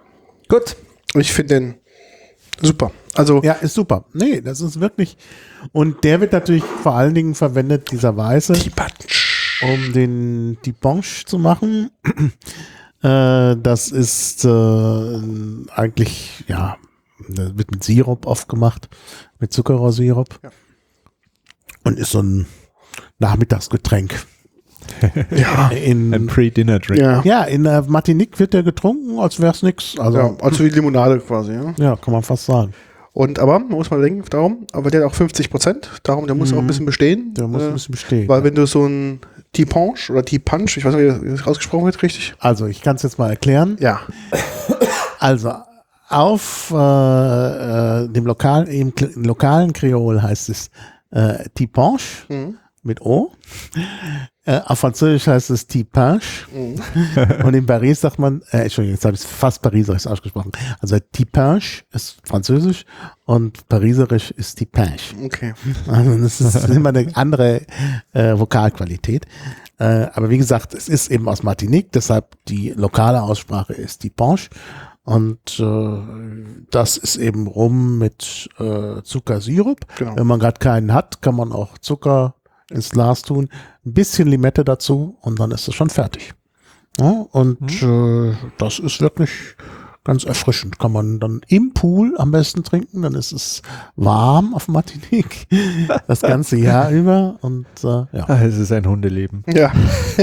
Speaker 3: Gut.
Speaker 1: Ich finde den super. Also,
Speaker 2: Ja, ist super. Nee, das ist wirklich. Und der wird natürlich vor allen Dingen verwendet, dieser Weiße,
Speaker 1: die Punch.
Speaker 2: um den die Ponche zu machen. äh, das ist äh, eigentlich, ja, das wird mit Sirup oft gemacht, mit Zuckerrohrsirup.
Speaker 1: Ja.
Speaker 2: Und ist so ein Nachmittagsgetränk.
Speaker 1: Ja.
Speaker 2: In,
Speaker 3: Ein Pre-Dinner-Drink.
Speaker 1: Ja.
Speaker 2: ja, in der Martinique wird der getrunken, als wäre es nichts. Also,
Speaker 1: ja, also wie Limonade quasi, ja.
Speaker 2: ja, kann man fast sagen.
Speaker 1: Und aber, man muss mal denken, darum, aber der hat auch fünfzig Prozent, darum, der muss
Speaker 2: Mhm.
Speaker 1: auch ein bisschen bestehen.
Speaker 2: Der muss
Speaker 1: äh,
Speaker 2: ein bisschen bestehen.
Speaker 1: Weil wenn du so ein T-Punch oder T-Punch, ich weiß nicht, wie das ausgesprochen wird, richtig?
Speaker 2: Also, ich kann es jetzt mal erklären.
Speaker 1: Ja.
Speaker 2: Also, auf äh, äh, dem lokalen, im, Kle- im lokalen Kreol heißt es äh, T-Punch
Speaker 1: Mhm.
Speaker 2: mit O. Äh, auf Französisch heißt es T-Punch.
Speaker 1: Mhm.
Speaker 2: Und in Paris sagt man, äh, Entschuldigung, jetzt habe ich es fast pariserisch ausgesprochen. Also T-Punch ist Französisch und pariserisch ist T-Punch.
Speaker 1: Okay.
Speaker 2: Also das ist immer eine andere äh, Vokalqualität. Äh, aber wie gesagt, es ist eben aus Martinique, deshalb die lokale Aussprache ist T-Punch. Und äh, das ist eben Rum mit äh, Zuckersirup.
Speaker 1: Genau.
Speaker 2: Wenn man gerade keinen hat, kann man auch Zucker ins Glas tun, ein bisschen Limette dazu und dann ist es schon fertig. Ja, und äh, das ist wirklich ganz erfrischend. Kann man dann im Pool am besten trinken, dann ist es warm auf Martinique das ganze Jahr über. Und äh, ja.
Speaker 3: Ah, es ist ein Hundeleben.
Speaker 1: Ja.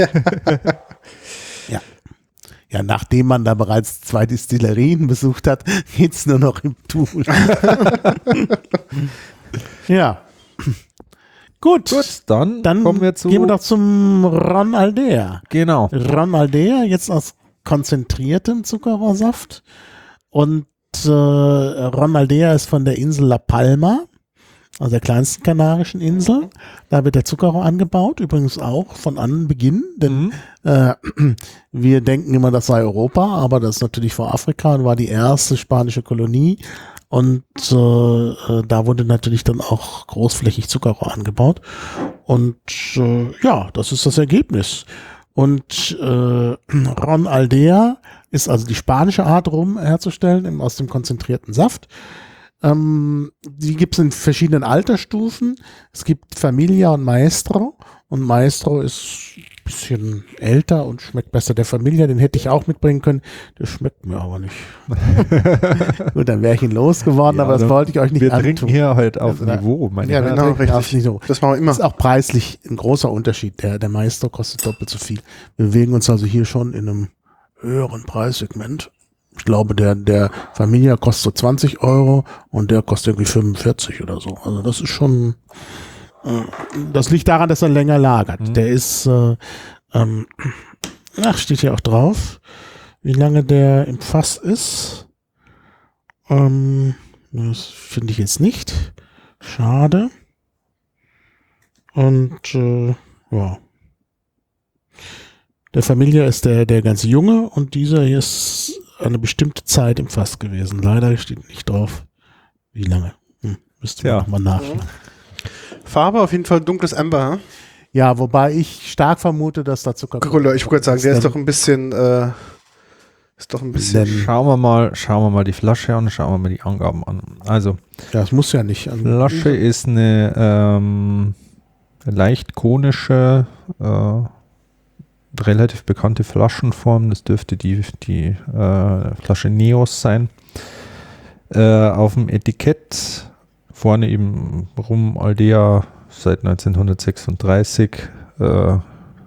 Speaker 2: Ja. Ja, nachdem man da bereits zwei Distillerien besucht hat, geht's nur noch im Pool. Ja. Gut.
Speaker 3: Gut, dann,
Speaker 2: Dann
Speaker 3: kommen wir zu.
Speaker 2: gehen wir doch zum Ron Aldea.
Speaker 3: Genau.
Speaker 2: Ron Aldea, jetzt aus konzentriertem Zuckerrohrsaft. Und äh, Ron Aldea ist von der Insel La Palma, also der kleinsten kanarischen Insel. Da wird der Zuckerrohr angebaut, übrigens auch von Anbeginn, denn
Speaker 3: Mhm.
Speaker 2: äh, wir denken immer, das sei Europa, aber das ist natürlich vor Afrika und war die erste spanische Kolonie. Und äh, äh, da wurde natürlich dann auch großflächig Zuckerrohr angebaut. Und äh, ja, das ist das Ergebnis. Und äh, Ron Aldea ist also die spanische Art, Rum herzustellen, eben aus dem konzentrierten Saft. Ähm, die gibt es in verschiedenen Altersstufen. Es gibt Familia und Maestro. Und Maestro ist ein bisschen älter und schmeckt besser. Der Familia, den hätte ich auch mitbringen können. Der schmeckt mir aber nicht. Gut, dann wäre ich ihn losgeworden,
Speaker 3: Ja,
Speaker 2: aber das
Speaker 3: dann-
Speaker 2: wollte ich euch nicht
Speaker 3: Wir
Speaker 2: antun.
Speaker 3: trinken hier halt auf
Speaker 2: Ja,
Speaker 3: Niveau, meine
Speaker 2: ja,
Speaker 3: Herren.
Speaker 2: wir
Speaker 1: Genau,
Speaker 2: trinken auf
Speaker 1: richtig.
Speaker 2: Niveau.
Speaker 1: Das machen wir immer.
Speaker 2: Ist auch preislich ein großer Unterschied. Der, der Maestro kostet doppelt so viel. Wir bewegen uns also hier schon in einem höheren Preissegment. Ich glaube, der, der Familia kostet so zwanzig Euro und der kostet irgendwie fünfundvierzig oder so. Also das ist schon, äh, das liegt daran, dass er länger lagert.
Speaker 3: Mhm.
Speaker 2: Der ist, äh, ähm, ach, steht hier auch drauf, wie lange der im Fass ist. Ähm, das finde ich jetzt nicht. Schade. Und, äh, ja. Der Familia ist der, der ganz junge und dieser hier ist eine bestimmte Zeit im Fass gewesen. Leider steht nicht drauf, wie lange. Hm, müsste man
Speaker 3: Tja.
Speaker 2: nochmal nachschauen.
Speaker 1: Farbe auf jeden Fall dunkles Amber. Hm?
Speaker 2: Ja, wobei ich stark vermute, dass da Zucker.
Speaker 1: Couleur, ich wollte gerade sagen, der ist
Speaker 2: Denn-
Speaker 1: doch ein bisschen, äh, ist doch ein bisschen.
Speaker 2: Denn-
Speaker 3: Schauen wir mal, schauen wir mal die Flasche an, schauen wir mal die Angaben an. Also,
Speaker 2: Ja, das muss ja nicht. Also,
Speaker 3: Flasche ist eine ähm, leicht konische, äh, relativ bekannte Flaschenform. Das dürfte die, die äh, Flasche Neos sein. Äh, auf dem Etikett vorne eben Rum Aldea seit neunzehnhundertsechsunddreißig. Äh,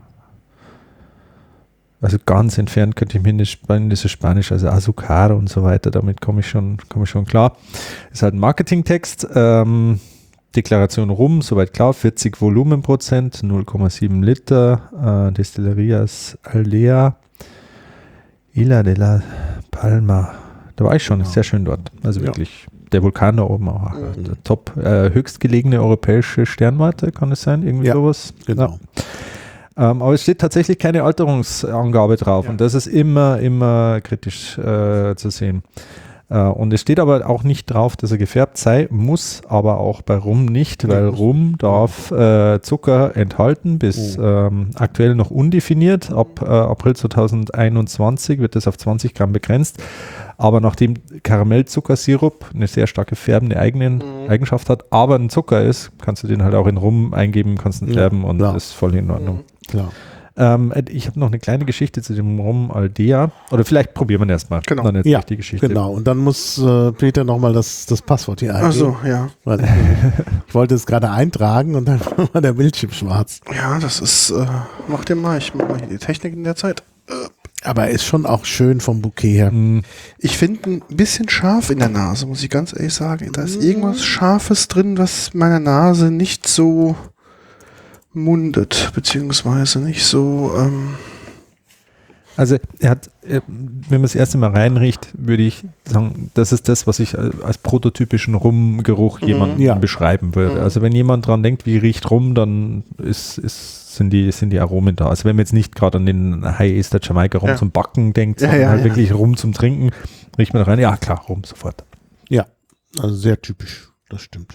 Speaker 3: also ganz entfernt könnte ich mir nicht spannen, das ist Spanisch, also Azucar und so weiter, damit komme ich schon, komme ich schon klar. Ist halt ein Marketingtext. Ähm, Deklaration Rum, soweit klar, vierzig Volumenprozent, null Komma sieben Liter, äh, Destillerias Aldea, Isla de la Palma. Da war ich schon, ist sehr schön dort. Also
Speaker 2: Ja.
Speaker 3: wirklich, der Vulkan da oben auch.
Speaker 1: Mhm.
Speaker 3: Der top, äh, höchstgelegene europäische Sternwarte, kann es sein? Irgendwie
Speaker 2: Ja,
Speaker 3: sowas?
Speaker 2: genau.
Speaker 3: Ja. Ähm, aber es steht tatsächlich keine Alterungsangabe drauf
Speaker 2: Ja.
Speaker 3: und das ist immer, immer kritisch äh, zu sehen. Äh, und es steht aber auch nicht drauf, dass er gefärbt sei, muss aber auch bei Rum nicht, weil Rum darf äh, Zucker enthalten, bis
Speaker 2: Oh.
Speaker 3: ähm, aktuell noch undefiniert. Ab äh, April zweitausendeinundzwanzig wird das auf zwanzig Gramm begrenzt. Aber nachdem Karamellzuckersirup eine sehr starke färbende eigenen,
Speaker 1: Mhm.
Speaker 3: Eigenschaft hat, aber ein Zucker ist, kannst du den halt auch in Rum eingeben, kannst ihn
Speaker 2: Ja,
Speaker 3: färben und
Speaker 2: klar.
Speaker 3: das ist voll in Ordnung.
Speaker 1: Mhm.
Speaker 2: Klar.
Speaker 3: Ähm, ich habe noch eine kleine Geschichte zu dem Rum Aldea. Oder vielleicht probieren wir ihn erstmal.
Speaker 1: Genau.
Speaker 3: Dann
Speaker 2: Ja,
Speaker 3: nicht die Geschichte.
Speaker 2: Genau. Und dann muss äh, Peter nochmal das, das Passwort hier eingeben.
Speaker 1: Also, ja.
Speaker 2: Weil ich, ich wollte es gerade eintragen und dann war der Bildschirm schwarz.
Speaker 1: Ja, das ist, äh, mach dir mal, ich mach mal hier die Technik in der Zeit.
Speaker 2: Aber er ist schon auch schön vom Bouquet her.
Speaker 3: Mm,
Speaker 1: Ich finde ein bisschen scharf in der Nase, muss ich ganz ehrlich sagen. Da ist irgendwas Scharfes drin, was meiner Nase nicht so mundet, beziehungsweise nicht so, ähm,
Speaker 3: Also er hat, äh, wenn man das erste Mal reinriecht, würde ich sagen, das ist das, was ich äh, als prototypischen Rumgeruch
Speaker 1: Mhm.
Speaker 3: jemandem
Speaker 2: Ja.
Speaker 3: beschreiben würde.
Speaker 1: Mhm.
Speaker 3: Also wenn jemand dran denkt, wie riecht Rum, dann ist, ist, sind, die, sind die Aromen da. Also wenn man jetzt nicht gerade an den High Ester Jamaika Rum
Speaker 1: Ja.
Speaker 3: zum Backen denkt,
Speaker 1: Ja,
Speaker 3: sondern
Speaker 1: ja,
Speaker 3: halt
Speaker 1: ja.
Speaker 3: wirklich Rum zum Trinken, riecht man da rein, ja klar, Rum sofort.
Speaker 2: Ja, also sehr typisch. Das stimmt.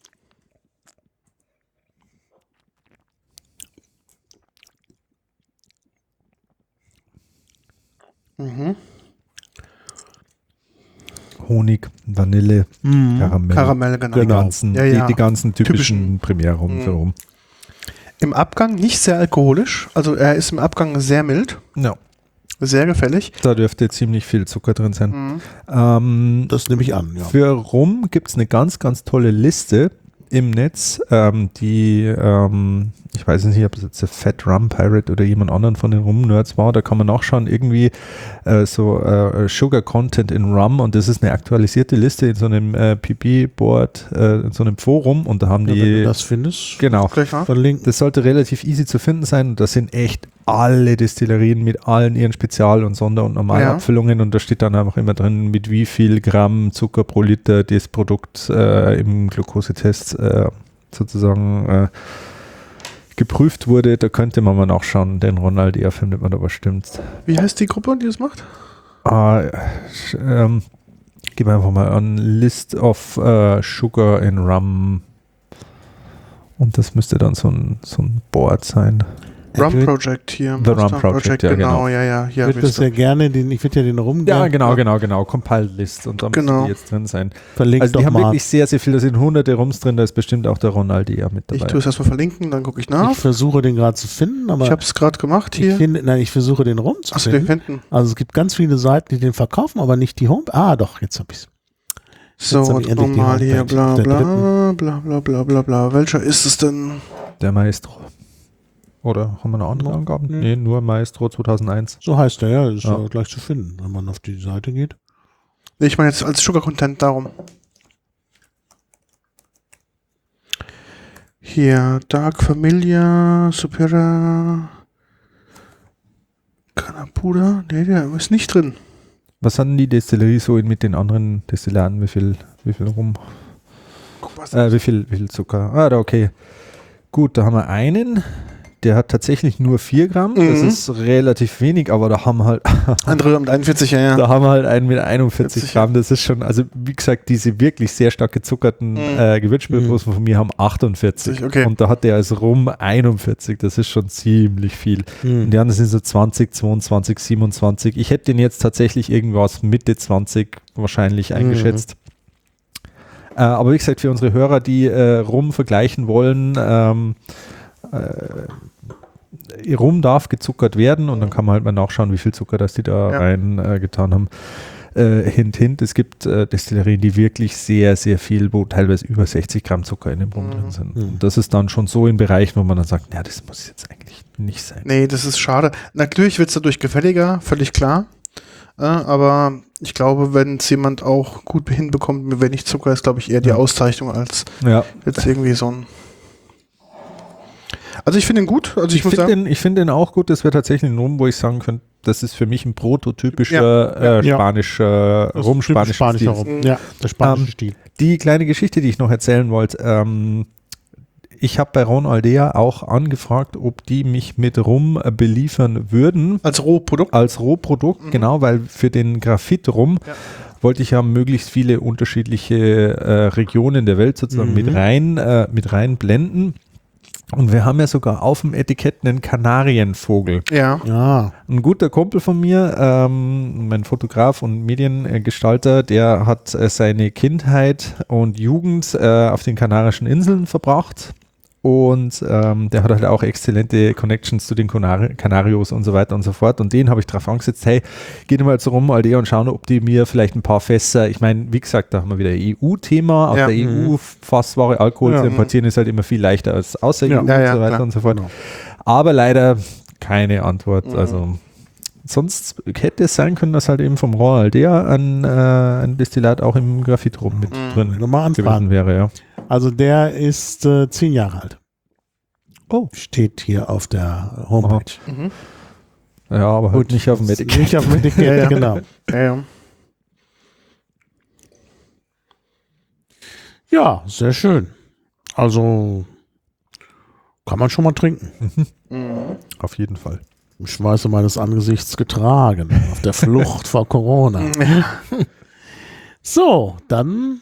Speaker 1: mhm.
Speaker 3: Honig, Vanille, Karamell.
Speaker 1: Karamell, genau.
Speaker 3: Die
Speaker 2: Genau.
Speaker 3: ganzen,
Speaker 1: Ja, ja.
Speaker 3: Die, die ganzen typischen,
Speaker 1: Typischen.
Speaker 3: Primärrum für
Speaker 1: Mhm.
Speaker 3: Rum.
Speaker 1: Im Abgang nicht sehr alkoholisch, also er ist im Abgang sehr mild,
Speaker 3: Ja,
Speaker 1: sehr gefällig.
Speaker 3: da dürfte ziemlich viel Zucker drin sein.
Speaker 1: Mhm.
Speaker 3: Ähm,
Speaker 2: Das nehme ich an, ja.
Speaker 3: Für Rum gibt es eine ganz, ganz tolle Liste im Netz, ähm, die, ähm, ich weiß nicht, ob es jetzt der Fat Rum Pirate oder jemand anderen von den Rum-Nerds war, da kann man nachschauen, irgendwie äh, so äh, Sugar Content in Rum, und das ist eine aktualisierte Liste in so einem äh, P P-Board, äh, in so einem Forum, und da haben
Speaker 2: Ja, wenn
Speaker 3: die,
Speaker 2: du das findest,
Speaker 3: genau,
Speaker 1: Gleich mal.
Speaker 2: verlinken.
Speaker 3: das sollte relativ easy zu finden sein, und das sind echt alle Destillerien mit allen ihren Spezial- und Sonder- und Normalabfüllungen, und da steht dann einfach immer drin, mit wie viel Gramm Zucker pro Liter das Produkt äh, im Glukosetest äh, sozusagen äh, geprüft wurde. Da könnte man mal nachschauen, den Ronald, der findet man da was stimmt.
Speaker 1: Wie heißt die Gruppe, die das macht?
Speaker 3: Ah, sch- ähm, gib einfach mal an List of äh, Sugar in Rum, und das müsste dann so ein, so ein Board sein.
Speaker 1: Rum
Speaker 2: Ich würd-
Speaker 1: Project hier.
Speaker 3: The Rum
Speaker 1: Master
Speaker 3: Project, ja,
Speaker 1: genau,
Speaker 3: genau.
Speaker 1: ja, ja. Hier
Speaker 2: Ich würde das ja gerne, den, ich würde ja den Rum
Speaker 3: Ja,
Speaker 2: gerne
Speaker 3: genau, genau, genau. Compiled List, und da müssen
Speaker 1: Genau.
Speaker 3: die jetzt drin sein.
Speaker 2: verlinken.
Speaker 3: Also die
Speaker 2: doch
Speaker 3: haben
Speaker 2: mal.
Speaker 3: wirklich sehr, sehr viel. Da sind hunderte Rums drin, da ist bestimmt auch der Ronald eher mit
Speaker 1: Ich
Speaker 3: dabei.
Speaker 1: tue es erstmal verlinken, dann gucke ich
Speaker 2: Ich
Speaker 1: nach.
Speaker 2: versuche den gerade zu finden, aber
Speaker 1: Ich habe es gerade gemacht
Speaker 2: ich
Speaker 1: hier.
Speaker 2: finde, nein, ich versuche den Rum zu
Speaker 1: Achso, den
Speaker 2: finden.
Speaker 1: finden.
Speaker 2: Also es gibt ganz viele Seiten, die den verkaufen, aber nicht die Home. Ah, doch, jetzt habe ich es.
Speaker 1: So,
Speaker 2: Jetzt hab ich endlich die
Speaker 1: nochmal hier,
Speaker 2: Homepage
Speaker 1: bla
Speaker 2: der
Speaker 1: bla,
Speaker 2: dritten.
Speaker 1: bla bla bla bla bla. Welcher ist es denn?
Speaker 3: Der Maestro. Oder haben wir noch andere
Speaker 2: No,
Speaker 3: Angaben?
Speaker 2: nee.
Speaker 3: Nee, nur Maestro zweitausendeins.
Speaker 2: So heißt der, ja, ist
Speaker 3: Ja.
Speaker 2: ja. gleich zu finden, wenn man auf die Seite geht.
Speaker 1: Nee, ich meine jetzt als Sugar Content darum. Hier, Dark Familia, Supera, Canapuda. Nee, der ist nicht drin.
Speaker 3: Was hatten die Destillerie so mit den anderen Destillanten? Wie viel, wie viel Rum?
Speaker 1: Guck, was
Speaker 3: Äh, wie viel, wie viel Zucker? Ah, da okay. Gut, da haben wir einen. Der hat tatsächlich nur vier Gramm. Das
Speaker 1: Mhm.
Speaker 3: ist relativ wenig, aber da haben halt
Speaker 1: andere mit einundvierzig, ja, ja.
Speaker 3: Da haben wir halt einen mit einundvierzig
Speaker 1: vierzig,
Speaker 3: Gramm. Das ist schon, also wie gesagt, diese wirklich sehr stark gezuckerten
Speaker 1: Mhm.
Speaker 3: äh, Gewürzspirituosen von mir haben achtundvierzig.
Speaker 1: Okay.
Speaker 3: Und da hat der als Rum einundvierzig. Das ist schon ziemlich viel.
Speaker 2: Hm.
Speaker 3: Und die anderen sind so zwanzig, zweiundzwanzig, siebenundzwanzig. Ich hätte den jetzt tatsächlich irgendwas Mitte zwanzig wahrscheinlich eingeschätzt. Äh, aber wie gesagt, für unsere Hörer, die äh, Rum vergleichen wollen, ähm, äh, Rum darf gezuckert werden, und dann kann man halt mal nachschauen, wie viel Zucker das die da
Speaker 1: Ja.
Speaker 3: rein äh, getan haben. Äh, hint, hint, es gibt äh, Destillerien, die wirklich sehr, sehr viel, wo teilweise über sechzig Gramm Zucker in dem Rum
Speaker 1: Mhm.
Speaker 3: drin sind.
Speaker 2: Mhm.
Speaker 3: Und das ist dann schon so in Bereichen, wo man dann sagt, ja, das muss jetzt eigentlich nicht sein.
Speaker 1: Nee, das ist schade. Natürlich wird es dadurch gefälliger, völlig klar. Äh, aber ich glaube, wenn es jemand auch gut hinbekommt, mit wenig Zucker, ist, glaube ich, eher die
Speaker 3: Ja.
Speaker 1: Auszeichnung als
Speaker 3: Ja.
Speaker 1: jetzt irgendwie so ein. Also ich finde ihn gut. Also ich,
Speaker 3: Ich
Speaker 1: muss
Speaker 3: finde
Speaker 1: sagen,
Speaker 3: den, ich find den auch gut. Das wäre tatsächlich ein Rum, wo ich sagen könnte, das ist für mich ein prototypischer
Speaker 1: Ja.
Speaker 3: äh,
Speaker 2: Ja.
Speaker 3: spanischer
Speaker 2: Das ist
Speaker 3: Rum,
Speaker 2: typisch
Speaker 3: spanischer
Speaker 2: spanischer
Speaker 3: Stil.
Speaker 2: Rum. Ja, der spanische
Speaker 3: Ähm,
Speaker 2: Stil.
Speaker 3: Die kleine Geschichte, die ich noch erzählen wollte, ähm, ich habe bei Ron Aldea auch angefragt, ob die mich mit Rum äh, beliefern würden.
Speaker 1: als Rohprodukt.
Speaker 3: Als Rohprodukt,
Speaker 1: Mhm.
Speaker 3: genau, weil für den Graphit-Rum
Speaker 1: Ja.
Speaker 3: wollte ich ja möglichst viele unterschiedliche äh, Regionen der Welt sozusagen
Speaker 2: Mhm.
Speaker 3: mit rein, äh, mit rein blenden. Und wir haben ja sogar auf dem Etikett einen Kanarienvogel.
Speaker 1: Ja.
Speaker 2: Ja.
Speaker 3: Ein guter Kumpel von mir, ähm, mein Fotograf und Mediengestalter, der hat äh, seine Kindheit und Jugend äh, auf den Kanarischen Inseln verbracht. Und ähm, der hat halt auch exzellente Connections zu den Kanari- Kanarios und so weiter und so fort. Und den habe ich drauf angesetzt, hey, geh mal so rum, Aldea, und schauen, ob die mir vielleicht ein paar Fässer, ich meine, wie gesagt, da haben wir wieder E U-Thema. Aus
Speaker 1: Ja.
Speaker 3: der E U Fassware Alkohol
Speaker 2: Ja.
Speaker 3: zu importieren ist halt immer viel leichter als außer
Speaker 2: Ja.
Speaker 3: E U
Speaker 1: Ja, ja,
Speaker 3: und so weiter
Speaker 1: klar.
Speaker 3: und so fort.
Speaker 2: Genau.
Speaker 3: Aber leider keine Antwort.
Speaker 1: Mhm.
Speaker 3: Also sonst hätte es sein können, dass halt eben vom Rohr Aldea ein, äh, ein Destillat auch im Graphitrum mit
Speaker 1: Mhm.
Speaker 3: drin
Speaker 2: Nochmal
Speaker 3: gewesen
Speaker 2: anfragen.
Speaker 3: wäre, ja.
Speaker 2: Also der ist äh, zehn Jahre alt.
Speaker 3: Oh.
Speaker 2: Steht hier auf der Homepage.
Speaker 1: Mhm.
Speaker 3: Ja, aber halt nicht auf dem Etikett.
Speaker 2: Nicht auf dem Etikett,
Speaker 1: Ja, ja.
Speaker 2: genau.
Speaker 1: Ja, ja.
Speaker 2: Ja, sehr schön. Also kann man schon mal trinken.
Speaker 1: Mhm.
Speaker 3: Auf jeden Fall.
Speaker 2: Im Schweiße meines Angesichts getragen. Auf der Flucht vor Corona. So, dann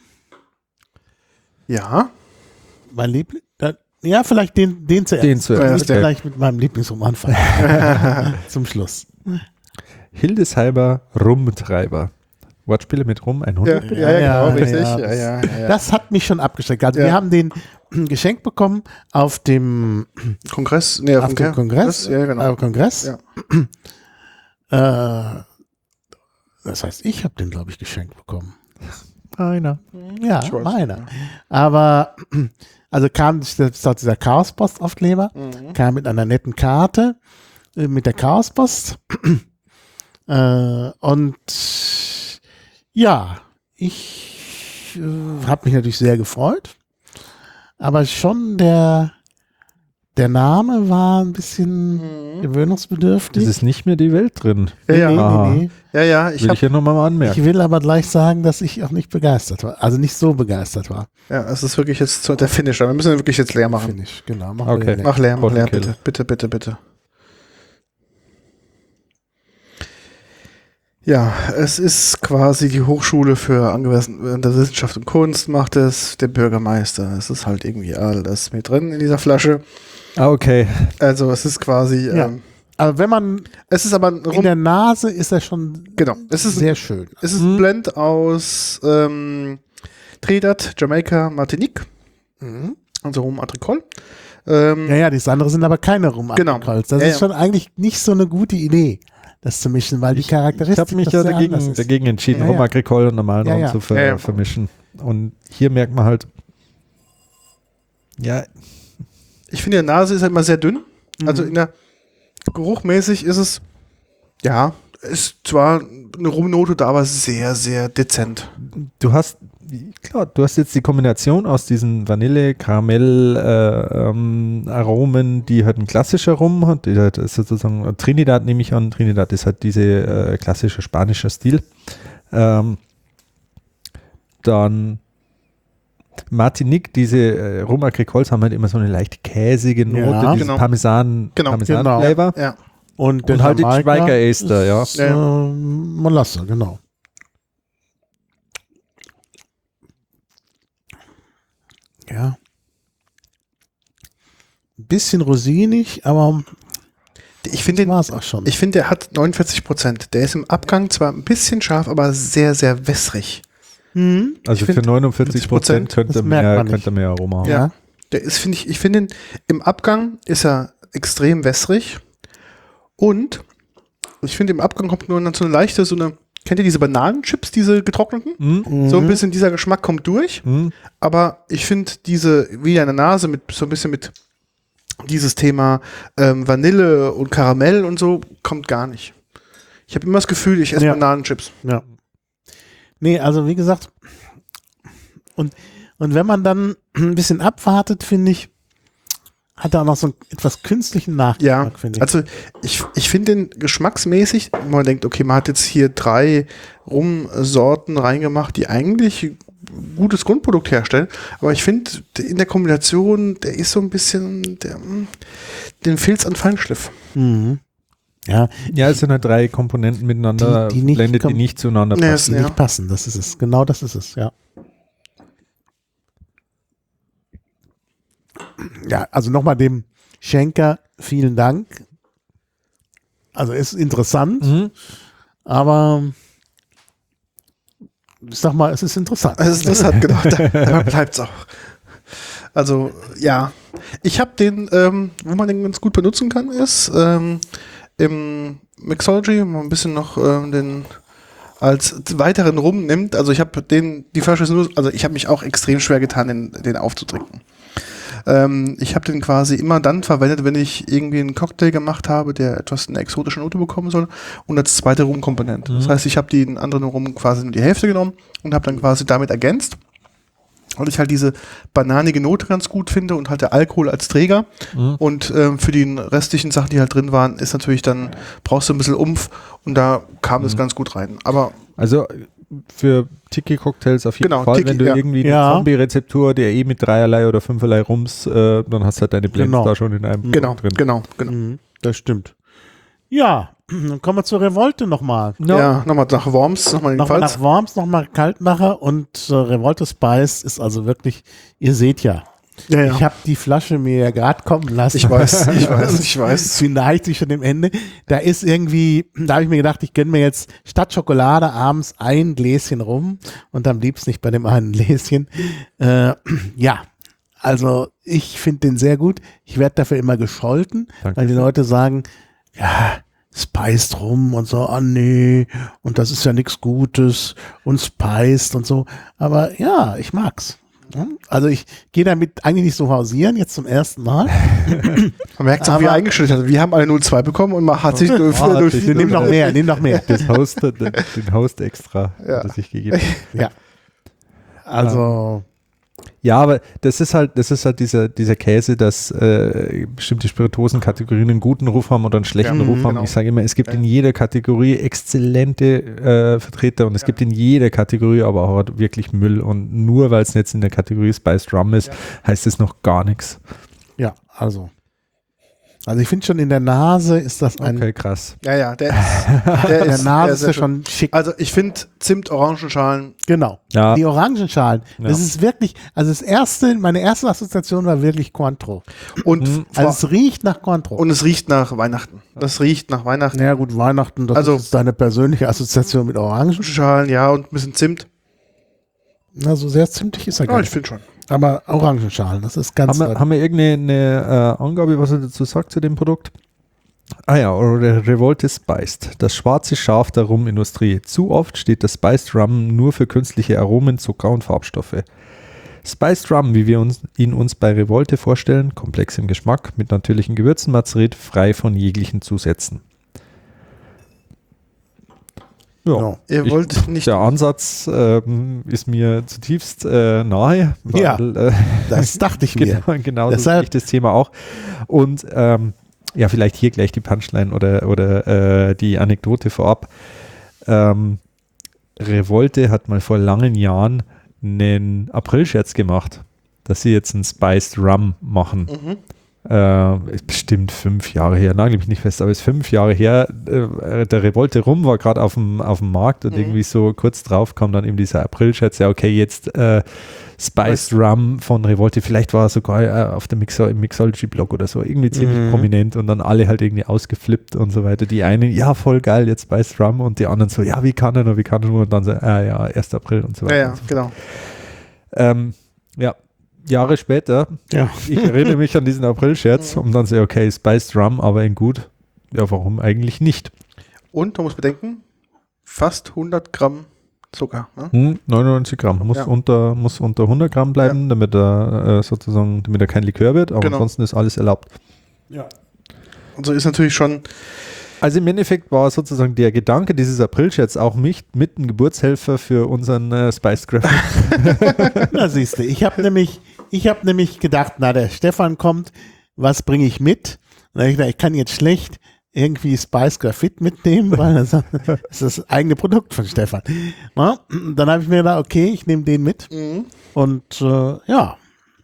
Speaker 1: Ja.
Speaker 2: mein Liebling. da- Ja, vielleicht den, den zuerst.
Speaker 3: Den zuerst,
Speaker 2: Ich
Speaker 1: okay.
Speaker 2: vielleicht mit meinem Lieblingsrum anfangen. Zum Schluss.
Speaker 3: Hildesheimer Rumtreiber. Wortspiele mit Rum, ein
Speaker 1: Ja,
Speaker 3: Hund.
Speaker 1: ja, ja,
Speaker 2: Ja,
Speaker 1: genau, richtig.
Speaker 2: ja.
Speaker 1: Ja, ja, ja.
Speaker 2: Das hat mich schon abgeschreckt. Also
Speaker 1: Ja.
Speaker 2: wir haben den geschenkt bekommen auf dem,
Speaker 1: Kongress, nee,
Speaker 2: auf dem Kongress.
Speaker 1: Ja, genau.
Speaker 2: Äh, Kongress.
Speaker 1: Ja.
Speaker 2: Äh, das heißt, ich habe den, glaube ich, geschenkt bekommen.
Speaker 3: Einer.
Speaker 2: Ja,
Speaker 1: Ich weiß.
Speaker 2: meiner. Aber, also kam dort dieser Chaospost-Aufkleber,
Speaker 1: Mhm.
Speaker 2: kam mit einer netten Karte, äh, mit der Chaospost. äh, und ja, ich äh, habe mich natürlich sehr gefreut. Aber schon der, der Name war ein bisschen
Speaker 1: Mhm.
Speaker 2: gewöhnungsbedürftig.
Speaker 3: Es ist nicht mehr die Welt drin.
Speaker 1: Ja, ja.
Speaker 2: Nee,
Speaker 3: Aha.
Speaker 2: nee, nee.
Speaker 1: Ja, ja, ich
Speaker 3: Will
Speaker 1: hab,
Speaker 3: ich ja nochmal anmerken.
Speaker 2: Ich will aber gleich sagen, dass ich auch nicht begeistert war. Also nicht so begeistert war.
Speaker 1: ja, es ist wirklich jetzt so der Finisher. Wir müssen ihn wirklich jetzt leer machen.
Speaker 2: Finish, genau. Mach
Speaker 3: Okay.
Speaker 2: wir
Speaker 1: Mach leer, mach leer,
Speaker 3: Pottenkiller.
Speaker 1: bitte, bitte, bitte, bitte. Ja, es ist quasi die Hochschule für angewandte Wissenschaft und Kunst, macht es der Bürgermeister. Es ist halt irgendwie alles mit drin in dieser Flasche.
Speaker 3: Ah, okay.
Speaker 1: Also es ist quasi,
Speaker 2: Ja.
Speaker 1: ähm,
Speaker 2: Aber wenn man
Speaker 1: es ist aber ein
Speaker 2: in
Speaker 1: Rum,
Speaker 2: der Nase ist er schon
Speaker 1: genau, es ist,
Speaker 2: sehr schön.
Speaker 1: es ist ein Blend aus ähm, Trinidad, Jamaika, Martinique,
Speaker 2: Mhm.
Speaker 1: also Rum Agricole. Ähm,
Speaker 2: Ja, ja, die anderen sind aber keine rum
Speaker 1: Genau.
Speaker 2: Das
Speaker 1: Ja,
Speaker 2: ist
Speaker 1: ja.
Speaker 2: schon eigentlich nicht so eine gute Idee, das zu mischen, weil die
Speaker 3: Ich
Speaker 2: Charakteristik
Speaker 3: habe mich
Speaker 2: doch
Speaker 3: ja
Speaker 2: sehr
Speaker 3: dagegen,
Speaker 2: anders ist.
Speaker 3: dagegen entschieden,
Speaker 2: Ja,
Speaker 3: Rum
Speaker 2: ja.
Speaker 3: Agricole und normalen
Speaker 2: Ja,
Speaker 3: Rum
Speaker 2: ja.
Speaker 3: zu ver
Speaker 1: Ja, ja.
Speaker 3: vermischen. Und hier merkt man halt, ja,
Speaker 1: Ich finde, die Nase ist halt immer sehr dünn. Also
Speaker 2: Mhm.
Speaker 1: in der geruchmäßig ist es, ja, ist zwar eine Rumnote da, aber sehr, sehr dezent.
Speaker 3: du hast, klar, du hast jetzt die Kombination aus diesen Vanille, Karamell, äh, ähm, Aromen, die halt ein klassischer Rum hat, die halt ist sozusagen, Trinidad nehme ich an, Trinidad ist halt diese äh, klassische spanische Stil. Ähm, dann Martinique, diese äh, Rum Agricoles haben halt immer so eine leicht käsige Note,
Speaker 2: Ja.
Speaker 3: dieses
Speaker 1: Genau.
Speaker 3: Parmesan,
Speaker 1: Genau.
Speaker 3: Parmesan-Flavor.
Speaker 1: Ja.
Speaker 2: Und, der
Speaker 3: Und halt den
Speaker 2: Jamaika
Speaker 3: Schweiger Ester, ja.
Speaker 2: ist,
Speaker 1: Ja, ja.
Speaker 2: Äh, Molasse, genau. Ja. Ein bisschen rosinig, aber
Speaker 1: Ich finde, den-
Speaker 2: war es auch schon.
Speaker 1: ich finde, der hat neunundvierzig Prozent. Der ist im Abgang zwar ein bisschen scharf, aber sehr, sehr wässrig.
Speaker 2: Mhm.
Speaker 3: Also
Speaker 1: Ich
Speaker 3: für
Speaker 1: find,
Speaker 3: neunundvierzig Prozent könnte
Speaker 2: das merkt
Speaker 3: mehr,
Speaker 2: man nicht.
Speaker 3: könnte mehr Aroma haben.
Speaker 2: Ja.
Speaker 1: Der ist, finde ich, ich finde, ihn- im Abgang ist er extrem wässrig. Und ich finde, im Abgang kommt nur so eine leichte, so eine, kennt ihr diese Bananenchips, diese getrockneten?
Speaker 3: Mhm.
Speaker 1: So ein bisschen dieser Geschmack kommt durch.
Speaker 3: Mhm.
Speaker 1: Aber ich finde diese, wie eine Nase, mit so ein bisschen mit dieses Thema ähm, Vanille und Karamell und so, kommt gar nicht. Ich habe immer das Gefühl, ich esse
Speaker 2: Ja.
Speaker 1: Bananenchips.
Speaker 2: Ja. Nee, also wie gesagt, und, und wenn man dann ein bisschen abwartet, finde ich, hat er auch noch so einen etwas künstlichen
Speaker 1: Ja,
Speaker 2: Nachgeschmack, finde ich.
Speaker 1: also ich, ich finde den geschmacksmäßig, wenn man denkt, okay, man hat jetzt hier drei Rumsorten reingemacht, die eigentlich gutes Grundprodukt herstellen, aber ich finde in der Kombination, der ist so ein bisschen, der, den fehlt's an Feinschliff.
Speaker 2: Mhm. Ja,
Speaker 3: Ja, es sind halt drei Komponenten miteinander,
Speaker 2: Die- die nicht
Speaker 3: blendet, die
Speaker 2: kom-
Speaker 3: nicht zueinander
Speaker 1: Nee,
Speaker 3: passen.
Speaker 2: die
Speaker 1: Ja.
Speaker 2: nicht passen, das ist es. Genau das ist es, ja. Ja, also nochmal dem Schenker vielen Dank. Also ist interessant,
Speaker 3: Mhm.
Speaker 2: aber ich sag mal, es ist interessant.
Speaker 1: Das ist, das hat genau, da, da bleibt es auch. Also, ja. Ich habe den, ähm, wo man den ganz gut benutzen kann, ist ähm, im Mixology, wo man ein bisschen noch ähm, den als weiteren Rum nimmt. Also ich habe den, die Flasche ist nur, also ich habe mich auch extrem schwer getan, den, den aufzutrinken. Ähm, ich habe den quasi immer dann verwendet, wenn ich irgendwie einen Cocktail gemacht habe, der etwas eine exotische Note bekommen soll und als zweite Rumkomponente. Das heißt, ich habe den anderen Rum quasi nur die Hälfte genommen und habe dann quasi damit ergänzt. Weil ich halt diese bananige Note ganz gut finde und halt der Alkohol als Träger.
Speaker 3: Mhm.
Speaker 1: Und ähm, für die restlichen Sachen, die halt drin waren, ist natürlich dann, brauchst du ein bisschen Umf und da kam das ganz gut rein. Aber
Speaker 3: Also für Tiki-Cocktails auf jeden
Speaker 1: Genau,
Speaker 3: Fall,
Speaker 1: Tiki,
Speaker 3: wenn du
Speaker 1: ja.
Speaker 3: irgendwie eine
Speaker 2: Ja.
Speaker 3: Zombie-Rezeptur, der eh mit dreierlei oder fünferlei Rums, äh, dann hast du halt deine Blends
Speaker 2: Genau.
Speaker 3: da schon in einem
Speaker 1: genau,
Speaker 3: drin.
Speaker 1: genau, genau.
Speaker 2: Mhm, das stimmt. Ja, dann kommen wir zur Revolte nochmal.
Speaker 3: No.
Speaker 1: Ja, nochmal nach Worms, nochmal
Speaker 2: Nochmal
Speaker 1: jedenfalls.
Speaker 2: nach Worms, nochmal Kaltmacher und äh, Revolte Spice ist also wirklich, ihr seht ja,
Speaker 1: Ja, ja.
Speaker 2: ich habe die Flasche mir ja gerade kommen lassen.
Speaker 1: Ich weiß, ich weiß, ich weiß.
Speaker 2: Sie neigt sich schon dem Ende. Da ist irgendwie, da habe ich mir gedacht, ich gönne mir jetzt statt Schokolade abends ein Gläschen rum und am liebsten nicht bei dem einen Gläschen. Äh, ja, also ich finde den sehr gut. Ich werde dafür immer gescholten,
Speaker 3: Danke.
Speaker 2: weil die Leute sagen, ja, spiced rum und so, ah nee, und das ist ja nichts Gutes und spiced und so. Aber ja, ich mag's. Hm? Also ich gehe damit eigentlich nicht so hausieren, jetzt zum ersten Mal.
Speaker 1: Man merkt auch, wie er
Speaker 2: Aber-
Speaker 1: eingestellt hat. Wir haben alle null Komma zwei bekommen und man hat sich null Komma
Speaker 3: hat
Speaker 1: vier
Speaker 3: sich
Speaker 2: Nimm noch mehr, nimm noch mehr.
Speaker 3: Das Host, den, den Host extra,
Speaker 1: Ja.
Speaker 3: hat er sich gegeben.
Speaker 2: Ja. Also,
Speaker 3: Ja, aber das ist halt, das ist halt dieser, dieser Käse, dass äh, bestimmte Spirituosenkategorien einen guten Ruf haben oder einen schlechten
Speaker 1: Ja,
Speaker 3: Ruf
Speaker 1: mhm,
Speaker 3: haben.
Speaker 1: genau.
Speaker 3: Ich sage immer, es gibt
Speaker 1: Ja.
Speaker 3: in jeder Kategorie exzellente äh, Vertreter und es gibt in jeder Kategorie aber auch halt wirklich Müll. Und nur weil es jetzt in der Kategorie Spiced Rum ist, heißt es noch gar nichts.
Speaker 2: ja, also. Also ich finde schon in der Nase ist das ein,
Speaker 3: Okay, krass.
Speaker 1: Ja, ja, der ist, der
Speaker 2: in der
Speaker 1: ist,
Speaker 2: Nase
Speaker 1: der
Speaker 2: ist
Speaker 1: sehr
Speaker 2: ja
Speaker 1: schön.
Speaker 2: schon schick.
Speaker 1: Also ich finde Zimt-Orangenschalen,
Speaker 2: Genau.
Speaker 3: Ja.
Speaker 2: Die Orangenschalen. Das
Speaker 3: Ja.
Speaker 2: ist wirklich, also das erste, meine erste Assoziation war wirklich Cointreau.
Speaker 1: und,
Speaker 3: Mhm.
Speaker 2: Also
Speaker 1: vor,
Speaker 2: es riecht nach Cointreau.
Speaker 1: und es riecht nach Weihnachten. Das riecht nach Weihnachten.
Speaker 2: Naja gut, Weihnachten, das
Speaker 1: Also-
Speaker 2: ist deine persönliche Assoziation mit Orangen.
Speaker 1: Schalen, ja, und ein bisschen Zimt.
Speaker 2: Also sehr zimtig ist er
Speaker 1: Ja,
Speaker 2: gar
Speaker 1: ich
Speaker 2: nicht.
Speaker 1: finde schon.
Speaker 2: Aber Orangenschalen, das ist ganz...
Speaker 3: Haben wir, haben wir irgendeine äh, Angabe, was er dazu sagt zu dem Produkt? Ah ja, oder Revolte Spiced. Das schwarze Schaf der Rumindustrie. Zu oft steht das Spiced Rum nur für künstliche Aromen, Zucker und Farbstoffe. Spiced Rum, wie wir uns, ihn uns bei Revolte vorstellen, komplex im Geschmack, mit natürlichen Gewürzen mazeriert, frei von jeglichen Zusätzen. Ja,
Speaker 2: Ja.
Speaker 1: Ihr
Speaker 3: ich-
Speaker 1: wollt nicht.
Speaker 3: der Ansatz ähm, ist mir zutiefst äh, nahe, weil
Speaker 2: Ja.
Speaker 3: äh,
Speaker 2: das dachte ich mir.
Speaker 3: genau, genau so
Speaker 2: Deshalb-
Speaker 3: sehe ich das Thema auch. Und ähm, ja, vielleicht hier gleich die Punchline oder, oder äh, die Anekdote vorab. Ähm, Revolte hat mal vor langen Jahren einen Aprilscherz gemacht, dass sie jetzt einen Spiced Rum machen.
Speaker 1: Mhm.
Speaker 3: Äh, ist bestimmt fünf Jahre her, nagel mich nicht fest, aber ist fünf Jahre her. Äh, der Revolte Rum war gerade auf dem, auf dem Markt und
Speaker 1: Mhm.
Speaker 3: irgendwie so kurz drauf kam dann eben dieser Aprilscherz, ja okay, jetzt äh, Spiced Rum von Revolte, vielleicht war er sogar äh, auf dem Mixo im Mixology-Blog oder so, irgendwie ziemlich
Speaker 2: Mhm.
Speaker 3: prominent und dann alle halt irgendwie ausgeflippt und so weiter. Die einen, ja voll geil, jetzt Spiced Rum und die anderen so, ja wie kann er nur, wie kann er nur und dann so, ah ja, erster April und so
Speaker 1: Ja,
Speaker 3: weiter.
Speaker 1: ja,
Speaker 3: und so fort.
Speaker 1: genau.
Speaker 3: Ähm, ja, Jahre später,
Speaker 2: Ja.
Speaker 3: ich erinnere mich an diesen April-Scherz und dann so, okay, Spiced Rum, aber in gut. Ja, warum eigentlich nicht?
Speaker 1: Und man muss bedenken, fast hundert Gramm Zucker. Ne?
Speaker 3: Hm, neunundneunzig Gramm. Muss,
Speaker 1: Ja.
Speaker 3: unter, muss unter hundert Gramm bleiben, damit er äh, sozusagen, damit er kein Likör wird, aber
Speaker 1: Genau.
Speaker 3: ansonsten ist alles erlaubt.
Speaker 2: Ja.
Speaker 1: Und so ist natürlich schon.
Speaker 3: Also im Endeffekt war sozusagen der Gedanke dieses April-Scherz auch mich mit ein Geburtshelfer für unseren äh, Spiced Graphic.
Speaker 2: Na siehst du, ich habe nämlich, ich habe nämlich gedacht, na der Stefan kommt, was bringe ich mit? Und dann hab ich gedacht, ich kann jetzt schlecht irgendwie Spice Graphit mitnehmen, weil das, das ist das eigene Produkt von Stefan. Na, dann habe ich mir gedacht, okay, ich nehme den mit
Speaker 1: Mhm.
Speaker 2: und äh, ja,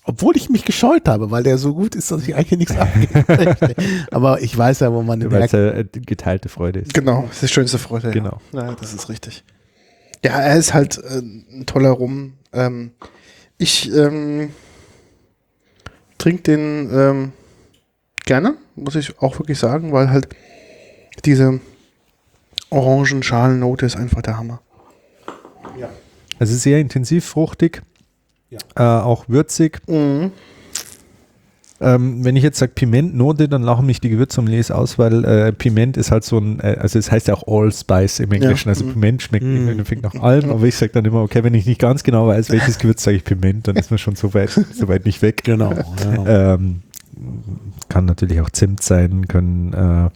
Speaker 2: Obwohl ich mich gescheut habe, weil der so gut ist, dass ich eigentlich nichts abgeben möchte. Aber ich weiß ja, wo man den
Speaker 3: Weil es eine geteilte Freude ist.
Speaker 1: Genau, das ist die schönste Freude.
Speaker 3: Genau.
Speaker 1: Ja, ja, das ist richtig. Ja, er ist halt äh, ein toller Rum. Ähm, ich ähm, trinke den ähm, gerne, muss ich auch wirklich sagen, weil halt diese Orangenschalennote ist einfach der Hammer.
Speaker 2: Ja.
Speaker 3: Also sehr intensiv fruchtig,
Speaker 2: Ja.
Speaker 3: äh, auch würzig.
Speaker 1: Mhm.
Speaker 3: Ähm, wenn ich jetzt sage Pimentnote, dann lachen mich die Gewürzsommeliers aus, weil äh, Piment ist halt so ein, äh, also es heißt ja auch Allspice im Englischen,
Speaker 1: Ja.
Speaker 3: also
Speaker 1: Mhm.
Speaker 3: Piment schmeckt
Speaker 2: Mhm.
Speaker 3: im Endeffekt nach allem, aber ich sage dann immer, okay, wenn ich nicht ganz genau weiß, welches Gewürz sage ich Piment, dann ist man schon so weit, so weit nicht weg.
Speaker 2: Genau. Ja.
Speaker 3: Ähm, kann natürlich auch Zimt sein, können äh,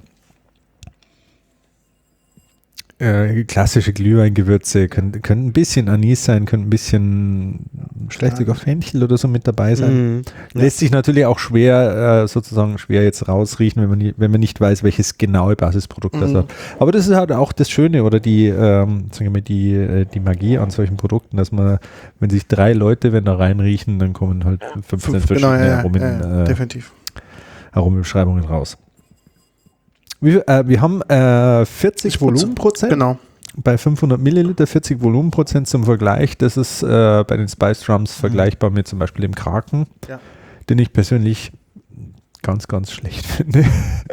Speaker 3: äh, klassische Glühweingewürze, können, können ein bisschen Anis sein, können ein bisschen vielleicht sogar Fenchel oder so mit dabei sein.
Speaker 2: Mhm.
Speaker 3: Lässt sich natürlich auch schwer, äh, sozusagen schwer jetzt rausriechen, wenn man, nie, wenn man nicht weiß, welches genaue Basisprodukt das
Speaker 1: Mhm.
Speaker 3: hat. Aber das ist halt auch das Schöne oder die, ähm, sagen wir mal, die, äh, die Magie an solchen Produkten, dass man, wenn sich drei Leute, wenn da reinriechen, dann kommen halt fünfzehn
Speaker 1: Fünf,
Speaker 3: verschiedene
Speaker 1: genau, ja,
Speaker 3: Aromen,
Speaker 1: ja, ja,
Speaker 3: äh,
Speaker 1: definitiv.
Speaker 3: Aromenbeschreibungen raus. Wir, äh, wir haben äh, vierzig Volumenprozent.
Speaker 1: Genau.
Speaker 3: Bei fünfhundert Milliliter, vierzig Volumenprozent zum Vergleich. Das ist äh, bei den Spice Drums vergleichbar mit zum Beispiel dem Kraken,
Speaker 1: Ja.
Speaker 3: den ich persönlich ganz, ganz schlecht finde.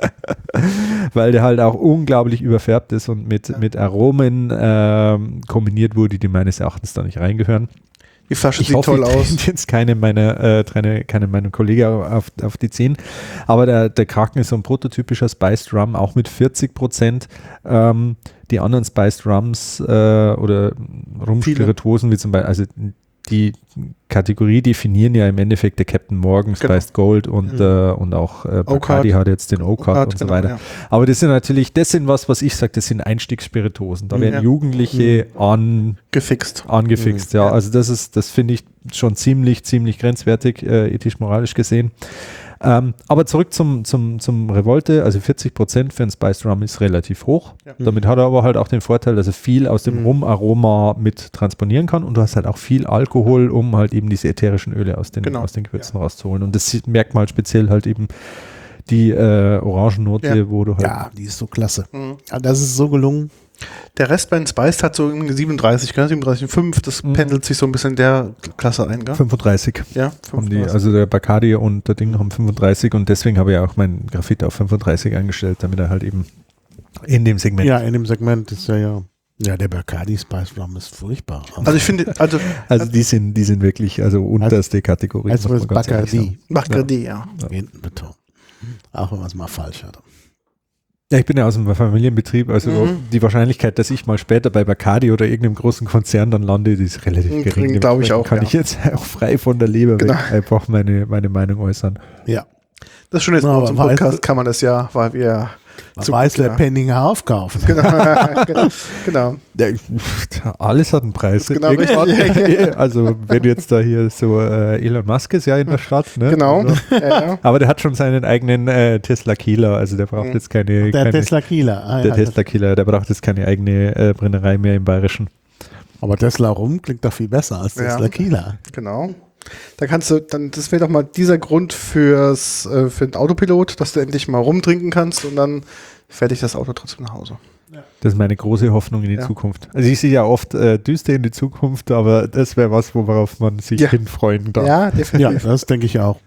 Speaker 3: Weil der halt auch unglaublich überfärbt ist und mit,
Speaker 1: Ja.
Speaker 3: mit Aromen ähm, kombiniert wurde, die meines Erachtens da nicht reingehören.
Speaker 1: Die Flasche
Speaker 3: Ich
Speaker 1: sieht
Speaker 3: hoffe,
Speaker 1: toll
Speaker 3: ich
Speaker 1: aus.
Speaker 3: trete jetzt keine meiner, äh, keine, keine meiner Kollegen auf, auf die zehn. Aber der, der Kraken ist so ein prototypischer Spiced Rum, auch mit vierzig Prozent. Ähm, die anderen Spiced Rums äh, oder Rumspirituosen, wie zum Beispiel, also die Kategorie definieren ja im Endeffekt der Captain Morgan,
Speaker 1: Genau.
Speaker 3: Spiced Gold und,
Speaker 1: Mhm.
Speaker 3: äh, und auch äh, Bacardi
Speaker 1: Oak
Speaker 3: hat jetzt den Oak
Speaker 1: Art,
Speaker 3: und so
Speaker 1: genau,
Speaker 3: weiter.
Speaker 1: ja.
Speaker 3: Aber das sind natürlich, das sind was, was ich sage, das sind Einstiegsspirituosen. Da werden
Speaker 1: Ja.
Speaker 3: Jugendliche an
Speaker 1: Gefixt.
Speaker 3: angefixt, ja.
Speaker 1: Ja.
Speaker 3: Also das ist, das finde ich schon ziemlich, ziemlich grenzwertig, äh, ethisch-moralisch gesehen. Ähm, aber zurück zum, zum, zum Revolte, also vierzig Prozent für einen Spiced Rum ist relativ hoch.
Speaker 1: Ja.
Speaker 3: Damit hat er aber halt auch den Vorteil, dass er viel aus dem
Speaker 1: Mhm.
Speaker 3: Rumaroma mit transponieren kann und du hast halt auch viel Alkohol, um halt eben diese ätherischen Öle aus den,
Speaker 1: Genau.
Speaker 3: aus den Gewürzen rauszuholen. Und das sieht- merkt man halt speziell halt eben die äh, Orangennote,
Speaker 1: Ja.
Speaker 3: wo du halt
Speaker 2: Ja, die ist so klasse.
Speaker 1: Mhm.
Speaker 2: Ja, das ist so gelungen.
Speaker 1: Der Rest bei den Spiced hat so irgendwie siebenunddreißig, gell? siebenunddreißig Komma fünf. Das
Speaker 3: Mhm.
Speaker 1: pendelt sich so ein bisschen in der Klasse ein, gell?
Speaker 3: fünfunddreißig.
Speaker 1: Ja,
Speaker 3: Haben die,
Speaker 1: fünfunddreißig.
Speaker 3: also der Bacardi und der Ding haben fünfunddreißig und deswegen habe ich auch mein Graphit auf fünfunddreißig eingestellt, damit er halt eben in dem Segment.
Speaker 2: Ja, in dem Segment ist ja ja. Ja, der Bacardi Spice Rum ist furchtbar.
Speaker 1: Also ich finde, also
Speaker 3: Also die sind, die sind wirklich, also unterste Kategorie.
Speaker 2: Also
Speaker 3: muss
Speaker 2: ist
Speaker 3: man ganz ehrlich
Speaker 2: Bacardi.
Speaker 3: sagen.
Speaker 1: Bacardi, ja.
Speaker 2: Hinten betont. Auch wenn man es mal falsch hat.
Speaker 3: Ja, ich bin ja aus einem Familienbetrieb, also
Speaker 1: Mhm.
Speaker 3: die Wahrscheinlichkeit, dass ich mal später bei Bacardi oder irgendeinem großen Konzern dann lande, die ist relativ
Speaker 1: Mhm,
Speaker 3: gering.
Speaker 1: glaub ich
Speaker 3: Dementsprechend
Speaker 1: auch,
Speaker 3: Kann
Speaker 1: ja.
Speaker 3: ich jetzt auch frei von der Leber
Speaker 1: Genau.
Speaker 3: weg einfach meine, meine Meinung äußern.
Speaker 2: Ja.
Speaker 1: Das Schöne ist,
Speaker 2: Na,
Speaker 1: bei
Speaker 2: aber
Speaker 1: unserem
Speaker 2: weiß-
Speaker 1: Podcast kann man das ja, weil wir
Speaker 2: Man
Speaker 1: Zum
Speaker 2: weiß,
Speaker 1: Glück,
Speaker 2: wer
Speaker 1: ja.
Speaker 2: Penninger aufkauft.
Speaker 1: genau, genau, genau.
Speaker 3: Ja, alles hat einen Preis.
Speaker 1: Genau,
Speaker 3: Irgendwann-
Speaker 1: richtig.
Speaker 3: Also wenn jetzt da hier so äh, Elon Musk ist ja in der Stadt. Ne?
Speaker 1: Genau.
Speaker 3: Also,
Speaker 1: Ja, ja.
Speaker 3: aber der hat schon seinen eigenen äh, Tesla Kieler, also der braucht
Speaker 1: Mhm.
Speaker 3: jetzt keine,
Speaker 2: Der
Speaker 3: keine
Speaker 2: Tesla Kieler. Ah,
Speaker 3: der
Speaker 2: ja,
Speaker 3: Tesla Kieler, der braucht jetzt keine eigene äh, Brennerei mehr im Bayerischen.
Speaker 2: Aber Tesla rum klingt doch viel besser als
Speaker 1: Ja.
Speaker 2: Tesla Kieler.
Speaker 1: Genau. Da kannst du, dann, das wäre doch mal dieser Grund fürs, äh, für den Autopilot, dass du endlich mal rumtrinken kannst und dann fährt dich das Auto trotzdem nach Hause.
Speaker 3: Das ist meine große Hoffnung in die
Speaker 1: Ja.
Speaker 3: Zukunft. Also ich sehe ja oft äh, düster in die Zukunft, aber das wäre was, worauf man sich
Speaker 1: Ja.
Speaker 3: hinfreuen darf.
Speaker 1: Ja,
Speaker 2: Ja,
Speaker 1: definitiv.
Speaker 2: das denke ich auch.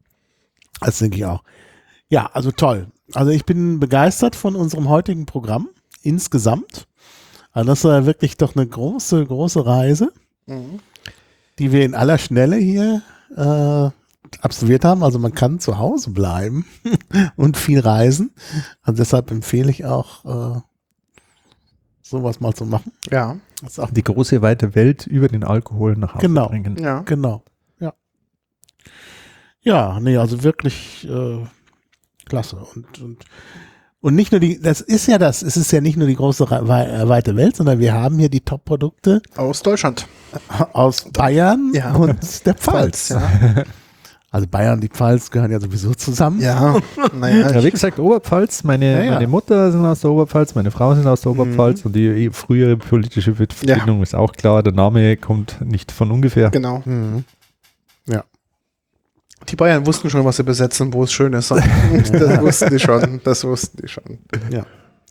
Speaker 2: Das denke ich auch. Ja, also toll. Also ich bin begeistert von unserem heutigen Programm insgesamt. Also das war wirklich doch eine große, große Reise,
Speaker 1: Mhm.
Speaker 2: die wir in aller Schnelle hier äh, absolviert haben. Also man kann zu Hause bleiben und viel reisen. Und deshalb empfehle ich auch, äh, sowas mal zu machen.
Speaker 1: Ja,
Speaker 2: Das ist auch
Speaker 3: Die große weite Welt über den Alkohol nach Hause
Speaker 2: Genau.
Speaker 3: bringen.
Speaker 1: ja.
Speaker 2: Genau, ja. Ja, nee, also wirklich äh, klasse. Und, und, und nicht nur die, das ist ja das, es ist ja nicht nur die große Re- wei- äh, weite Welt, sondern wir haben hier die Top-Produkte
Speaker 1: Aus Deutschland.
Speaker 2: aus Bayern
Speaker 1: Ja.
Speaker 2: und der Pfalz.
Speaker 1: Ja.
Speaker 2: Also Bayern und die Pfalz gehören ja sowieso zusammen.
Speaker 1: Ja, naja.
Speaker 3: Ja, wie gesagt, Oberpfalz, meine,
Speaker 2: Ja, ja.
Speaker 3: meine Mutter sind aus der Oberpfalz, meine Frau sind aus der Oberpfalz und die frühere politische Verbindung ist auch klar, der Name kommt nicht von ungefähr.
Speaker 1: Genau.
Speaker 2: Mhm. Ja.
Speaker 1: Die Bayern wussten schon, was sie besetzen, wo es schön ist. Das wussten die schon. Das wussten die schon.
Speaker 2: Ja.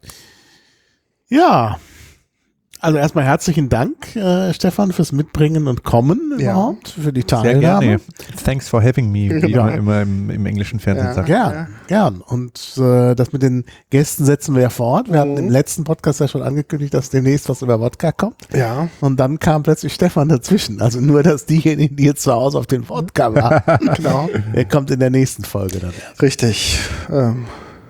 Speaker 2: Ja. Also erstmal herzlichen Dank, äh, Stefan, fürs Mitbringen und Kommen
Speaker 1: Ja.
Speaker 2: überhaupt, für die
Speaker 3: Sehr
Speaker 2: Teilnahme.
Speaker 3: gerne. Thanks for having me, wie
Speaker 2: Ja.
Speaker 3: man immer im, im englischen Fernsehen
Speaker 1: Ja.
Speaker 3: sagt.
Speaker 2: Gern,
Speaker 1: Ja.
Speaker 2: gern. Und äh, das mit den Gästen setzen wir ja fort. Wir hatten
Speaker 1: Mhm.
Speaker 2: im letzten Podcast ja schon angekündigt, dass demnächst was über Wodka kommt.
Speaker 1: Ja.
Speaker 2: Und dann kam plötzlich Stefan dazwischen. Also nur, dass diejenigen, die jetzt zu Hause auf den Wodka waren,
Speaker 1: Genau.
Speaker 2: der kommt in der nächsten Folge dann erst.
Speaker 1: Richtig. Ähm,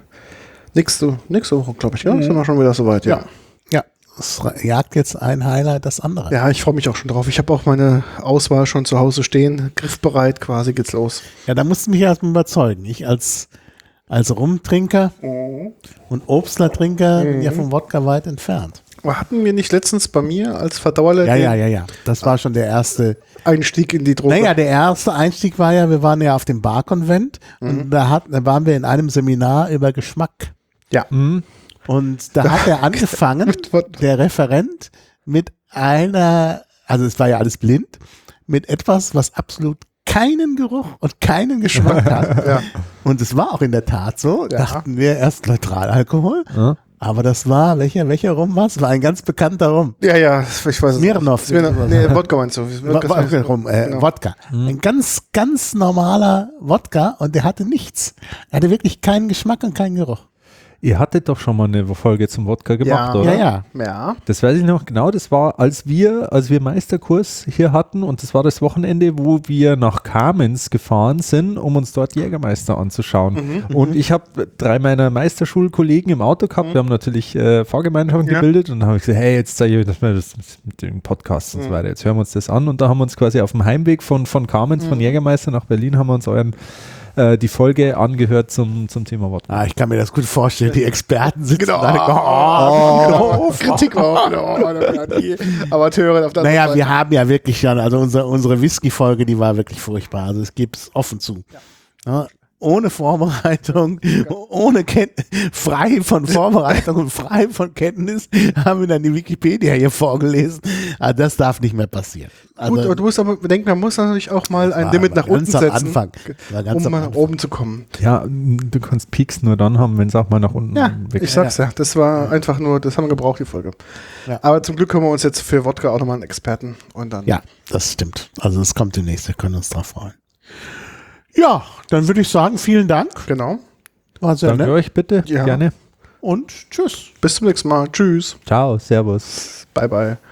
Speaker 1: nächste, nächste Woche, glaube ich, ja? Sind wir schon wieder soweit, ja.
Speaker 2: Ja, es jagt jetzt ein Highlight das andere.
Speaker 1: Ja, ich freue mich auch schon drauf. Ich habe auch meine Auswahl schon zu Hause stehen. Griffbereit quasi geht's los.
Speaker 2: Ja, da musst du mich erstmal überzeugen. Ich als, als Rumtrinker und Obstlertrinker bin ja vom Wodka weit entfernt.
Speaker 1: Hatten wir nicht letztens bei mir als Verdauerler
Speaker 2: Ja,
Speaker 1: den
Speaker 2: ja, ja, ja. Das war schon der erste.
Speaker 1: Einstieg in die Droge?
Speaker 2: Naja, der erste Einstieg war ja, wir waren ja auf dem Barkonvent und da, hat, da waren wir in einem Seminar über Geschmack.
Speaker 1: Ja.
Speaker 3: Mhm.
Speaker 2: Und da hat er angefangen,
Speaker 1: Mit Wod-
Speaker 2: der Referent, mit einer, also es war ja alles blind, mit etwas, was absolut keinen Geruch und keinen Geschmack hat.
Speaker 1: Ja.
Speaker 2: Und es war auch in der Tat so,
Speaker 1: Ja.
Speaker 2: dachten wir erst Neutralalkohol,
Speaker 3: Ja.
Speaker 2: aber das war, welcher, welcher Rum war es? War ein ganz bekannter Rum.
Speaker 1: Ja, ja, ich weiß es.
Speaker 2: Smirnoff.
Speaker 1: Smirnoff. Nee, Wodka meinst du.
Speaker 2: Wa- wa- Rum, äh,
Speaker 1: Genau.
Speaker 2: Wodka. Ein ganz, ganz normaler Wodka und der hatte nichts. Er hatte wirklich keinen Geschmack und keinen Geruch.
Speaker 3: Ihr hattet doch schon mal eine Folge zum Wodka gemacht,
Speaker 1: Ja.
Speaker 3: oder?
Speaker 2: Ja, ja.
Speaker 1: Ja.
Speaker 3: Das weiß ich noch genau, das war, als wir, als wir Meisterkurs hier hatten und das war das Wochenende, wo wir nach Kamenz gefahren sind, um uns dort Jägermeister anzuschauen. Und ich habe drei meiner Meisterschulkollegen im Auto gehabt, wir haben natürlich äh, Fahrgemeinschaften
Speaker 1: Ja.
Speaker 3: gebildet und dann habe ich gesagt, hey, jetzt zeige ich euch das mal das mit dem Podcast und so weiter, jetzt hören wir uns das an und da haben wir uns quasi auf dem Heimweg von, von Kamenz, von Jägermeister nach Berlin, haben wir uns euren äh, die Folge angehört zum, zum Thema Wodka.
Speaker 2: Ah, ich kann mir das gut vorstellen. Die Experten sitzen
Speaker 1: Genau.
Speaker 2: da. Oh,
Speaker 1: Oh, Kritik war auch. Oh, die Amateure auf der
Speaker 2: Naja,
Speaker 1: anderen
Speaker 2: wir
Speaker 1: Seite.
Speaker 2: haben ja wirklich schon, also unsere, unsere Whisky-Folge, die war wirklich furchtbar. Also es gibt es offen zu. Ja, ohne Vorbereitung, ohne Kenntnis, frei von Vorbereitung und frei von Kenntnis haben wir dann die Wikipedia hier vorgelesen. Ah, das darf nicht mehr passieren. Also,
Speaker 1: Gut, aber du musst aber bedenken, man muss natürlich auch mal ein
Speaker 2: war
Speaker 1: Limit
Speaker 2: aber
Speaker 1: nach unten
Speaker 2: ganz am
Speaker 1: setzen,
Speaker 2: Anfang. War ganz
Speaker 1: um
Speaker 2: am
Speaker 1: mal nach
Speaker 2: Anfang.
Speaker 1: oben zu kommen.
Speaker 3: Ja, m, du kannst Peaks nur dann haben, wenn es auch mal nach unten
Speaker 1: Ja,
Speaker 3: weg
Speaker 1: ich sag's ja. Das war einfach nur, das haben wir gebraucht, die Folge.
Speaker 2: Ja.
Speaker 1: Aber zum Glück haben wir uns jetzt für Wodka auch nochmal einen Experten und dann.
Speaker 2: Ja, das stimmt. Also es kommt demnächst, wir können uns drauf freuen. Ja, dann würde ich sagen, vielen Dank.
Speaker 1: Genau.
Speaker 2: War sehr
Speaker 3: Danke
Speaker 2: nett.
Speaker 3: euch bitte,
Speaker 1: Ja.
Speaker 3: gerne.
Speaker 2: Und tschüss.
Speaker 1: Bis zum nächsten Mal. Tschüss.
Speaker 3: Ciao, servus.
Speaker 1: Bye, bye.